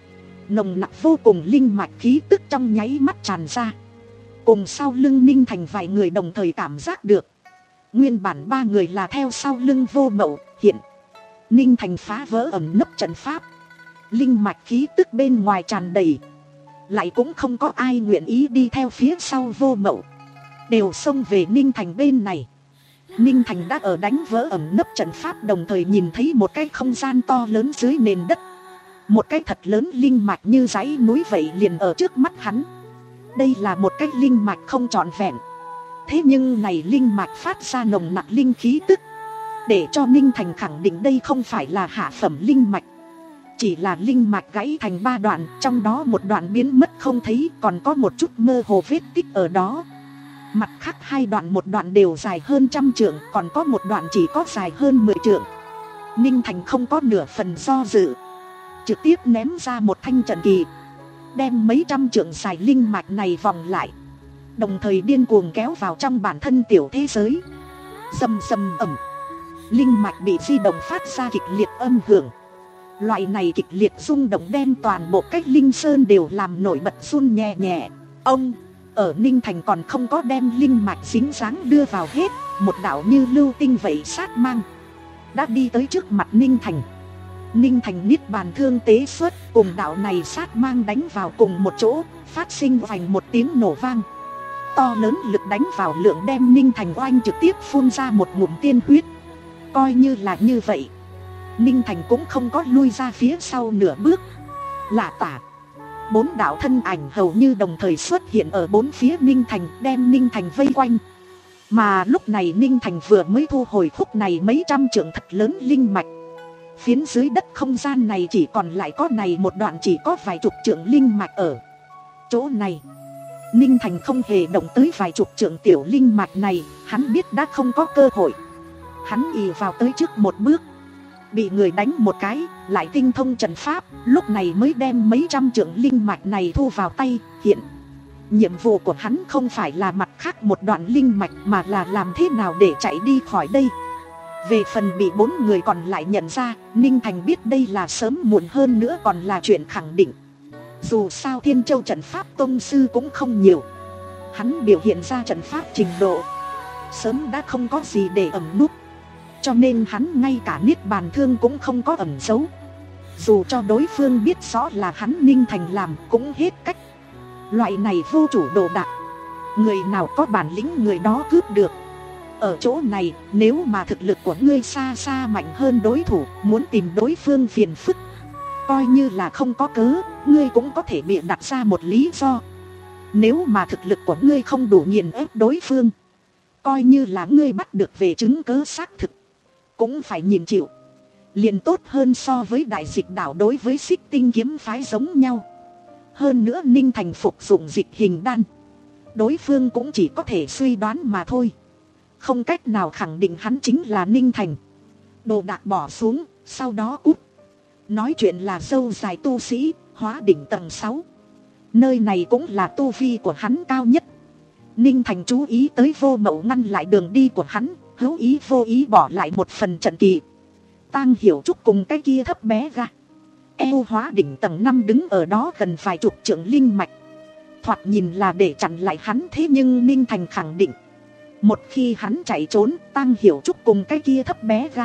nồng nặc vô cùng linh mạch khí tức trong nháy mắt tràn ra. Cùng sau lưng Ninh Thành vài người đồng thời cảm giác được. Nguyên bản ba người là theo sau lưng Vô Mậu, hiện Ninh Thành phá vỡ ẩn nấp trận pháp. Linh mạch khí tức bên ngoài tràn đầy. Lại cũng không có ai nguyện ý đi theo phía sau Vô Mậu, đều xông về Ninh Thành bên này. Ninh Thành đã ở đánh vỡ ẩn nấp trận pháp, đồng thời nhìn thấy một cái không gian to lớn dưới nền đất. Một cái thật lớn linh mạch như dãy núi vậy liền ở trước mắt hắn. Đây là một cái linh mạch không trọn vẹn. Thế nhưng này linh mạch phát ra nồng nặc linh khí tức, để cho Ninh Thành khẳng định đây không phải là hạ phẩm linh mạch. Chỉ là linh mạch gãy thành ba đoạn, trong đó một đoạn biến mất không thấy, còn có một chút mơ hồ vết tích ở đó. Mặt khác hai đoạn, một đoạn đều dài hơn trăm trượng, còn có một đoạn chỉ có dài hơn mười trượng. Ninh Thành không có nửa phần do dự, trực tiếp ném ra một thanh trận kỳ, đem mấy trăm trượng dài linh mạch này vòng lại, đồng thời điên cuồng kéo vào trong bản thân tiểu thế giới. Rầm rầm ầm, linh mạch bị di động phát ra kịch liệt âm hưởng. Loại này kịch liệt rung động đem toàn bộ cách linh sơn đều làm nổi bật run nhẹ nhẹ. Ông ở Ninh Thành còn không có đem linh mạch dính dáng đưa vào hết, một đạo như lưu tinh vậy sát mang đã đi tới trước mặt Ninh Thành. Ninh Thành niết bàn thương tế xuất, cùng đạo này sát mang đánh vào cùng một chỗ, phát sinh vành một tiếng nổ vang. To lớn lực đánh vào lượng đem Ninh Thành oanh trực tiếp phun ra một ngụm tiên huyết. Coi như là như vậy, Ninh Thành cũng không có lui ra phía sau nửa bước. Lạ tả, bốn đạo thân ảnh hầu như đồng thời xuất hiện ở bốn phía Ninh Thành, đem Ninh Thành vây quanh. Mà lúc này Ninh Thành vừa mới thu hồi khúc này mấy trăm trượng thật lớn linh mạch. Phiến dưới đất không gian này chỉ còn lại có này một đoạn chỉ có vài chục trượng linh mạch ở chỗ này. Ninh Thành không hề động tới vài chục trượng tiểu linh mạch này, hắn biết đã không có cơ hội. Hắn ì vào tới trước một bước, bị người đánh một cái, lại tinh thông trận pháp, lúc này mới đem mấy trăm trượng linh mạch này thu vào tay. Hiện nhiệm vụ của hắn không phải là mặt khác một đoạn linh mạch, mà là làm thế nào để chạy đi khỏi đây. Về phần bị bốn người còn lại nhận ra, Ninh Thành biết đây là sớm muộn hơn nữa còn là chuyện khẳng định. Dù sao Thiên Châu trận pháp tông sư cũng không nhiều, hắn biểu hiện ra trận pháp trình độ sớm đã không có gì để ẩn núp, cho nên hắn ngay cả niết bàn thương cũng không có ẩn giấu. Dù cho đối phương biết rõ là hắn Ninh Thành làm cũng hết cách. Loại này vô chủ đồ đạc, người nào có bản lĩnh người đó cướp được. Ở chỗ này, nếu mà thực lực của ngươi xa xa mạnh hơn đối thủ, muốn tìm đối phương phiền phức, coi như là không có cớ, ngươi cũng có thể bịa đặt ra một lý do. Nếu mà thực lực của ngươi không đủ nghiền ép đối phương, coi như là ngươi bắt được về chứng cớ xác thực, cũng phải nhìn chịu. Liền tốt hơn so với đại dịch đảo đối với Xích Tinh kiếm phái giống nhau. Hơn nữa Ninh Thành phục dụng dịch hình đan, đối phương cũng chỉ có thể suy đoán mà thôi, không cách nào khẳng định hắn chính là Ninh Thành. Đồ đạc bỏ xuống, sau đó cút. Nói chuyện là dâu dài tu sĩ, hóa đỉnh tầng sáu. Nơi này cũng là tu vi của hắn cao nhất. Ninh Thành chú ý tới Vô Mậu ngăn lại đường đi của hắn, hữu ý vô ý bỏ lại một phần trận kỳ. Tang Hiểu Trúc cùng cái kia thấp bé ra eo hóa đỉnh tầng năm đứng ở đó gần vài chục trượng linh mạch, thoạt nhìn là để chặn lại hắn. Thế nhưng Ninh Thành khẳng định, một khi hắn chạy trốn, Tang Hiểu Trúc cùng cái kia thấp bé ra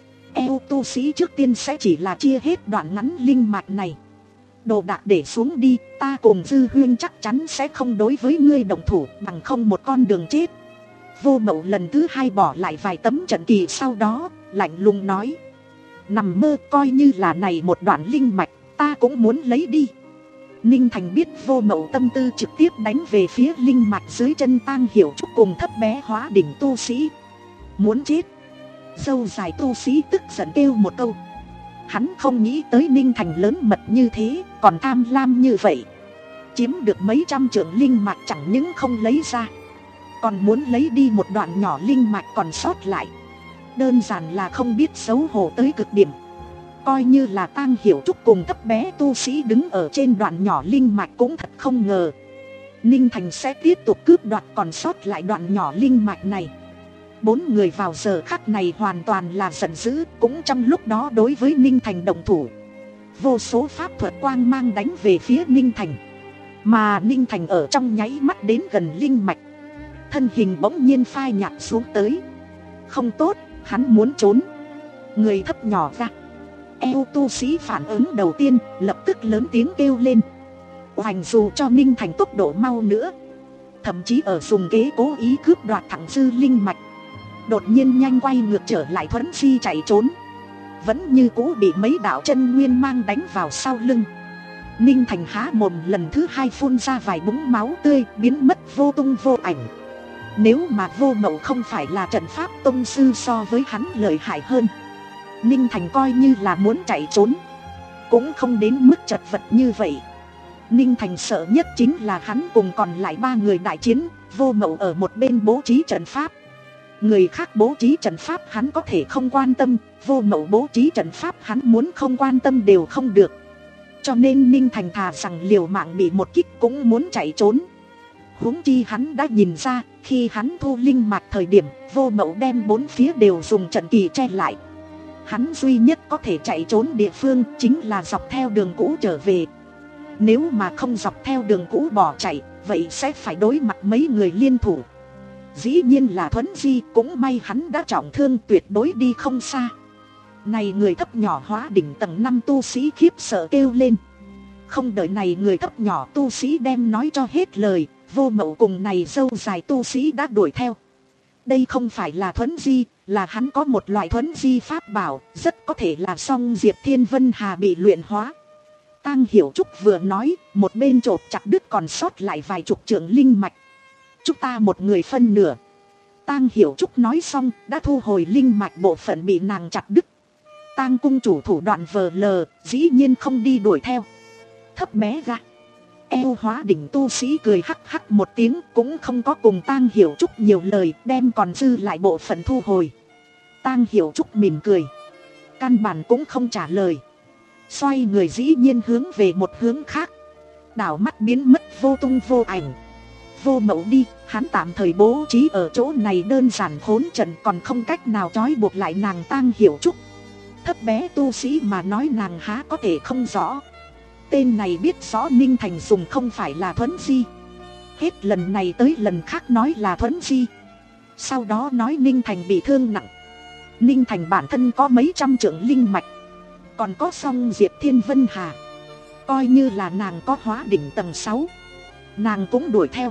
eo tu sĩ trước tiên sẽ chỉ là chia hết đoạn ngắn linh mạch này. Đồ đạc để xuống đi, ta cùng Dư Huyên chắc chắn sẽ không đối với ngươi động thủ, bằng không một con đường chết. Vô Mậu lần thứ hai bỏ lại vài tấm trận kỳ, sau đó lạnh lùng nói: nằm mơ, coi như là này một đoạn linh mạch ta cũng muốn lấy đi. Ninh Thành biết Vô Mậu tâm tư, trực tiếp đánh về phía linh mạch dưới chân Tang Hiểu Trúc cùng thấp bé hóa đỉnh tu sĩ. Muốn chết. Dâu dài tu sĩ tức giận kêu một câu. Hắn không nghĩ tới Ninh Thành lớn mật như thế, còn tham lam như vậy. Chiếm được mấy trăm trượng linh mạch chẳng những không lấy ra, còn muốn lấy đi một đoạn nhỏ linh mạch còn sót lại. Đơn giản là không biết xấu hổ tới cực điểm. Coi như là Tang Hiểu Trúc cùng thấp bé tu sĩ đứng ở trên đoạn nhỏ linh mạch cũng thật không ngờ Ninh Thành sẽ tiếp tục cướp đoạt còn sót lại đoạn nhỏ linh mạch này. Bốn người vào giờ khắc này hoàn toàn là giận dữ, cũng trong lúc đó đối với Ninh Thành động thủ. vô số pháp thuật quang mang đánh về phía Ninh Thành. Mà Ninh Thành ở trong nháy mắt đến gần linh mạch, thân hình bỗng nhiên phai nhạt xuống tới. Không tốt, hắn muốn trốn. Người thấp nhỏ ra. Eo tu sĩ phản ứng đầu tiên lập tức lớn tiếng kêu lên. Hoành dù cho Ninh Thành tốc độ mau nữa, thậm chí ở dùng kế cố ý cướp đoạt thẳng dư linh mạch, đột nhiên nhanh quay ngược trở lại thuấn di chạy trốn, vẫn như cũ bị mấy đạo chân nguyên mang đánh vào sau lưng. Ninh Thành há mồm lần thứ hai phun ra vài búng máu tươi, biến mất vô tung vô ảnh. Nếu mà Vô Mậu không phải là trận pháp tông sư so với hắn lợi hại hơn, Ninh Thành coi như là muốn chạy trốn cũng không đến mức chật vật như vậy. Ninh Thành sợ nhất chính là hắn cùng còn lại ba người đại chiến, Vô Mậu ở một bên bố trí trận pháp. Người khác bố trí trận pháp hắn có thể không quan tâm, Vô Mậu bố trí trận pháp hắn muốn không quan tâm đều không được. Cho nên Ninh Thành thà rằng liều mạng bị một kích cũng muốn chạy trốn. Huống chi hắn đã nhìn ra, khi hắn thu linh mạch thời điểm, Vô Mậu đem bốn phía đều dùng trận kỳ che lại. Hắn duy nhất có thể chạy trốn địa phương chính là dọc theo đường cũ trở về. Nếu mà không dọc theo đường cũ bỏ chạy, vậy sẽ phải đối mặt mấy người liên thủ. Dĩ nhiên là Thuấn Di, cũng may hắn đã trọng thương, tuyệt đối đi không xa. Này người thấp nhỏ hóa đỉnh tầng năm tu sĩ khiếp sợ kêu lên. Không đợi này người thấp nhỏ tu sĩ đem nói cho hết lời, Vô Mậu cùng này dâu dài tu sĩ đã đuổi theo. Đây không phải là Thuấn Di, là hắn có một loại Thuấn Di pháp bảo, rất có thể là song Diệp Thiên Vân Hà bị luyện hóa. Tang Hiểu Trúc vừa nói, một bên chộp chặt đứt còn sót lại vài chục trượng linh mạch. Chúng ta một người phân nửa. Tang Hiểu Trúc nói xong, đã thu hồi linh mạch bộ phận bị nàng chặt đứt. Tang cung chủ thủ đoạn vờ lờ, dĩ nhiên không đi đuổi theo. Thấp bé ra. Eo hóa đỉnh tu sĩ cười hắc hắc một tiếng, cũng không có cùng Tang Hiểu Trúc nhiều lời, đem còn dư lại bộ phận thu hồi. Tang Hiểu Trúc mỉm cười, căn bản cũng không trả lời. Xoay người dĩ nhiên hướng về một hướng khác, đảo mắt biến mất vô tung vô ảnh. Vô Mậu đi, hắn tạm thời bố trí ở chỗ này đơn giản khốn trận, còn không cách nào trói buộc lại nàng Tang Hiểu Trúc. Thấp bé tu sĩ mà nói nàng há có thể không rõ. Tên này biết rõ Ninh Thành dùng không phải là Thuấn Di, hết lần này tới lần khác nói là Thuấn Di, sau đó nói Ninh Thành bị thương nặng. Ninh Thành bản thân có mấy trăm trượng linh mạch, còn có song Diệp Thiên Vân Hà, coi như là nàng có hóa đỉnh tầng sáu, nàng cũng đuổi theo.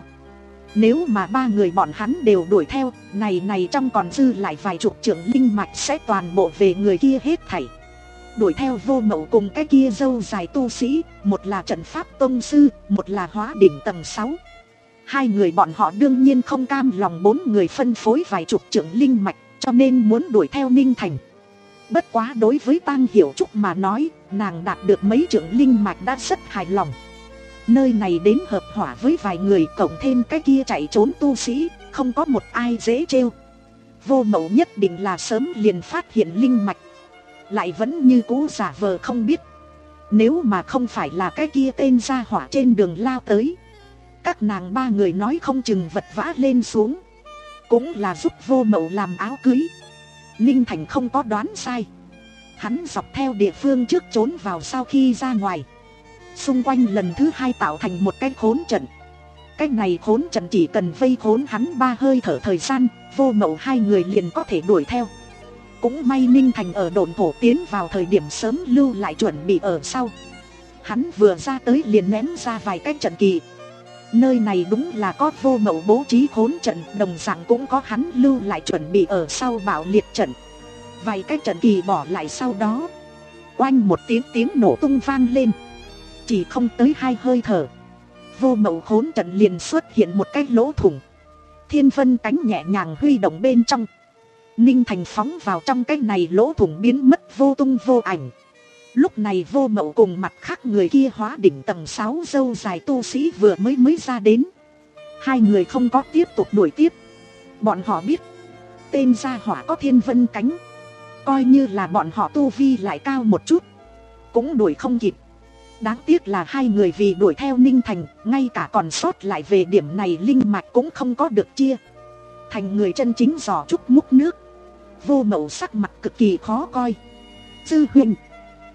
Nếu mà ba người bọn hắn đều đuổi theo, này này trong còn dư lại vài chục trượng linh mạch sẽ toàn bộ về người kia hết thảy. Đuổi theo Vô Mậu cùng cái kia dâu dài tu sĩ, một là trận pháp tông sư, một là hóa đỉnh tầng sáu. Hai người bọn họ đương nhiên không cam lòng bốn người phân phối vài chục trượng linh mạch, cho nên muốn đuổi theo Ninh Thành. Bất quá đối với Tang Hiểu Trúc mà nói, nàng đạt được mấy trượng linh mạch đã rất hài lòng. Nơi này đến hợp hỏa với vài người, cộng thêm cái kia chạy trốn tu sĩ, không có một ai dễ trêu. Vô Mậu nhất định là sớm liền phát hiện linh mạch, lại vẫn như cũ giả vờ không biết. Nếu mà không phải là cái kia tên gia hỏa trên đường lao tới, các nàng ba người nói không chừng vật vã lên xuống, cũng là giúp Vô Mậu làm áo cưới. Ninh Thành không có đoán sai, hắn dọc theo địa phương trước trốn vào sau khi ra ngoài, xung quanh lần thứ hai tạo thành một cái khốn trận. Cái này khốn trận chỉ cần vây khốn hắn ba hơi thở thời gian, Vô Mậu hai người liền có thể đuổi theo. Cũng may Ninh Thành ở độn thổ tiến vào thời điểm sớm lưu lại chuẩn bị ở sau. Hắn vừa ra tới liền ném ra vài cái trận kỳ. Nơi này đúng là có Vô Mậu bố trí khốn trận, đồng dạng cũng có hắn lưu lại chuẩn bị ở sau bạo liệt trận. Vài cái trận kỳ bỏ lại sau đó, oanh một tiếng tiếng nổ tung vang lên. Chỉ không tới hai hơi thở, Vô Mậu khốn trận liền xuất hiện một cái lỗ thủng. Thiên vân cánh nhẹ nhàng huy động bên trong, Ninh Thành phóng vào trong cái này lỗ thủng biến mất vô tung vô ảnh. Lúc này Vô Mậu cùng mặt khác người kia hóa đỉnh tầng sáu dâu dài tu sĩ vừa mới mới ra đến. Hai người không có tiếp tục đuổi tiếp. Bọn họ biết tên gia hỏa có thiên vân cánh, coi như là bọn họ tu vi lại cao một chút cũng đuổi không kịp. Đáng tiếc là hai người vì đuổi theo Ninh Thành, ngay cả còn sót lại về điểm này linh mạch cũng không có được chia thành người chân chính giỏ trúc múc nước. Vô Mậu sắc mặt cực kỳ khó coi. Sư huynh,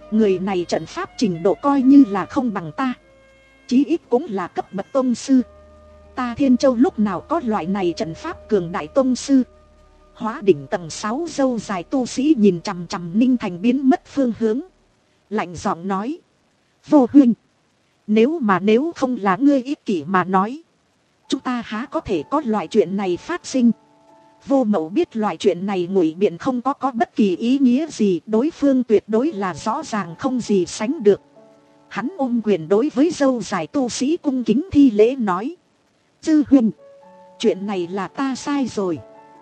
Người này trận pháp trình độ coi như là không bằng ta, chí ít cũng là cấp bậc tông sư. Ta Thiên Châu lúc nào có loại này trận pháp cường đại tông sư. Hóa đỉnh tầng sáu dâu dài tu sĩ nhìn chằm chằm Ninh Thành biến mất phương hướng, lạnh giọng nói: Vô huynh, nếu mà nếu không là ngươi ích kỷ mà nói, chúng ta há có thể có loại chuyện này phát sinh. Vô Mậu biết loại chuyện này ngụy biện không có có bất kỳ ý nghĩa gì, đối phương tuyệt đối là rõ ràng không gì sánh được. Hắn ôm quyền đối với dâu dài tu sĩ cung kính thi lễ nói: Dư huynh, chuyện này là ta sai rồi.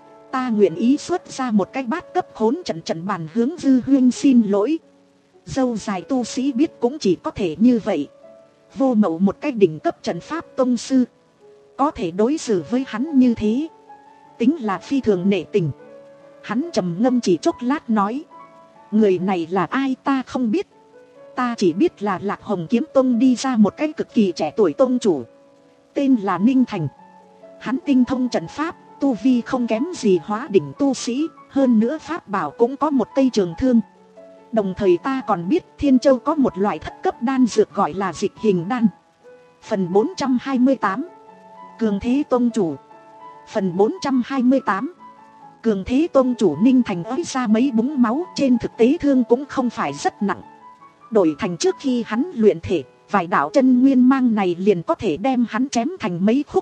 Ta nguyện ý xuất ra một cái bát cấp khốn trận trận bàn hướng Dư huynh xin lỗi. Dâu dài tu sĩ biết cũng chỉ có thể như vậy. Vô Mậu một cái đỉnh cấp trận pháp tông sư, có thể đối xử với hắn như thế, tính là phi thường nể tình. Hắn trầm ngâm chỉ chốc lát nói: Người này là ai ta không biết. Ta chỉ biết là Lạc Hồng Kiếm Tông đi ra một cái cực kỳ trẻ tuổi tông chủ, tên là Ninh Thành. Hắn tinh thông trận pháp, tu vi không kém gì hóa đỉnh tu sĩ, hơn nữa pháp bảo cũng có một cây trường thương. Đồng thời ta còn biết Thiên Châu có một loại thất cấp đan dược gọi là dịch hình đan. Phần bốn trăm hai mươi tám, Cường Thế Tông Chủ. Phần bốn trăm hai mươi tám, Cường Thế Tông Chủ. Ninh Thành ới ra mấy búng máu, trên thực tế thương cũng không phải rất nặng. Đổi thành trước khi hắn luyện thể, vài đạo chân nguyên mang này liền có thể đem hắn chém thành mấy khúc.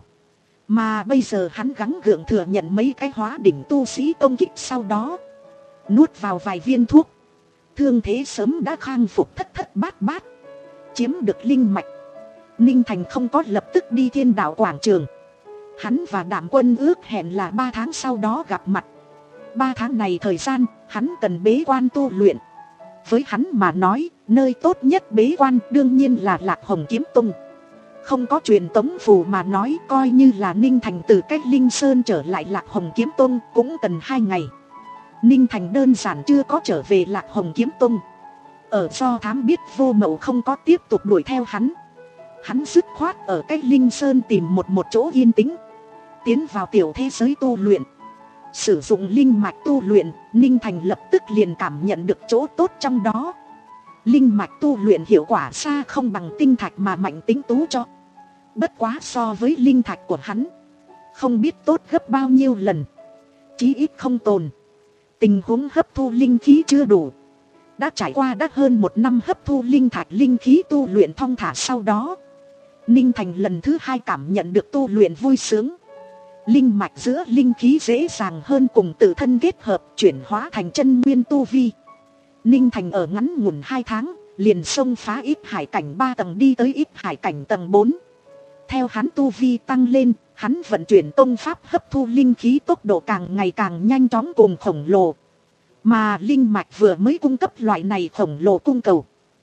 Mà bây giờ hắn gắng gượng thừa nhận mấy cái hóa đỉnh tu sĩ công kích, sau đó nuốt vào vài viên thuốc, thương thế sớm đã khang phục thất thất bát bát, chiếm được linh mạch. Ninh Thành không có lập tức đi Thiên Đạo quảng trường. Hắn và Đạm Quân ước hẹn là ba tháng sau đó gặp mặt. Ba tháng này thời gian, hắn cần bế quan tu luyện. Với hắn mà nói, nơi tốt nhất bế quan đương nhiên là Lạc Hồng Kiếm Tông. Không có truyền tống phù mà nói, coi như là Ninh Thành từ cách Linh Sơn trở lại Lạc Hồng Kiếm Tông cũng cần hai ngày. Ninh Thành đơn giản chưa có trở về Lạc Hồng Kiếm Tông. Ở do thám biết Vô Mậu không có tiếp tục đuổi theo hắn, hắn dứt khoát ở cách Linh Sơn tìm một một chỗ yên tĩnh, tiến vào tiểu thế giới tu luyện. Sử dụng linh mạch tu luyện, Ninh Thành lập tức liền cảm nhận được chỗ tốt trong đó. Linh mạch tu luyện hiệu quả xa không bằng tinh thạch mà Mạnh Tính Tú cho. Bất quá so với linh thạch của hắn, không biết tốt gấp bao nhiêu lần. Chí ít không tồn. Tình huống hấp thu linh khí chưa đủ. Đã trải qua đã hơn một năm hấp thu linh thạch linh khí tu luyện thong thả, sau đó Ninh Thành lần thứ hai cảm nhận được tu luyện vui sướng. Linh mạch giữa linh khí dễ dàng hơn cùng tự thân kết hợp, chuyển hóa thành chân nguyên tu vi. Ninh Thành ở ngắn ngủn hai tháng liền xông phá ít hải cảnh ba tầng đi tới ít hải cảnh tầng bốn. Theo hắn tu vi tăng lên, hắn vận chuyển tông pháp hấp thu linh khí tốc độ càng ngày càng nhanh chóng cùng khổng lồ. Mà linh mạch vừa mới cung cấp loại này khổng lồ cung cầu,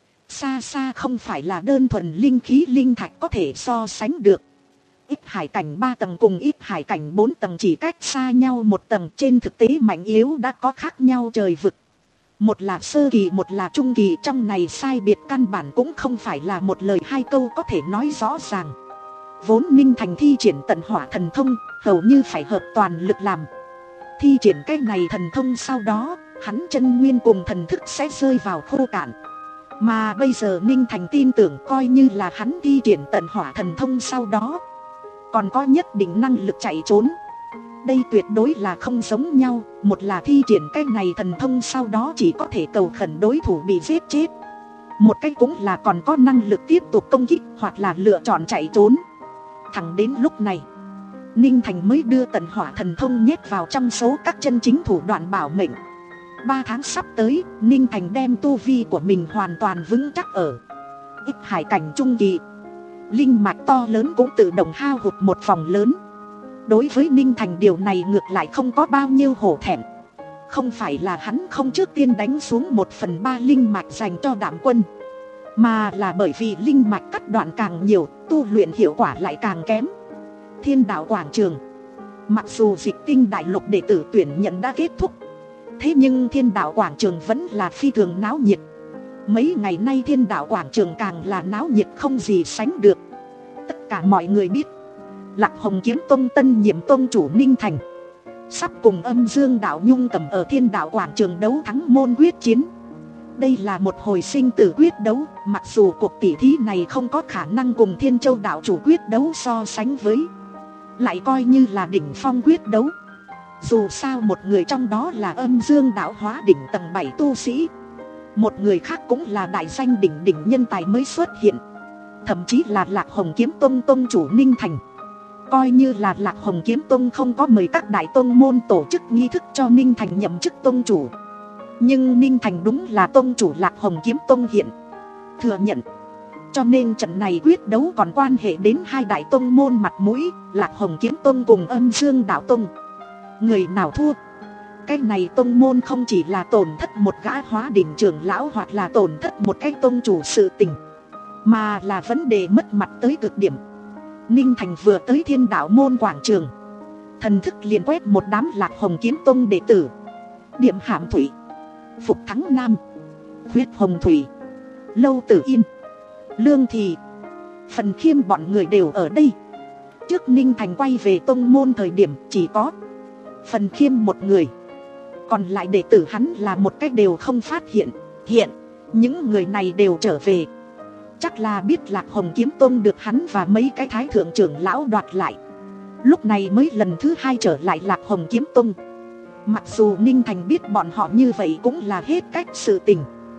xa xa không phải là đơn thuần linh khí linh thạch có thể so sánh được. Ít hải cảnh ba tầng cùng ít hải cảnh bốn tầng chỉ cách xa nhau một tầng, trên thực tế mạnh yếu đã có khác nhau trời vực. Một là sơ kỳ, một là trung kỳ, trong này sai biệt căn bản cũng không phải là một lời hai câu có thể nói rõ ràng. Vốn Ninh Thành thi triển tận hỏa thần thông, hầu như phải hợp toàn lực làm. Thi triển cái này thần thông sau đó, hắn chân nguyên cùng thần thức sẽ rơi vào khô cạn. Mà bây giờ Ninh Thành tin tưởng coi như là hắn thi triển tận hỏa thần thông sau đó, còn có nhất định năng lực chạy trốn. Đây tuyệt đối là không giống nhau. Một là thi triển cái này thần thông sau đó chỉ có thể cầu khẩn đối thủ bị giết chết. Một cái cũng là còn có năng lực tiếp tục công kích hoặc là lựa chọn chạy trốn. Thẳng đến lúc này, Ninh Thành mới đưa tận hỏa thần thông nhét vào trong số các chân chính thủ đoạn bảo mệnh. Ba tháng sắp tới, Ninh Thành đem tu vi của mình hoàn toàn vững chắc ở ít hải cảnh trung kỳ. Linh mạch to lớn cũng tự động hao hụt một vòng lớn. Đối với Ninh Thành điều này ngược lại không có bao nhiêu hổ thẹn. Không phải là hắn không trước tiên đánh xuống một phần ba linh mạch dành cho Đạm Quân, mà là bởi vì linh mạch cắt đoạn càng nhiều, tu luyện hiệu quả lại càng kém. Thiên Đạo quảng trường, mặc dù dịch tinh đại lục đệ tử tuyển nhận đã kết thúc, thế nhưng Thiên Đạo quảng trường vẫn là phi thường náo nhiệt. Mấy ngày nay Thiên Đạo quảng trường càng là náo nhiệt không gì sánh được. Tất cả mọi người biết, Lạc Hồng Kiếm Tông tân nhiệm tông chủ Ninh Thành sắp cùng Âm Dương Đạo Nhung Cầm ở Thiên Đạo quảng trường đấu thắng môn quyết chiến. Đây là một hồi sinh tử quyết đấu, mặc dù cuộc tỷ thí này không có khả năng cùng Thiên Châu đạo chủ quyết đấu so sánh với, lại coi như là đỉnh phong quyết đấu. Dù sao một người trong đó là Âm Dương đạo hóa đỉnh tầng bảy tu sĩ, một người khác cũng là đại danh đỉnh đỉnh nhân tài mới xuất hiện, thậm chí là Lạc Hồng Kiếm Tông tông chủ Ninh Thành. Coi như là Lạc Hồng Kiếm Tông không có mời các đại tông môn tổ chức nghi thức cho Ninh Thành nhậm chức tông chủ, nhưng Ninh Thành đúng là tông chủ Lạc Hồng Kiếm Tông hiện thừa nhận. Cho nên trận này quyết đấu còn quan hệ đến hai đại tông môn mặt mũi, Lạc Hồng Kiếm Tông cùng Âm Dương đạo tông. Người nào thua, cái này tông môn không chỉ là tổn thất một gã hóa đỉnh trưởng lão hoặc là tổn thất một cái tông chủ sự tình, mà là vấn đề mất mặt tới cực điểm. Ninh Thành vừa tới Thiên Đạo môn quảng trường, thần thức liền quét một đám Lạc Hồng Kiếm Tông đệ tử. Điểm Hàm Thủy, Phục Thắng Nam, Huyết Hồng Thủy, Lâu Tử Yên, Lương Thị, Phần Khiêm bọn người đều ở đây. Trước Ninh Thành quay về tông môn thời điểm chỉ có Phần Khiêm một người, còn lại đệ tử hắn là một cách đều không phát hiện. Hiện những người này đều trở về, chắc là biết Lạc Hồng Kiếm Tông được hắn và mấy cái thái thượng trưởng lão đoạt lại, lúc này mới lần thứ hai trở lại Lạc Hồng Kiếm Tông. Mặc dù Ninh Thành biết bọn họ như vậy cũng là hết cách sự tình,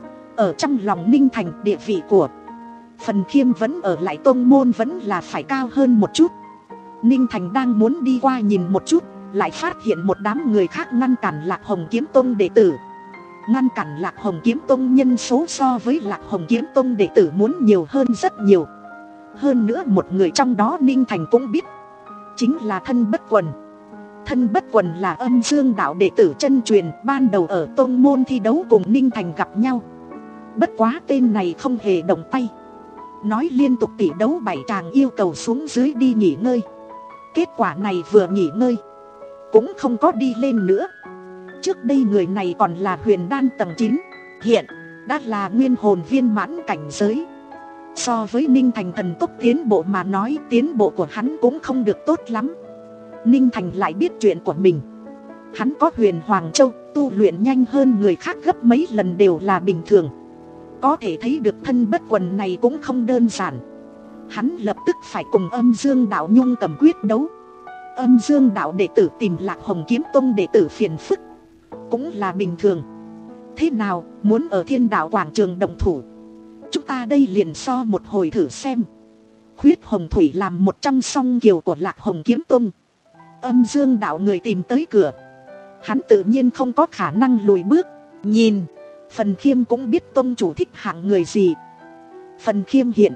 ở trong lòng Ninh Thành địa vị của Phần Khiêm vẫn ở lại tông môn vẫn là phải cao hơn một chút. Ninh Thành đang muốn đi qua nhìn một chút, lại phát hiện một đám người khác ngăn cản Lạc Hồng Kiếm Tông đệ tử. Ngăn cản Lạc Hồng Kiếm Tông nhân số so với Lạc Hồng Kiếm Tông đệ tử muốn nhiều hơn rất nhiều. Hơn nữa một người trong đó Ninh Thành cũng biết, chính là Thân Bất Quần. Thân Bất Quần là Âm Dương đạo đệ tử chân truyền, ban đầu ở tông môn thi đấu cùng Ninh Thành gặp nhau. Bất quá tên này không hề động tay, nói liên tục tỷ đấu bảy tràng yêu cầu xuống dưới đi nghỉ ngơi. Kết quả này vừa nghỉ ngơi cũng không có đi lên nữa. Trước đây người này còn là huyền đan tầng chín, hiện đã là nguyên hồn viên mãn cảnh giới. So với Ninh Thành thần tốc tiến bộ mà nói, tiến bộ của hắn cũng không được tốt lắm. Ninh Thành lại biết chuyện của mình, hắn có Huyền Hoàng Châu, tu luyện nhanh hơn người khác gấp mấy lần đều là bình thường. Có thể thấy được Thân Bất Quần này cũng không đơn giản. Hắn lập tức phải cùng Âm Dương đạo Nhung Cầm quyết đấu. Âm Dương đạo đệ tử tìm Lạc Hồng Kiếm Tông đệ tử phiền phức cũng là bình thường. Thế nào, muốn ở Thiên Đạo quảng trường động thủ? Chúng ta đây liền so một hồi thử xem. Huyết Hồng Thủy làm một trong song kiều của Lạc Hồng Kiếm Tông. Âm Dương đạo người tìm tới cửa, hắn tự nhiên không có khả năng lùi bước. Nhìn Phần Khiêm cũng biết tông chủ thích hạng người gì. Phần Khiêm hiện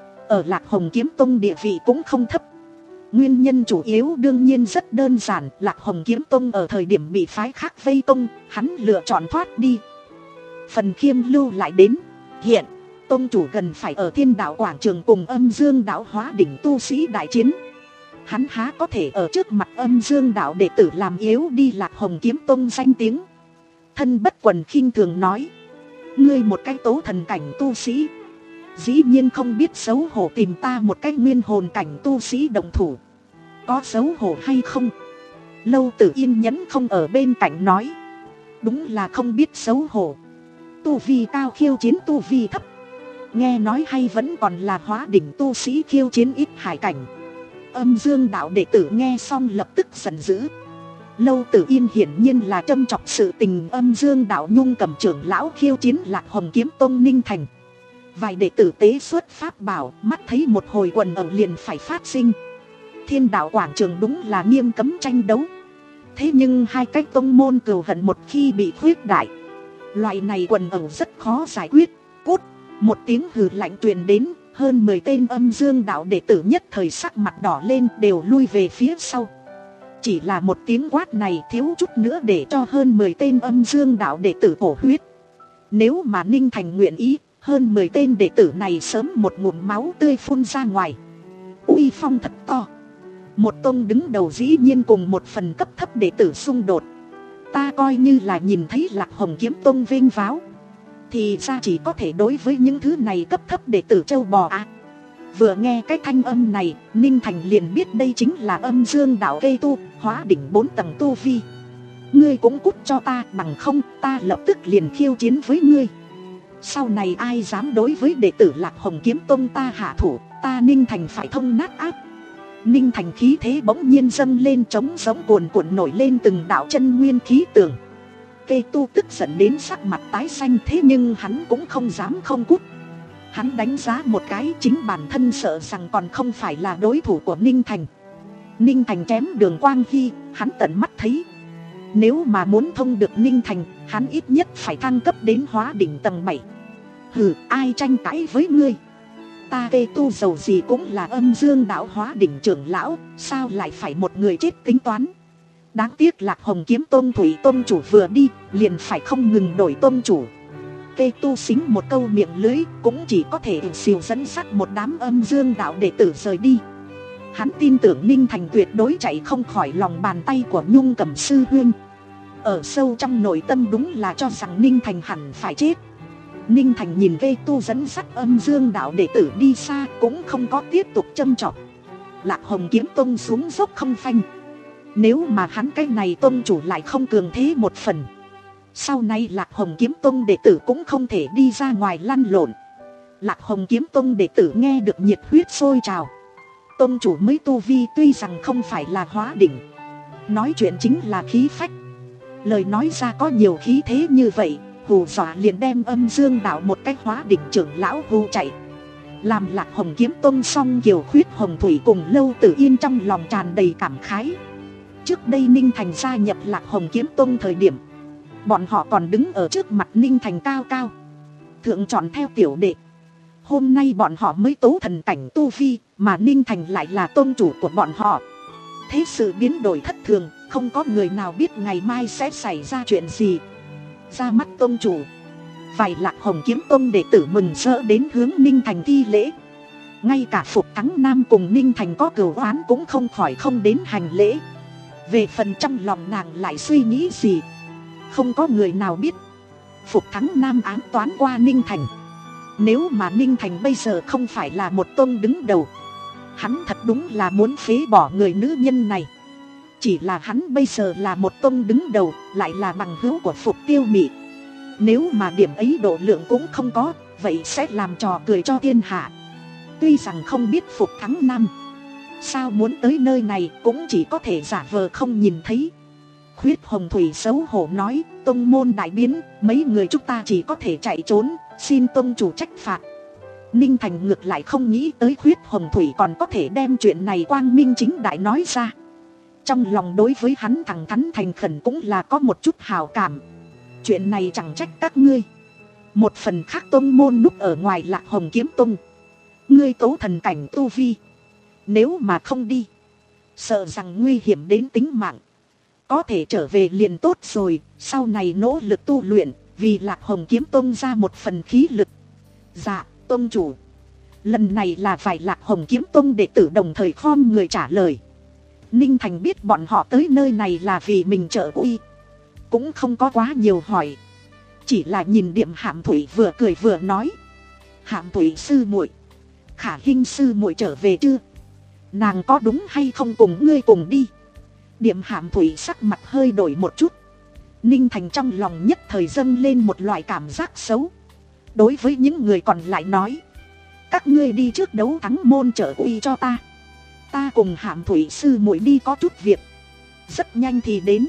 ở Lạc Hồng Kiếm Tông địa vị cũng không thấp. Nguyên nhân chủ yếu đương nhiên rất đơn giản, Lạc Hồng Kiếm Tông ở thời điểm bị phái khác vây công, hắn lựa chọn thoát đi. Phần Khiêm lưu lại đến, hiện tông chủ gần phải ở Thiên Đạo quảng trường cùng Âm Dương đạo hóa đỉnh tu sĩ đại chiến. Hắn há có thể ở trước mặt Âm Dương đạo đệ tử làm yếu đi Lạc Hồng Kiếm Tông danh tiếng. Thân Bất Quần khinh thường nói, ngươi một cái tố thần cảnh tu sĩ, dĩ nhiên không biết xấu hổ tìm ta một cái nguyên hồn cảnh tu sĩ đồng thủ, có xấu hổ hay không? Lâu Tử Yên nhẫn không ở bên cạnh nói, đúng là không biết xấu hổ. Tu vi cao khiêu chiến tu vi thấp, nghe nói hay vẫn còn là hóa đỉnh tu sĩ khiêu chiến ít hải cảnh. Âm Dương đạo đệ tử nghe xong lập tức giận dữ. Lâu Tử Yên hiển nhiên là trâm trọng sự tình Âm Dương đạo Nhung Cầm trưởng lão khiêu chiến Lạc Hồng Kiếm Tông Ninh Thành. Vài đệ tử tế xuất pháp bảo, mắt thấy một hồi quần ẩu liền phải phát sinh. Thiên Đạo quảng trường đúng là nghiêm cấm tranh đấu. Thế nhưng hai cái tông môn cừu hận một khi bị khuyết đại, loại này quần ẩu rất khó giải quyết. Cút, một tiếng hừ lạnh truyền đến, hơn mười tên Âm Dương đạo đệ tử nhất thời sắc mặt đỏ lên đều lui về phía sau. Chỉ là một tiếng quát này thiếu chút nữa để cho hơn mười tên Âm Dương đạo đệ tử cổ huyết. Nếu mà Ninh Thành nguyện ý, hơn mười tên đệ tử này sớm một ngụm máu tươi phun ra ngoài. Uy phong thật to. Một tông đứng đầu dĩ nhiên cùng một phần cấp thấp đệ tử xung đột. Ta coi như là nhìn thấy Lạc Hồng Kiếm Tông vênh váo, thì ra chỉ có thể đối với những thứ này cấp thấp đệ tử châu bò à. Vừa nghe cái thanh âm này, Ninh Thành liền biết đây chính là Âm Dương đạo cây tu, hóa đỉnh bốn tầng tu vi. Ngươi cũng cút cho ta, bằng không ta lập tức liền khiêu chiến với ngươi. Sau này ai dám đối với đệ tử Lạc Hồng Kiếm Tông ta hạ thủ, ta Ninh Thành phải thông nát áp. Ninh Thành khí thế bỗng nhiên dâng lên, trống giống cuồn cuộn nổi lên từng đạo chân nguyên khí tường. Cây tu tức giận đến sắc mặt tái xanh, thế nhưng hắn cũng không dám không cút. Hắn đánh giá một cái, chính bản thân sợ rằng còn không phải là đối thủ của Ninh Thành. Ninh Thành chém Đường Quang Hy, hắn tận mắt thấy. Nếu mà muốn thông được Ninh Thành, hắn ít nhất phải thăng cấp đến hóa đỉnh tầng bảy. Hừ, ai tranh cãi với ngươi? Ta Cây tu dầu gì cũng là Âm Dương đạo hóa đỉnh trưởng lão, sao lại phải một người chết tính toán? Đáng tiếc Lạc Hồng Kiếm Tôn Thủy Tôn chủ vừa đi, liền phải không ngừng đổi tôn chủ. Cây tu xính một câu miệng lưới, cũng chỉ có thể xìu dẫn dắt một đám Âm Dương đạo đệ tử rời đi. Hắn tin tưởng Ninh Thành tuyệt đối chạy không khỏi lòng bàn tay của Nhung Cẩm sư huynh. Ở sâu trong nội tâm đúng là cho rằng Ninh Thành hẳn phải chết. Ninh Thành nhìn Cây tu dẫn dắt Âm Dương đạo đệ tử đi xa, cũng không có tiếp tục châm chọc. Lạc Hồng Kiếm Tông xuống dốc không phanh. Nếu mà hắn cái này tôn chủ lại không cường thế một phần, sau này Lạc Hồng Kiếm Tông đệ tử cũng không thể đi ra ngoài lăn lộn. Lạc Hồng Kiếm Tông đệ tử nghe được nhiệt huyết sôi trào. Tôn chủ mới tu vi tuy rằng không phải là hóa đỉnh, nói chuyện chính là khí phách. Lời nói ra có nhiều khí thế như vậy, hù dọa liền đem Âm Dương đạo một cách hóa đỉnh trưởng lão hù chạy. Làm Lạc Hồng Kiếm Tông xong Kiều Khuyết Hồng Thủy cùng Lâu Tử Yên trong lòng tràn đầy cảm khái. Trước đây Ninh Thành gia nhập Lạc Hồng Kiếm Tông thời điểm, bọn họ còn đứng ở trước mặt Ninh Thành cao cao, thượng chọn theo tiểu đệ. Hôm nay bọn họ mới tố thần cảnh tu vi, mà Ninh Thành lại là tôn chủ của bọn họ. Thế sự biến đổi thất thường, không có người nào biết ngày mai sẽ xảy ra chuyện gì. Ra mắt tôn chủ, vài Lạc Hồng Kiếm Tông đệ tử mừng rỡ đến hướng Ninh Thành thi lễ. Ngay cả Phục Thắng Nam cùng Ninh Thành có cừu oán cũng không khỏi không đến hành lễ. Về phần trong lòng nàng lại suy nghĩ gì, không có người nào biết. Phục Thắng Nam ám toán qua Ninh Thành. Nếu mà Ninh Thành bây giờ không phải là một tôn đứng đầu, hắn thật đúng là muốn phế bỏ người nữ nhân này. Chỉ là hắn bây giờ là một tôn đứng đầu, lại là bằng hữu của Phục Tiêu Mị. Nếu mà điểm ấy độ lượng cũng không có, vậy sẽ làm trò cười cho thiên hạ. Tuy rằng không biết Phục Thắng Nam sao muốn tới nơi này, cũng chỉ có thể giả vờ không nhìn thấy. Khuyết Hồng Thủy xấu hổ nói, tông môn đại biến, mấy người chúng ta chỉ có thể chạy trốn, xin tông chủ trách phạt. Ninh Thành ngược lại không nghĩ tới Khuyết Hồng Thủy còn có thể đem chuyện này quang minh chính đại nói ra. Trong lòng đối với hắn thẳng thắn thành khẩn cũng là có một chút hào cảm. Chuyện này chẳng trách các ngươi. Một phần khác tông môn núp ở ngoài Lạc Hồng Kiếm Tông. Ngươi tố thần cảnh tu vi, nếu mà không đi, sợ rằng nguy hiểm đến tính mạng. Có thể trở về liền tốt rồi, sau này nỗ lực tu luyện, vì Lạc Hồng Kiếm Tông ra một phần khí lực. Dạ, tông chủ. Lần này là vài Lạc Hồng Kiếm Tông đệ tử đồng thời khom người trả lời. Ninh Thành biết bọn họ tới nơi này là vì mình trợ uy, cũng không có quá nhiều hỏi. Chỉ là nhìn Điềm Hạm Thủy vừa cười vừa nói, Hạm Thủy sư muội, Khả Hinh sư muội trở về chưa? Nàng có đúng hay không cùng ngươi cùng đi? Điềm Hạm Thủy sắc mặt hơi đổi một chút. Ninh Thành trong lòng nhất thời dâng lên một loại cảm giác xấu. Đối với những người còn lại nói, các ngươi đi trước đấu thắng môn trợ uy cho ta. Ta cùng Hạm Thủy sư muội đi có chút việc, rất nhanh thì đến.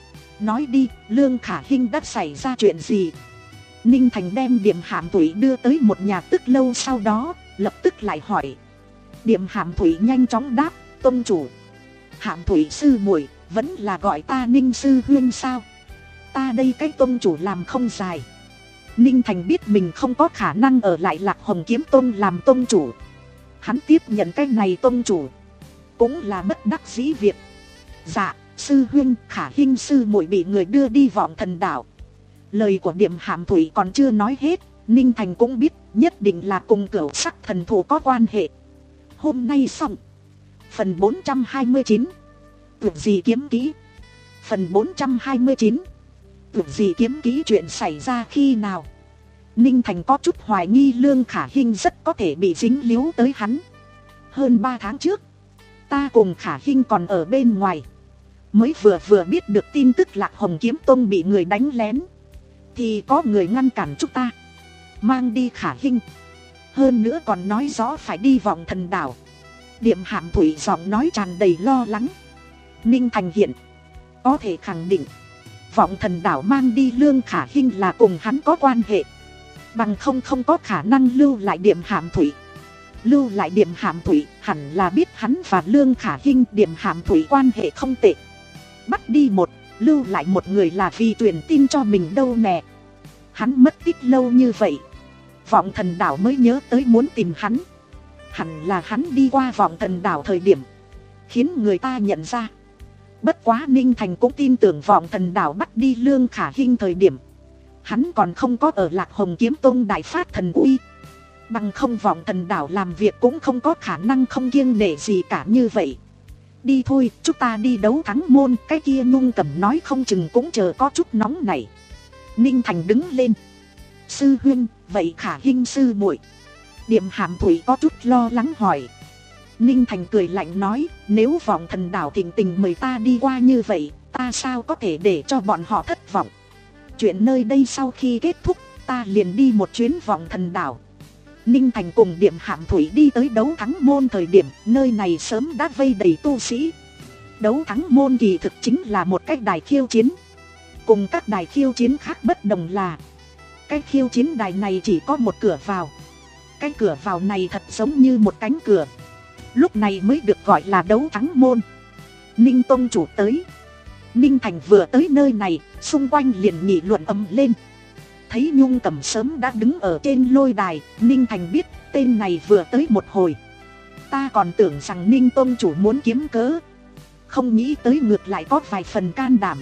Nói đi, Lương Khả Hinh đã xảy ra chuyện gì? Ninh Thành đem Điềm Hạm Thủy đưa tới một nhà tức lâu, sau đó lập tức lại hỏi. Điềm Hạm Thủy nhanh chóng đáp, tông chủ, Hạm Thủy sư muội vẫn là gọi ta Ninh sư huynh sao? Ta đây cái tông chủ làm không dài. Ninh Thành biết mình không có khả năng ở lại Lạc Hồng Kiếm Tông làm tông chủ. Hắn tiếp nhận cái này tông chủ cũng là bất đắc dĩ việc. Dạ, sư huynh, Khả Hinh sư muội bị người đưa đi Vọng Thần Đảo. Lời của Điềm Hạm Thủy còn chưa nói hết, Ninh Thành cũng biết nhất định là cùng Cửu Sắc thần thù có quan hệ. Hôm nay xong. Phần bốn trăm hai mươi chín, Tưởng gì kiếm kỹ. Phần bốn trăm hai mươi chín, Tưởng gì kiếm kỹ. Chuyện xảy ra khi nào? Ninh Thành có chút hoài nghi Lương Khả Hinh rất có thể bị dính líu tới hắn. Hơn ba tháng trước, ta cùng Khả Hinh còn ở bên ngoài, mới vừa vừa biết được tin tức Lạc Hồng Kiếm Tông bị người đánh lén, thì có người ngăn cản chúng ta. mang đi Khả Hinh. Hơn nữa còn nói rõ phải đi Vọng Thần Đảo. Điềm Hạm Thủy giọng nói tràn đầy lo lắng. Ninh Thành hiện có thể khẳng định Vọng Thần Đảo mang đi Lương Khả Hinh là cùng hắn có quan hệ, bằng không không có khả năng lưu lại Điềm Hạm Thủy. Lưu lại Điềm Hạm Thủy hẳn là biết hắn và Lương Khả Hinh Điềm Hạm Thủy quan hệ không tệ. Bắt đi một, lưu lại một người là vì truyền tin cho mình đâu nè. Hắn mất tích lâu như vậy, Vọng Thần Đảo mới nhớ tới muốn tìm hắn. Hẳn là hắn đi qua Vọng Thần Đảo thời điểm khiến người ta nhận ra. Bất quá Ninh Thành cũng tin tưởng Vọng Thần Đảo bắt đi Lương Khả Hinh thời điểm hắn còn không có ở Lạc Hồng Kiếm Tông đại phát thần uy. Bằng không Vọng Thần Đảo làm việc cũng không có khả năng không kiêng nể gì cả như vậy. Đi thôi, chúng ta đi Đấu Thắng Môn. Cái kia Nhung Cẩm nói không chừng cũng chờ có chút nóng này. Ninh Thành đứng lên. Sư huynh, vậy Khả Hinh sư muội? Điềm Hạm Thủy có chút lo lắng hỏi. Ninh Thành cười lạnh nói, nếu Vọng Thần Đảo thịnh tình mời ta đi qua như vậy, ta sao có thể để cho bọn họ thất vọng. Chuyện nơi đây sau khi kết thúc, ta liền đi một chuyến Vọng Thần Đảo. Ninh Thành cùng Điềm Hạm Thủy đi tới Đấu Thắng Môn thời điểm nơi này sớm đã vây đầy tu sĩ. Đấu Thắng Môn kỳ thực chính là một cái đài khiêu chiến. Cùng các đài khiêu chiến khác bất đồng là cái khiêu chiến đài này chỉ có một cửa vào. Cái cửa vào này thật giống như một cánh cửa, lúc này mới được gọi là Đấu Thắng Môn. Ninh Tông chủ tới. Ninh Thành vừa tới nơi này, xung quanh liền nghị luận ầm lên. Thấy Nhung Cẩm sớm đã đứng ở trên lôi đài, Ninh Thành biết tên này vừa tới một hồi. Ta còn tưởng rằng Ninh Tông chủ muốn kiếm cớ, không nghĩ tới ngược lại có vài phần can đảm.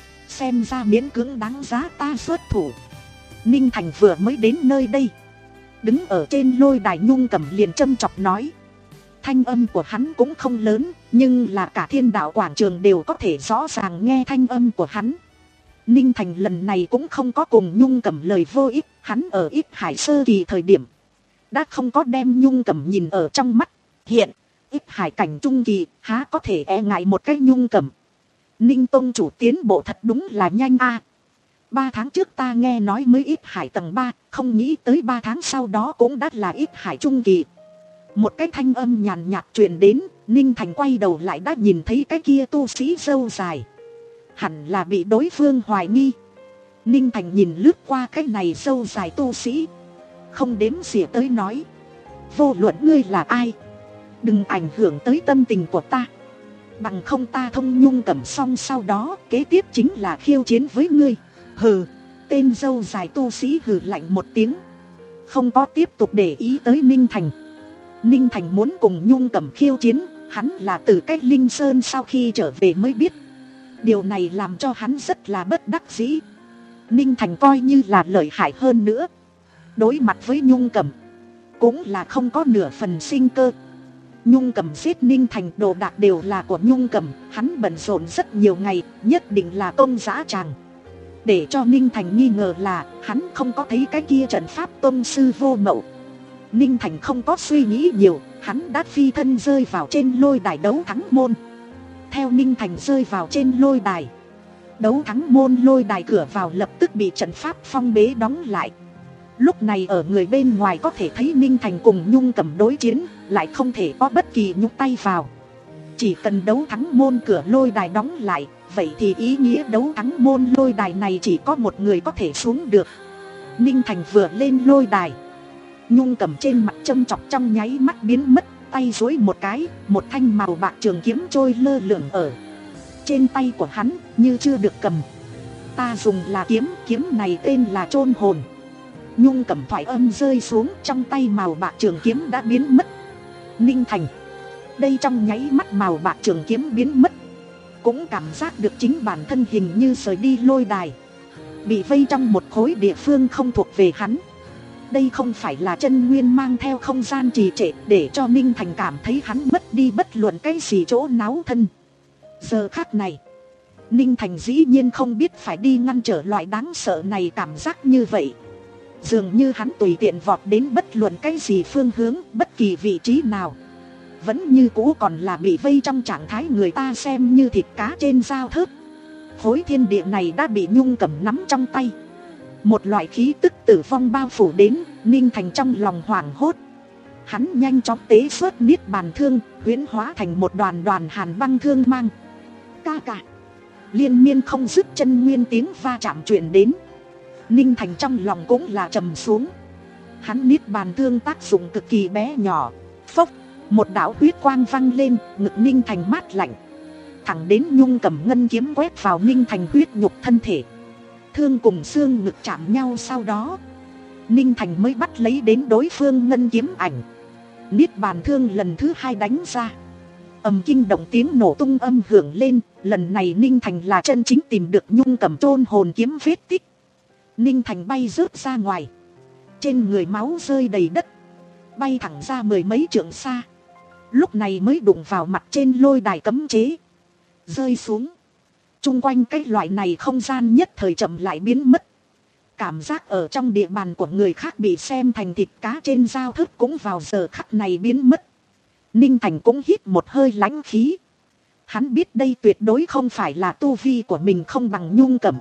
Xem ra miễn cưỡng đáng giá ta xuất thủ. Ninh Thành vừa mới đến nơi đây, đứng ở trên lôi đài Nhung Cẩm liền châm chọc nói. Thanh âm của hắn cũng không lớn, nhưng là cả thiên đạo quảng trường đều có thể rõ ràng nghe thanh âm của hắn. Ninh Thành lần này cũng không có cùng Nhung Cẩm lời vô ích. Hắn ở Ít Hải sơ kỳ thời điểm đã không có đem Nhung Cẩm nhìn ở trong mắt. Hiện Ít Hải cảnh trung kỳ há có thể e ngại một cái Nhung Cẩm. Ninh Tông chủ tiến bộ thật đúng là nhanh a. Ba tháng trước ta nghe nói mới Ít Hải tầng ba, không nghĩ tới ba tháng sau đó cũng đã là Ít Hải trung kỳ. Một cái thanh âm nhàn nhạt truyền đến. Ninh Thành quay đầu lại đã nhìn thấy cái kia tu sĩ râu dài. Hẳn là bị đối phương hoài nghi. Ninh Thành nhìn lướt qua cái này râu dài tu sĩ, không đếm xỉa tới nói. Vô luận ngươi là ai, đừng ảnh hưởng tới tâm tình của ta. Bằng không ta thông Nhung Cẩm xong sau đó kế tiếp chính là khiêu chiến với ngươi. Hừ. Tên râu dài tu sĩ hừ lạnh một tiếng, không có tiếp tục để ý tới Ninh Thành. Ninh Thành muốn cùng Nhung Cẩm khiêu chiến, hắn là từ cách Linh Sơn sau khi trở về mới biết. Điều này làm cho hắn rất là bất đắc dĩ. Ninh Thành coi như là lợi hại hơn nữa, đối mặt với Nhung Cẩm cũng là không có nửa phần sinh cơ. Nhung Cẩm giết Ninh Thành, đồ đạc đều là của Nhung Cẩm. Hắn bận rộn rất nhiều ngày, nhất định là công dã tràng. Để cho Ninh Thành nghi ngờ là hắn không có thấy cái kia trận pháp tông sư Vô Mậu. Ninh Thành không có suy nghĩ nhiều, hắn đã phi thân rơi vào trên lôi đài Đấu Thắng Môn. Theo Ninh Thành rơi vào trên lôi đài, Đấu Thắng Môn lôi đài cửa vào lập tức bị trận pháp phong bế đóng lại. Lúc này ở người bên ngoài có thể thấy Ninh Thành cùng Nhung Cẩm đối chiến, lại không thể có bất kỳ nhúc tay vào. Chỉ cần Đấu Thắng Môn cửa lôi đài đóng lại, vậy thì ý nghĩa Đấu Thắng Môn lôi đài này chỉ có một người có thể xuống được. Ninh Thành vừa lên lôi đài, Nhung Cẩm trên mặt châm chọc trong nháy mắt biến mất. Tay duỗi một cái, một thanh màu bạc trường kiếm trôi lơ lửng ở trên tay của hắn, như chưa được cầm. Ta dùng là kiếm, kiếm này tên là Chôn Hồn. Nhung Cẩm thoại âm rơi xuống, trong tay màu bạc trường kiếm đã biến mất. Ninh Thành đây trong nháy mắt màu bạc trường kiếm biến mất, cũng cảm giác được chính bản thân hình như rời đi lôi đài, bị vây trong một khối địa phương không thuộc về hắn. Đây không phải là chân nguyên mang theo không gian trì trệ, để cho Ninh Thành cảm thấy hắn mất đi bất luận cái gì chỗ náo thân. Giờ khắc này, Ninh Thành dĩ nhiên không biết phải đi ngăn trở loại đáng sợ này cảm giác như vậy. Dường như hắn tùy tiện vọt đến bất luận cái gì phương hướng, bất kỳ vị trí nào, vẫn như cũ còn là bị vây trong trạng thái người ta xem như thịt cá trên dao thớt. Khối thiên địa này đã bị Nhung Cẩm nắm trong tay. Một loại khí tức tử vong bao phủ đến, Ninh Thành trong lòng hoảng hốt. Hắn nhanh chóng tế xuất niết bàn thương, huyễn hóa thành một đoàn đoàn hàn băng thương mang. Ca ca. Liên miên không dứt chân nguyên tiếng va chạm truyền đến. Ninh Thành trong lòng cũng là trầm xuống. Hắn niết bàn thương tác dụng cực kỳ bé nhỏ. Phốc, một đạo huyết quang văng lên, ngực Ninh Thành mát lạnh. Thẳng đến Nhung Cầm ngân kiếm quét vào Ninh Thành huyết nhục thân thể. Thương cùng xương ngực chạm nhau, sau đó Ninh Thành mới bắt lấy đến đối phương ngân kiếm ảnh. Niết bàn thương lần thứ hai đánh ra. Ầm kinh động tiếng nổ tung âm hưởng lên. Lần này Ninh Thành là chân chính tìm được Nhung Cầm chôn hồn kiếm vết tích. Ninh Thành bay rớt ra ngoài. Trên người máu rơi đầy đất, bay thẳng ra mười mấy trượng xa. Lúc này mới đụng vào mặt trên lôi đài cấm chế. Rơi xuống. Trung quanh cái loại này không gian nhất thời chậm lại biến mất. Cảm giác ở trong địa bàn của người khác bị xem thành thịt cá trên dao thức cũng vào giờ khắc này biến mất. Ninh Thành cũng hít một hơi lãnh khí. Hắn biết đây tuyệt đối không phải là tu vi của mình không bằng Nhung Cầm,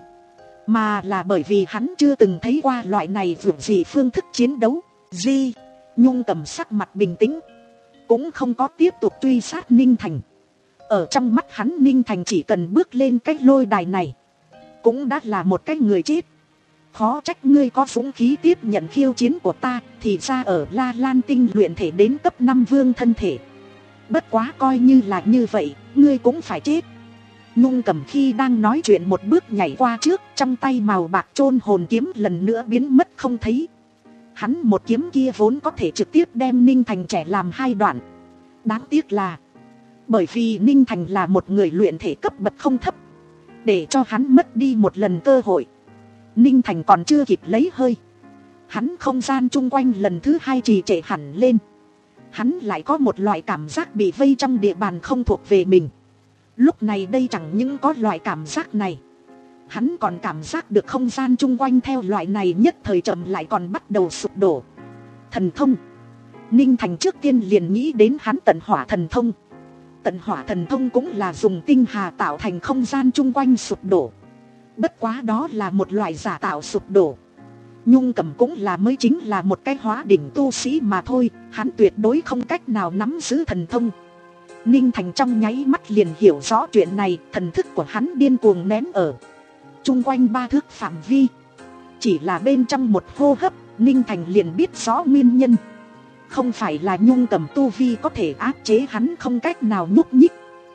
mà là bởi vì hắn chưa từng thấy qua loại này vượt gì phương thức chiến đấu. Di, Nhung Cầm sắc mặt bình tĩnh, cũng không có tiếp tục truy sát Ninh Thành. Ở trong mắt hắn, Ninh Thành chỉ cần bước lên cái lôi đài này cũng đã là một cái người chết. Khó trách ngươi có dũng khí tiếp nhận khiêu chiến của ta, thì ra ở La Lan Tinh luyện thể đến cấp năm vương thân thể. Bất quá coi như là như vậy, ngươi cũng phải chết. Nhung Cầm khi đang nói chuyện một bước nhảy qua trước, trong tay màu bạc chôn hồn kiếm lần nữa biến mất không thấy. Hắn một kiếm kia vốn có thể trực tiếp đem Ninh Thành trẻ làm hai đoạn. Đáng tiếc là bởi vì Ninh Thành là một người luyện thể cấp bậc không thấp, để cho hắn mất đi một lần cơ hội. Ninh Thành còn chưa kịp lấy hơi, hắn không gian chung quanh lần thứ hai trì trệ hẳn lên. Hắn lại có một loại cảm giác bị vây trong địa bàn không thuộc về mình. Lúc này đây chẳng những có loại cảm giác này, hắn còn cảm giác được không gian chung quanh theo loại này nhất thời chậm lại còn bắt đầu sụp đổ. Thần thông. Ninh Thành trước tiên liền nghĩ đến hắn tận hỏa thần thông. Tận hỏa thần thông cũng là dùng tinh hà tạo thành không gian chung quanh sụp đổ. Bất quá đó là một loại giả tạo sụp đổ. Nhung Cầm cũng là mới chính là một cái hóa đỉnh tu sĩ mà thôi, hắn tuyệt đối không cách nào nắm giữ thần thông. Ninh Thành trong nháy mắt liền hiểu rõ chuyện này, thần thức của hắn điên cuồng nén ở chung quanh ba thước phạm vi. Chỉ là bên trong một hô hấp, Ninh Thành liền biết rõ nguyên nhân. Không phải là Nhung Cầm tu vi có thể áp chế hắn không cách nào nhúc nhích,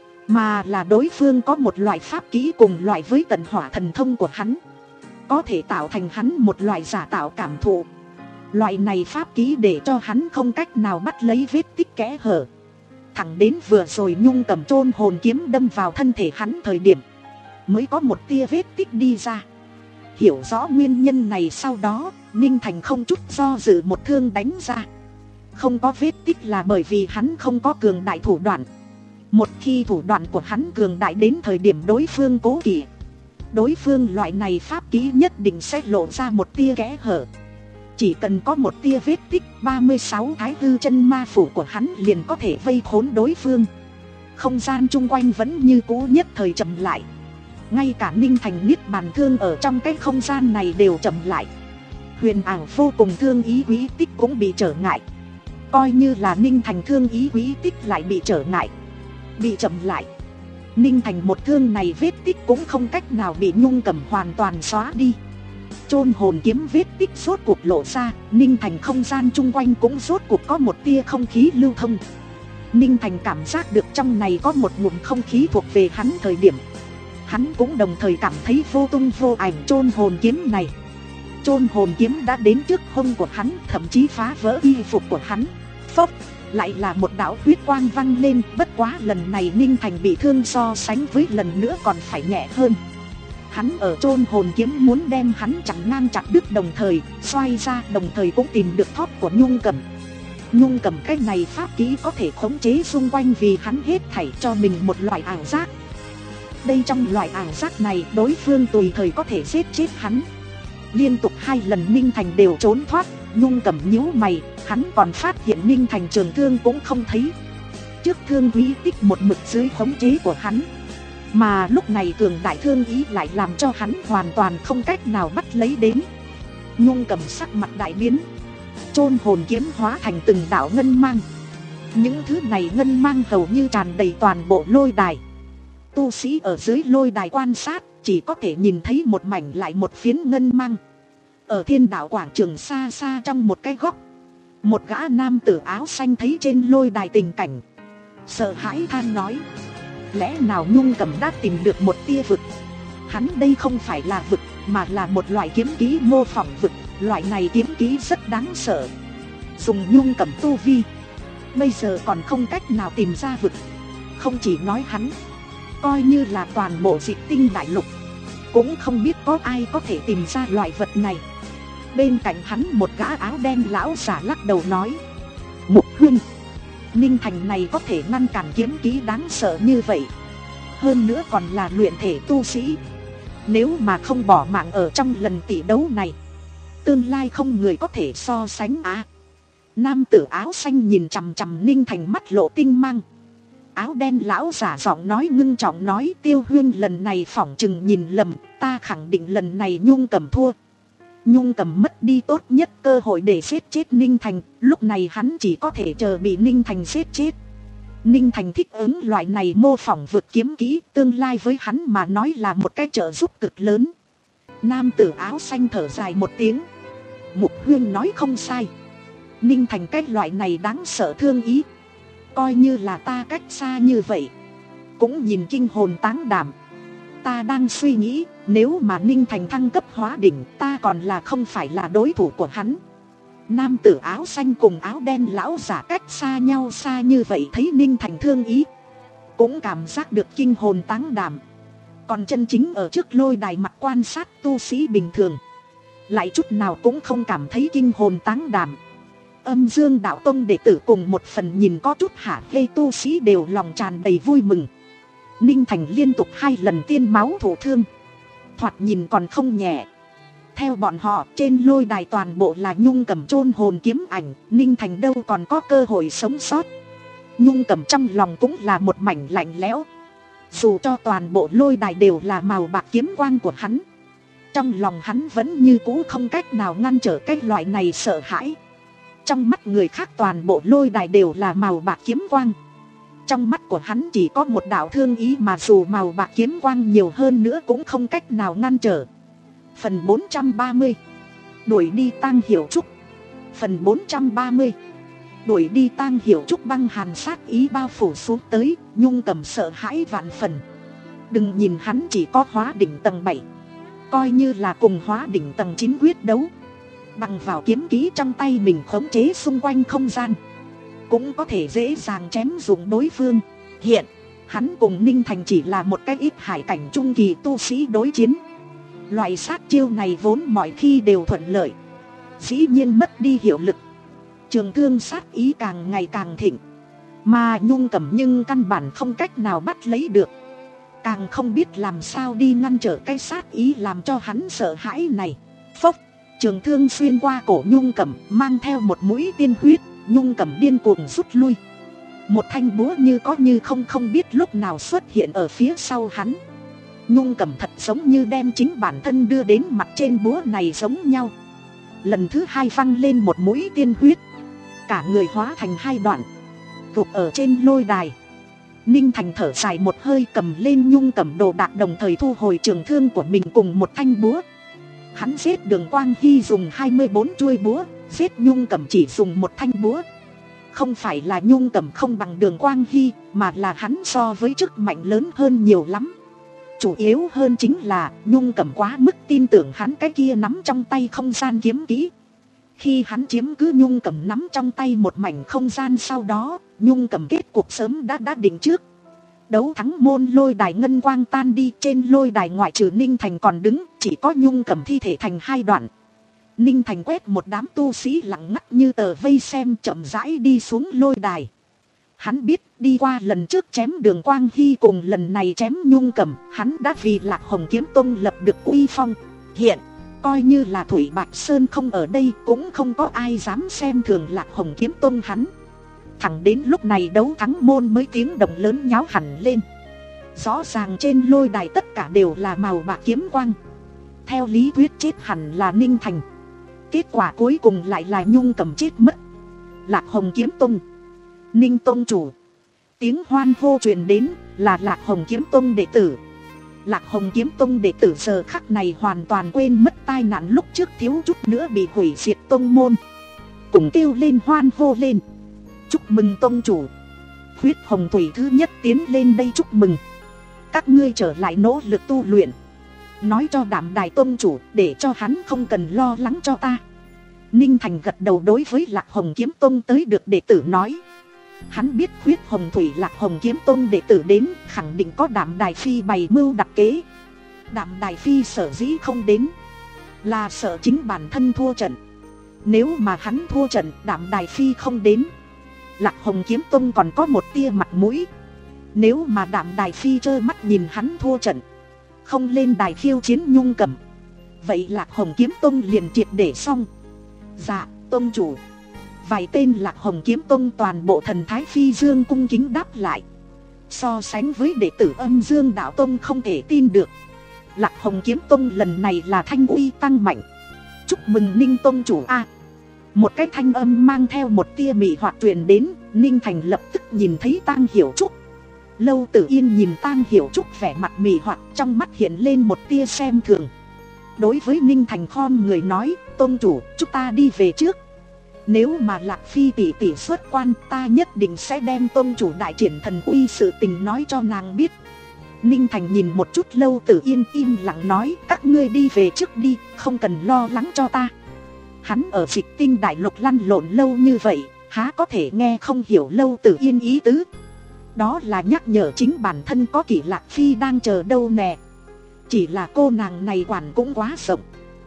mà là đối phương có một loại pháp kỹ cùng loại với tận hỏa thần thông của hắn, có thể tạo thành hắn một loại giả tạo cảm thụ. Loại này pháp kỹ để cho hắn không cách nào bắt lấy vết tích kẽ hở. Thẳng đến vừa rồi Nhung Cầm chôn hồn kiếm đâm vào thân thể hắn thời điểm, mới có một tia vết tích đi ra. Hiểu rõ nguyên nhân này sau đó, Ninh Thành không chút do dự một thương đánh ra. Không có vết tích là bởi vì hắn không có cường đại thủ đoạn. Một khi thủ đoạn của hắn cường đại đến thời điểm đối phương cố kỵ, đối phương loại này pháp kỹ nhất định sẽ lộ ra một tia kẽ hở. Chỉ cần có một tia vết tích, ba mươi sáu thái hư chân ma phủ của hắn liền có thể vây khốn đối phương. Không gian chung quanh vẫn như cũ nhất thời chậm lại. Ngay cả Ninh Thành niết bàn thương ở trong cái không gian này đều chậm lại. Huyền ảo vô cùng thương ý quý tích cũng bị trở ngại. Coi như là Ninh Thành thương ý quý tích lại bị trở ngại, bị chậm lại. Ninh Thành một thương này vết tích cũng không cách nào bị Nhung Cầm hoàn toàn xóa đi. Chôn hồn kiếm vết tích rốt cuộc lộ ra, Ninh Thành không gian chung quanh cũng rốt cuộc có một tia không khí lưu thông. Ninh Thành cảm giác được trong này có một ngụm không khí thuộc về hắn thời điểm, hắn cũng đồng thời cảm thấy vô tung vô ảnh chôn hồn kiếm này. Chôn hồn kiếm đã đến trước hông của hắn, thậm chí phá vỡ y phục của hắn. Phốc, lại là một đạo huyết quang văng lên. Bất quá lần này Ninh Thành bị thương so sánh với lần nữa còn phải nhẹ hơn. Hắn ở chôn hồn kiếm muốn đem hắn chặn ngang chặt đứt, đồng thời xoay ra, đồng thời cũng tìm được thóp của Nhung Cầm. Nhung Cầm cái này pháp kỹ có thể khống chế xung quanh vì hắn hết thảy cho mình một loại ảo giác. Đây trong loại ảo giác này, đối phương tùy thời có thể giết chết hắn. Liên tục hai lần Ninh Thành đều trốn thoát. Nhung Cầm nhíu mày, hắn còn phát hiện Ninh Thành trường thương cũng không thấy. Trước thương quý tích một mực dưới khống chế của hắn, mà lúc này cường đại thương ý lại làm cho hắn hoàn toàn không cách nào bắt lấy đến. Nhung Cầm sắc mặt đại biến, chôn hồn kiếm hóa thành từng đạo ngân mang. Những thứ này ngân mang hầu như tràn đầy toàn bộ lôi đài. Tu sĩ ở dưới lôi đài quan sát chỉ có thể nhìn thấy một mảnh lại một phiến ngân mang. Ở thiên đạo quảng trường xa xa trong một cái góc, một gã nam tử áo xanh thấy trên lôi đài tình cảnh, sợ hãi than nói: lẽ nào Nhung Cầm đã tìm được một tia vực? Hắn đây không phải là vực, mà là một loại kiếm kỹ mô phỏng vực. Loại này kiếm kỹ rất đáng sợ. Dùng Nhung Cầm tu vi, bây giờ còn không cách nào tìm ra vực. Không chỉ nói hắn, coi như là toàn bộ Dịch Tinh đại lục, cũng không biết có ai có thể tìm ra loại vật này. Bên cạnh hắn một gã áo đen lão giả lắc đầu nói: Mục huynh, Ninh Thành này có thể ngăn cản kiếm kỹ đáng sợ như vậy, hơn nữa còn là luyện thể tu sĩ. Nếu mà không bỏ mạng ở trong lần tỷ đấu này, tương lai không người có thể so sánh á. Nam tử áo xanh nhìn chằm chằm Ninh Thành, mắt lộ tinh mang. Áo đen lão giả giọng nói ngưng trọng nói: Tiêu huynh lần này phỏng chừng nhìn lầm, ta khẳng định lần này Nhung Cầm thua. Nhung Cầm mất đi tốt nhất cơ hội để giết chết Ninh Thành, lúc này hắn chỉ có thể chờ bị Ninh Thành giết chết. Ninh Thành thích ứng loại này mô phỏng vượt kiếm kỹ, tương lai với hắn mà nói là một cái trợ giúp cực lớn. Nam tử áo xanh thở dài một tiếng: Mục huynh nói không sai, Ninh Thành cái loại này đáng sợ thương ý. Coi như là ta cách xa như vậy, cũng nhìn kinh hồn táng đảm. Ta đang suy nghĩ, nếu mà Ninh Thành thăng cấp hóa đỉnh, ta còn là không phải là đối thủ của hắn. Nam tử áo xanh cùng áo đen lão giả cách xa nhau xa như vậy, thấy Ninh Thành thương ý, cũng cảm giác được kinh hồn táng đảm. Còn chân chính ở trước lôi đài mặt quan sát tu sĩ bình thường, lại chút nào cũng không cảm thấy kinh hồn táng đảm. Âm Dương đạo tông đệ tử cùng một phần nhìn có chút hả hê tu sĩ đều lòng tràn đầy vui mừng. Ninh Thành liên tục hai lần tiên máu thổ thương, thoạt nhìn còn không nhẹ. Theo bọn họ, trên lôi đài toàn bộ là Nhung Cầm chôn hồn kiếm ảnh, Ninh Thành đâu còn có cơ hội sống sót. Nhung Cầm trong lòng cũng là một mảnh lạnh lẽo. Dù cho toàn bộ lôi đài đều là màu bạc kiếm quang của hắn, trong lòng hắn vẫn như cũ không cách nào ngăn trở cái loại này sợ hãi. Trong mắt người khác toàn bộ lôi đài đều là màu bạc kiếm quang, trong mắt của hắn chỉ có một đạo thương ý, mà dù màu bạc kiếm quang nhiều hơn nữa cũng không cách nào ngăn trở. Phần bốn trăm ba mươi, đuổi đi Tang Hiểu Trúc. Phần bốn trăm ba mươi, đuổi đi Tang Hiểu Trúc. Băng hàn sát ý bao phủ xuống tới, Nhung Cầm sợ hãi vạn phần. Đừng nhìn hắn chỉ có hóa đỉnh tầng bảy, coi như là cùng hóa đỉnh tầng chín quyết đấu, bằng vào kiếm kỹ trong tay mình khống chế xung quanh không gian, cũng có thể dễ dàng chém dụng đối phương. Hiện hắn cùng Ninh Thành chỉ là một cái ít hải cảnh trung kỳ tu sĩ đối chiến. Loại sát chiêu này vốn mọi khi đều thuận lợi, dĩ nhiên mất đi hiệu lực, trường thương sát ý càng ngày càng thịnh. Mà Nhung Cầm nhưng căn bản không cách nào bắt lấy được, càng không biết làm sao đi ngăn trở cái sát ý làm cho hắn sợ hãi này. Phốc, trường thương xuyên qua cổ Nhung Cầm, mang theo một mũi tiên huyết. Nhung Cầm điên cuồng rút lui, một thanh búa như có như không không biết lúc nào xuất hiện ở phía sau hắn. Nhung Cầm thật giống như đem chính bản thân đưa đến mặt trên búa này giống nhau. Lần thứ hai văng lên một mũi tiên huyết, cả người hóa thành hai đoạn, gục ở trên lôi đài. Ninh Thành thở dài một hơi, cầm lên Nhung Cầm đồ đạc, đồng thời thu hồi trường thương của mình cùng một thanh búa. Hắn giết Đường Quang Hy dùng hai mươi bốn chuôi búa, giết Nhung Cầm chỉ dùng một thanh búa. Không phải là Nhung Cầm không bằng Đường Quang Hy, mà là hắn so với chức mạnh lớn hơn nhiều lắm. Chủ yếu hơn chính là Nhung Cầm quá mức tin tưởng hắn cái kia nắm trong tay không gian kiếm kỹ. Khi hắn chiếm cứ Nhung Cầm nắm trong tay một mảnh không gian, sau đó Nhung Cầm kết cục sớm đã đã định trước. Đấu thắng môn lôi đài ngân quang tan đi, trên lôi đài ngoại trừ Ninh Thành còn đứng, chỉ có Nhung Cầm thi thể thành hai đoạn. Ninh Thành quét một đám tu sĩ lặng ngắt như tờ vây xem, chậm rãi đi xuống lôi đài. Hắn biết đi qua lần trước chém Đường Quang Hy cùng lần này chém Nhung Cầm, hắn đã vì Lạc Hồng Kiếm Tông lập được uy phong. Hiện coi như là Thủy Bạch Sơn không ở đây, cũng không có ai dám xem thường Lạc Hồng Kiếm Tông hắn. Thẳng đến lúc này đấu thắng môn mới tiếng động lớn nháo hẳn lên. Rõ ràng trên lôi đài tất cả đều là màu bạc kiếm quang. Theo lý thuyết chết hẳn là Ninh Thành, Kết quả cuối cùng lại là Nhung Cầm chết mất. Lạc Hồng Kiếm Tông. Ninh tông chủ. Tiếng hoan hô truyền đến, là Lạc Hồng Kiếm Tông đệ tử. Lạc Hồng Kiếm Tông đệ tử giờ khắc này hoàn toàn quên mất tai nạn lúc trước thiếu chút nữa bị hủy diệt tông môn. Cùng kêu lên hoan hô lên. Chúc mừng tông chủ. Huyết Hồng Thủy thứ nhất tiến lên đây chúc mừng. Các ngươi trở lại nỗ lực tu luyện. Nói cho Đảm Đài tông chủ để cho hắn không cần lo lắng cho ta. Ninh Thành gật đầu đối với Lạc Hồng Kiếm Tông tới được đệ tử nói. Hắn biết Huyết Hồng Thủy Lạc Hồng Kiếm Tông đệ tử đến khẳng định có Đảm Đài Phi bày mưu đặc kế. Đảm Đài Phi sở dĩ không đến là sợ chính bản thân thua trận. Nếu mà hắn thua trận, Đảm Đài Phi không đến, Lạc Hồng Kiếm Tông còn có một tia mặt mũi. Nếu mà Đảm Đài Phi trơ mắt nhìn hắn thua trận, không lên đài khiêu chiến Nhung Cầm, vậy Lạc Hồng Kiếm Tông liền triệt để xong. Dạ, tông chủ. Vài tên Lạc Hồng Kiếm Tông toàn bộ thần thái phi dương cung kính đáp lại. So sánh với đệ tử Âm Dương Đạo Tông không thể tin được, Lạc Hồng Kiếm Tông lần này là thanh uy tăng mạnh. Chúc mừng Ninh tông chủ a. À, một cái thanh âm mang theo một tia mị hoặc truyền đến. Ninh Thành lập tức nhìn thấy Tang Hiểu Trúc. Lâu Tử Yên nhìn Tang Hiểu Trúc vẻ mặt mị hoặc, trong mắt hiện lên một tia xem thường. Đối với Ninh Thành khom người nói, tông chủ, chúng ta đi về trước. Nếu mà Lạc Phi tỷ tỷ xuất quan, ta nhất định sẽ đem tông chủ đại triển thần uy sự tình nói cho nàng biết. Ninh Thành nhìn một chút Lâu Tử Yên, im lặng nói, các ngươi đi về trước đi, không cần lo lắng cho ta. Hắn ở Dịch Tinh Đại Lục lăn lộn lâu như vậy, há có thể nghe không hiểu Lâu Tử Yên ý tứ. Đó là nhắc nhở chính bản thân có kỷ Lạc Phi đang chờ đâu nè. Chỉ là cô nàng này quản cũng quá rộng.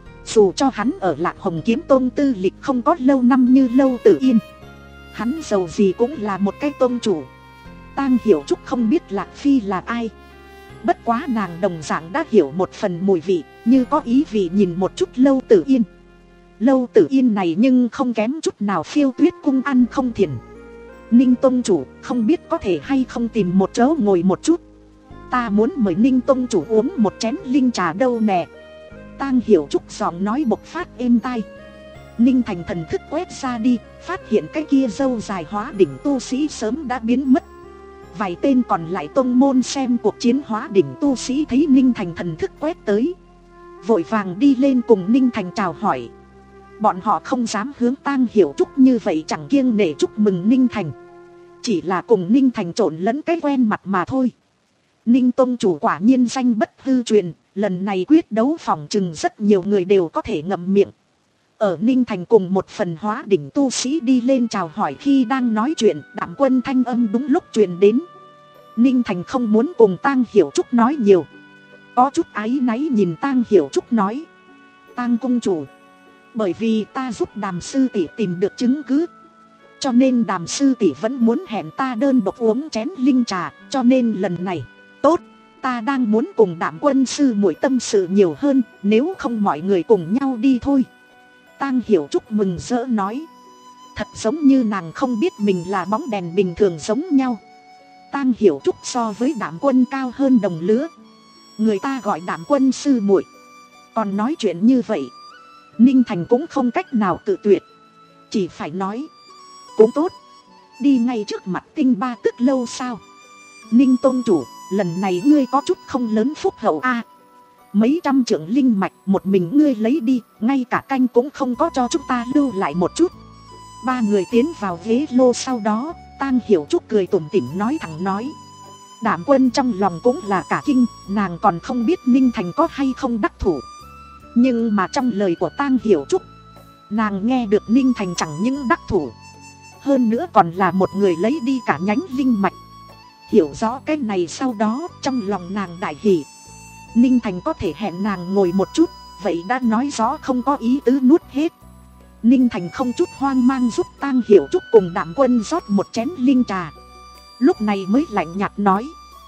Dù cho hắn ở Lạc Hồng Kiếm Tông tư lịch không có lâu năm như Lâu Tử Yên, hắn giàu gì cũng là một cái tông chủ. Tang Hiểu Trúc không biết Lạc Phi là ai, bất quá nàng đồng dạng đã hiểu một phần mùi vị, như có ý vị nhìn một chút Lâu Tử Yên. Lâu Tử Yên này nhưng không kém chút nào Phiêu Tuyết Cung ăn không thiền. Ninh tông chủ, không biết có thể hay không tìm một chỗ ngồi một chút. Ta muốn mời Ninh tông chủ uống một chén linh trà đâu nè. Tang Hiểu Trúc giọng nói bộc phát êm tai. Ninh Thành thần thức quét ra đi, phát hiện cái kia râu dài hóa đỉnh tu sĩ sớm đã biến mất. Vài tên còn lại tông môn xem cuộc chiến hóa đỉnh tu sĩ thấy Ninh Thành thần thức quét tới, vội vàng đi lên cùng Ninh Thành chào hỏi. Bọn họ không dám hướng Tang Hiểu Trúc như vậy chẳng kiêng nể chúc mừng Ninh Thành, chỉ là cùng Ninh Thành trộn lẫn cái quen mặt mà thôi. Ninh tông chủ quả nhiên danh bất hư truyền, lần này quyết đấu phòng chừng rất nhiều người đều có thể ngậm miệng. Ở Ninh Thành cùng một phần hóa đỉnh tu sĩ đi lên chào hỏi khi đang nói chuyện, Đạm Quân thanh âm đúng lúc truyền đến. Ninh Thành không muốn cùng Tang Hiểu Trúc nói nhiều, có chút áy náy nhìn Tang Hiểu Trúc nói, Tang cung chủ, bởi vì ta giúp Đàm sư tỷ tìm được chứng cứ, cho nên Đàm sư tỷ vẫn muốn hẹn ta đơn độc uống chén linh trà, cho nên lần này tốt, ta đang muốn cùng Đạm Quân sư muội tâm sự nhiều hơn, nếu không mọi người cùng nhau đi thôi. Tang Hiểu Trúc mừng rỡ nói, thật giống như nàng không biết mình là bóng đèn bình thường giống nhau. Tang Hiểu Trúc so với Đạm Quân cao hơn đồng lứa, người ta gọi Đạm Quân sư muội, còn nói chuyện như vậy, Ninh Thành cũng không cách nào tự tuyệt, chỉ phải nói, cũng tốt, đi ngay trước mặt Tinh Ba Tức Lâu sao. Ninh tông chủ, lần này ngươi có chút không lớn phúc hậu a. Mấy trăm trượng linh mạch một mình ngươi lấy đi, ngay cả canh cũng không có cho chúng ta lưu lại một chút. Ba người tiến vào ghế lô sau đó, Tang Hiểu Trúc cười tủm tỉm nói thẳng nói. Đạm Quân trong lòng cũng là cả kinh, nàng còn không biết Ninh Thành có hay không đắc thủ. Nhưng mà trong lời của Tang Hiểu Trúc, nàng nghe được Ninh Thành chẳng những đắc thủ, hơn nữa còn là một người lấy đi cả nhánh linh mạch. Hiểu rõ cái này sau đó, trong lòng nàng đại hỉ. Ninh Thành có thể hẹn nàng ngồi một chút, vậy đã nói rõ không có ý tứ nuốt hết. Ninh Thành không chút hoang mang giúp Tang Hiểu Trúc cùng Đạm Quân rót một chén linh trà, lúc này mới lạnh nhạt nói,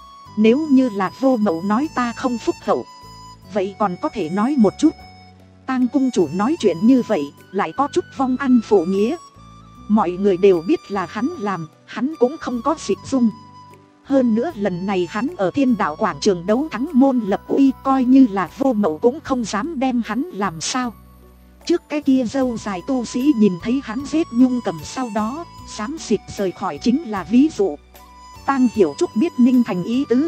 nếu như là Vô Mậu nói ta không phúc hậu, vậy còn có thể nói một chút. Tang cung chủ nói chuyện như vậy, lại có chút vong ăn phụ nghĩa. Mọi người đều biết là hắn làm, hắn cũng không có dịch dung. Hơn nữa lần này hắn ở Thiên Đạo quảng trường đấu thắng môn lập uy, coi như là Vô Mậu cũng không dám đem hắn làm sao. Trước cái kia râu dài tu sĩ nhìn thấy hắn giết Nhung Cầm sau đó xám xịt rời khỏi chính là ví dụ. Tang Hiểu Trúc biết Ninh Thành ý tứ.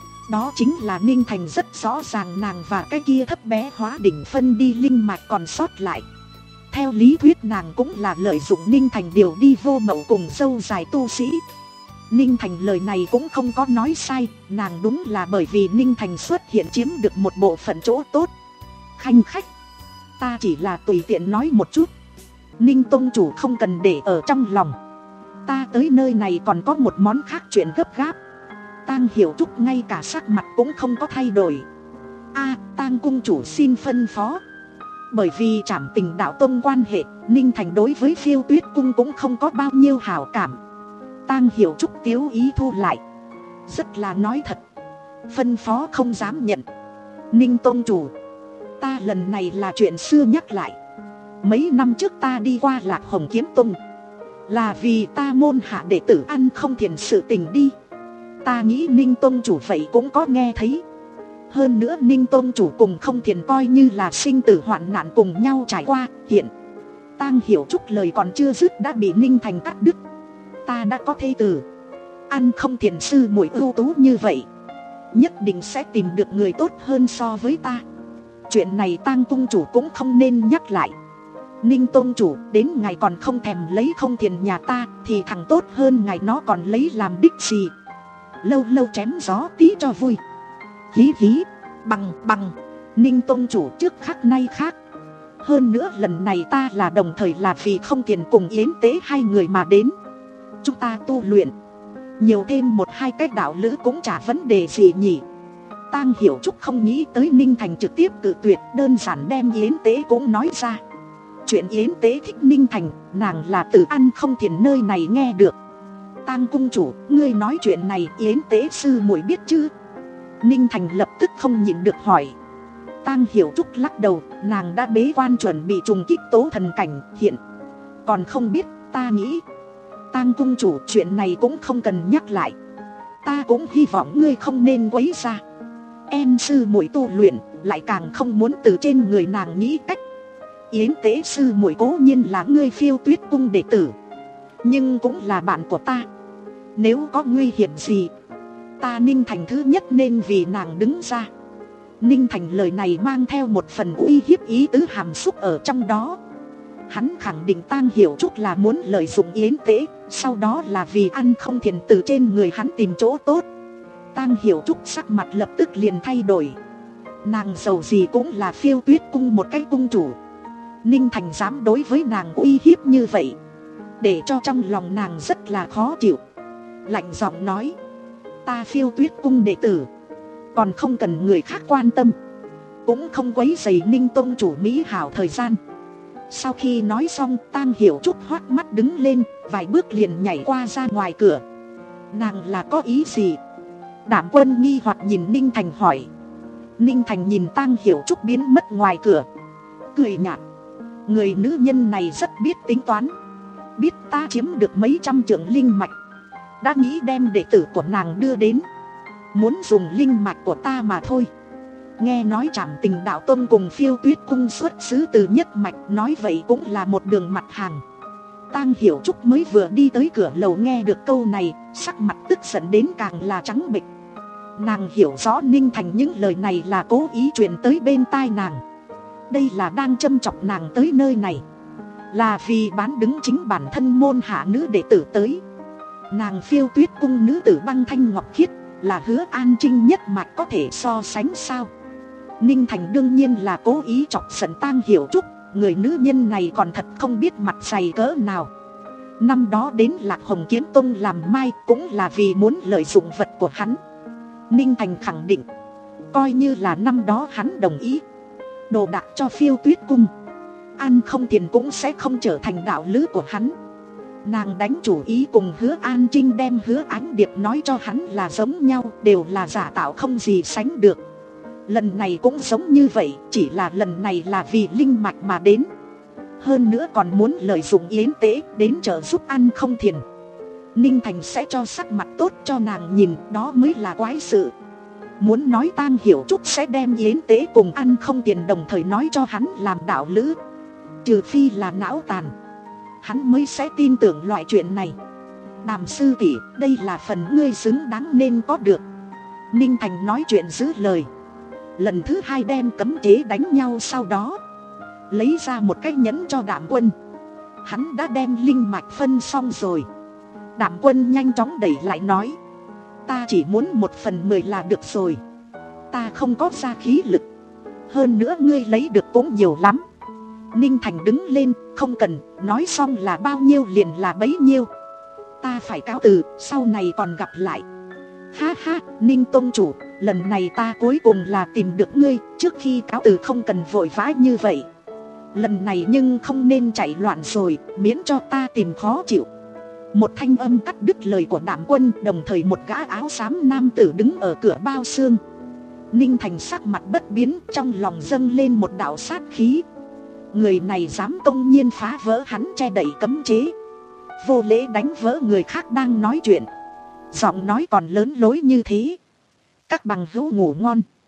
Đó chính là Ninh Thành rất rõ ràng nàng và cái kia thấp bé hóa đỉnh phân đi linh mạch còn sót lại. Theo lý thuyết nàng cũng là lợi dụng Ninh Thành điều đi vô mậu cùng râu dài tu sĩ. Ninh Thành lời này cũng không có nói sai, nàng đúng là bởi vì Ninh Thành xuất hiện chiếm được một bộ phận chỗ tốt. Khanh khách, ta chỉ là tùy tiện nói một chút, Ninh tông chủ không cần để ở trong lòng. Ta tới nơi này còn có một món khác chuyện gấp gáp. Tang Hiểu Trúc ngay cả sắc mặt cũng không có thay đổi. A, Tang cung chủ xin phân phó. Bởi vì Trảm Tình đạo tông quan hệ, Ninh Thành đối với Phiêu Tuyết cung cũng không có bao nhiêu hảo cảm. Tang Hiểu Trúc tiếu ý thu lại, rất là nói thật. Phân phó không dám nhận. Ninh tông chủ, ta lần này là chuyện xưa nhắc lại. Mấy năm trước ta đi qua Lạc Hồng Kiếm Tông, là vì ta môn hạ đệ tử ăn không thiền sự tình đi. Ta nghĩ Ninh tông chủ vậy cũng có nghe thấy. Hơn nữa Ninh tông chủ cùng không thiền coi như là sinh tử hoạn nạn cùng nhau trải qua. Hiện Tang Hiểu Trúc lời còn chưa dứt đã bị Ninh Thành cắt đứt. Ta đã có thê tử, ăn không thiền sư muội ưu tú như vậy, nhất định sẽ tìm được người tốt hơn so với ta. Chuyện này Tang cung chủ cũng không nên nhắc lại. Ninh tôn chủ, đến ngài còn không thèm lấy không thiền nhà ta, thì thằng tốt hơn ngài nó còn lấy làm đích gì. Lâu lâu chém gió tí cho vui. Hí hí, bằng bằng, Ninh tôn chủ trước khác nay khác. Hơn nữa lần này ta là đồng thời là vì không thiền cùng Yến Tế hai người mà đến. Chúng ta tu luyện nhiều thêm một hai cái đạo lữ cũng chả vấn đề gì nhỉ. Tang Hiểu Trúc không nghĩ tới Ninh Thành trực tiếp cự tuyệt, đơn giản đem Yến Tế cũng nói ra. Chuyện Yến Tế thích Ninh Thành, nàng là từ ăn không thiền nơi này nghe được. Tang cung chủ, ngươi nói chuyện này Yến Tế sư muội biết chứ? Ninh Thành lập tức không nhịn được hỏi. Tang Hiểu Trúc lắc đầu, nàng đã bế quan chuẩn bị trùng kích tố thần cảnh, hiện còn không biết. Ta nghĩ Tang cung chủ, chuyện này cũng không cần nhắc lại. Ta cũng hy vọng ngươi không nên quấy ra. Em sư muội tu luyện, lại càng không muốn từ trên người nàng nghĩ cách. Yến Tế sư muội cố nhiên là ngươi Phiêu Tuyết cung đệ tử, nhưng cũng là bạn của ta. Nếu có nguy hiểm gì, ta Ninh Thành thứ nhất nên vì nàng đứng ra. Ninh Thành lời này mang theo một phần uy hiếp ý tứ hàm xúc ở trong đó. Hắn khẳng định Tang Hiểu Trúc là muốn lợi dụng Yến Tế, sau đó là vì ăn không thiền từ trên người hắn tìm chỗ tốt. Tang Hiểu Trúc sắc mặt lập tức liền thay đổi. Nàng giàu gì cũng là Phiêu Tuyết cung một cái cung chủ, Ninh Thành dám đối với nàng uy hiếp như vậy, để cho trong lòng nàng rất là khó chịu. Lạnh giọng nói, ta Phiêu Tuyết cung đệ tử, còn không cần người khác quan tâm, cũng không quấy rầy Ninh tông chủ mỹ hảo thời gian. Sau khi nói xong, Tang Hiểu Trúc hoắt mắt đứng lên, vài bước liền nhảy qua ra ngoài cửa. Nàng là có ý gì? Đảm Quân nghi hoặc nhìn Ninh Thành hỏi. Ninh Thành nhìn Tang Hiểu Trúc biến mất ngoài cửa, cười nhạt. Người nữ nhân này rất biết tính toán, biết ta chiếm được mấy trăm trượng linh mạch, đã nghĩ đem đệ tử của nàng đưa đến, muốn dùng linh mạch của ta mà thôi. Nghe nói Trảm Tình đạo tông cùng Phiêu Tuyết cung xuất xứ từ nhất mạch, nói vậy cũng là một đường mặt hàng. Tang Hiểu Trúc mới vừa đi tới cửa lầu nghe được câu này, sắc mặt tức giận đến càng là trắng bệch. Nàng hiểu rõ Ninh Thành những lời này là cố ý truyền tới bên tai nàng. Đây là đang châm chọc nàng tới nơi này, là vì bán đứng chính bản thân môn hạ nữ đệ tử tới. Nàng Phiêu Tuyết cung nữ tử Băng Thanh Ngọc Khiết, là Hứa An Trinh nhất mạch có thể so sánh sao? Ninh Thành đương nhiên là cố ý chọc giận Tang Hiểu Trúc. Người nữ nhân này còn thật không biết mặt dày cỡ nào. Năm đó đến Lạc Hồng Kiếm Tông làm mai cũng là vì muốn lợi dụng vật của hắn. Ninh Thành khẳng định, coi như là năm đó hắn đồng ý đồ đạc cho Phiêu Tuyết cung, ăn không tiền cũng sẽ không trở thành đạo lữ của hắn. Nàng đánh chủ ý cùng Hứa An Trinh đem Hứa Ánh Điệp nói cho hắn là giống nhau, đều là giả tạo không gì sánh được. Lần này cũng giống như vậy, chỉ là lần này là vì linh mạch mà đến. Hơn nữa còn muốn lợi dụng Yến Tế đến trợ giúp ăn không thiền. Ninh Thành sẽ cho sắc mặt tốt cho nàng nhìn, đó mới là quái sự. Muốn nói Tang Hiểu Trúc sẽ đem Yến Tế cùng ăn không tiền đồng thời nói cho hắn làm đạo lữ, Trừ phi là não tàn, hắn mới sẽ tin tưởng loại chuyện này. Đàm sư tỷ, đây là phần ngươi xứng đáng nên có được. Ninh Thành nói chuyện giữ lời. Lần thứ hai đem cấm chế đánh nhau, sau đó lấy ra một cái nhẫn cho Đạm Quân. Hắn đã đem linh mạch phân xong rồi. Đạm Quân nhanh chóng đẩy lại nói, ta chỉ muốn một phần mười là được rồi. Ta không có ra khí lực. Hơn nữa ngươi lấy được cũng nhiều lắm. Ninh Thành đứng lên, không cần, nói xong là bao nhiêu liền là bấy nhiêu. Ta phải cáo từ, sau này còn gặp lại. Ha ha, Ninh tông chủ, lần này ta cuối cùng là tìm được ngươi. Trước khi cáo từ không cần vội vã như vậy. Lần này nhưng không nên chạy loạn rồi, miễn cho ta tìm khó chịu. Một thanh âm cắt đứt lời của Đạm Quân. Đồng thời một gã áo xám nam tử đứng ở cửa bao xương. Ninh Thành sắc mặt bất biến, trong lòng dâng lên một đạo sát khí. Người này dám công nhiên phá vỡ hắn che đậy cấm chế, vô lễ đánh vỡ người khác đang nói chuyện, giọng nói còn lớn lối như thế. Các bằng hữu ngủ ngon.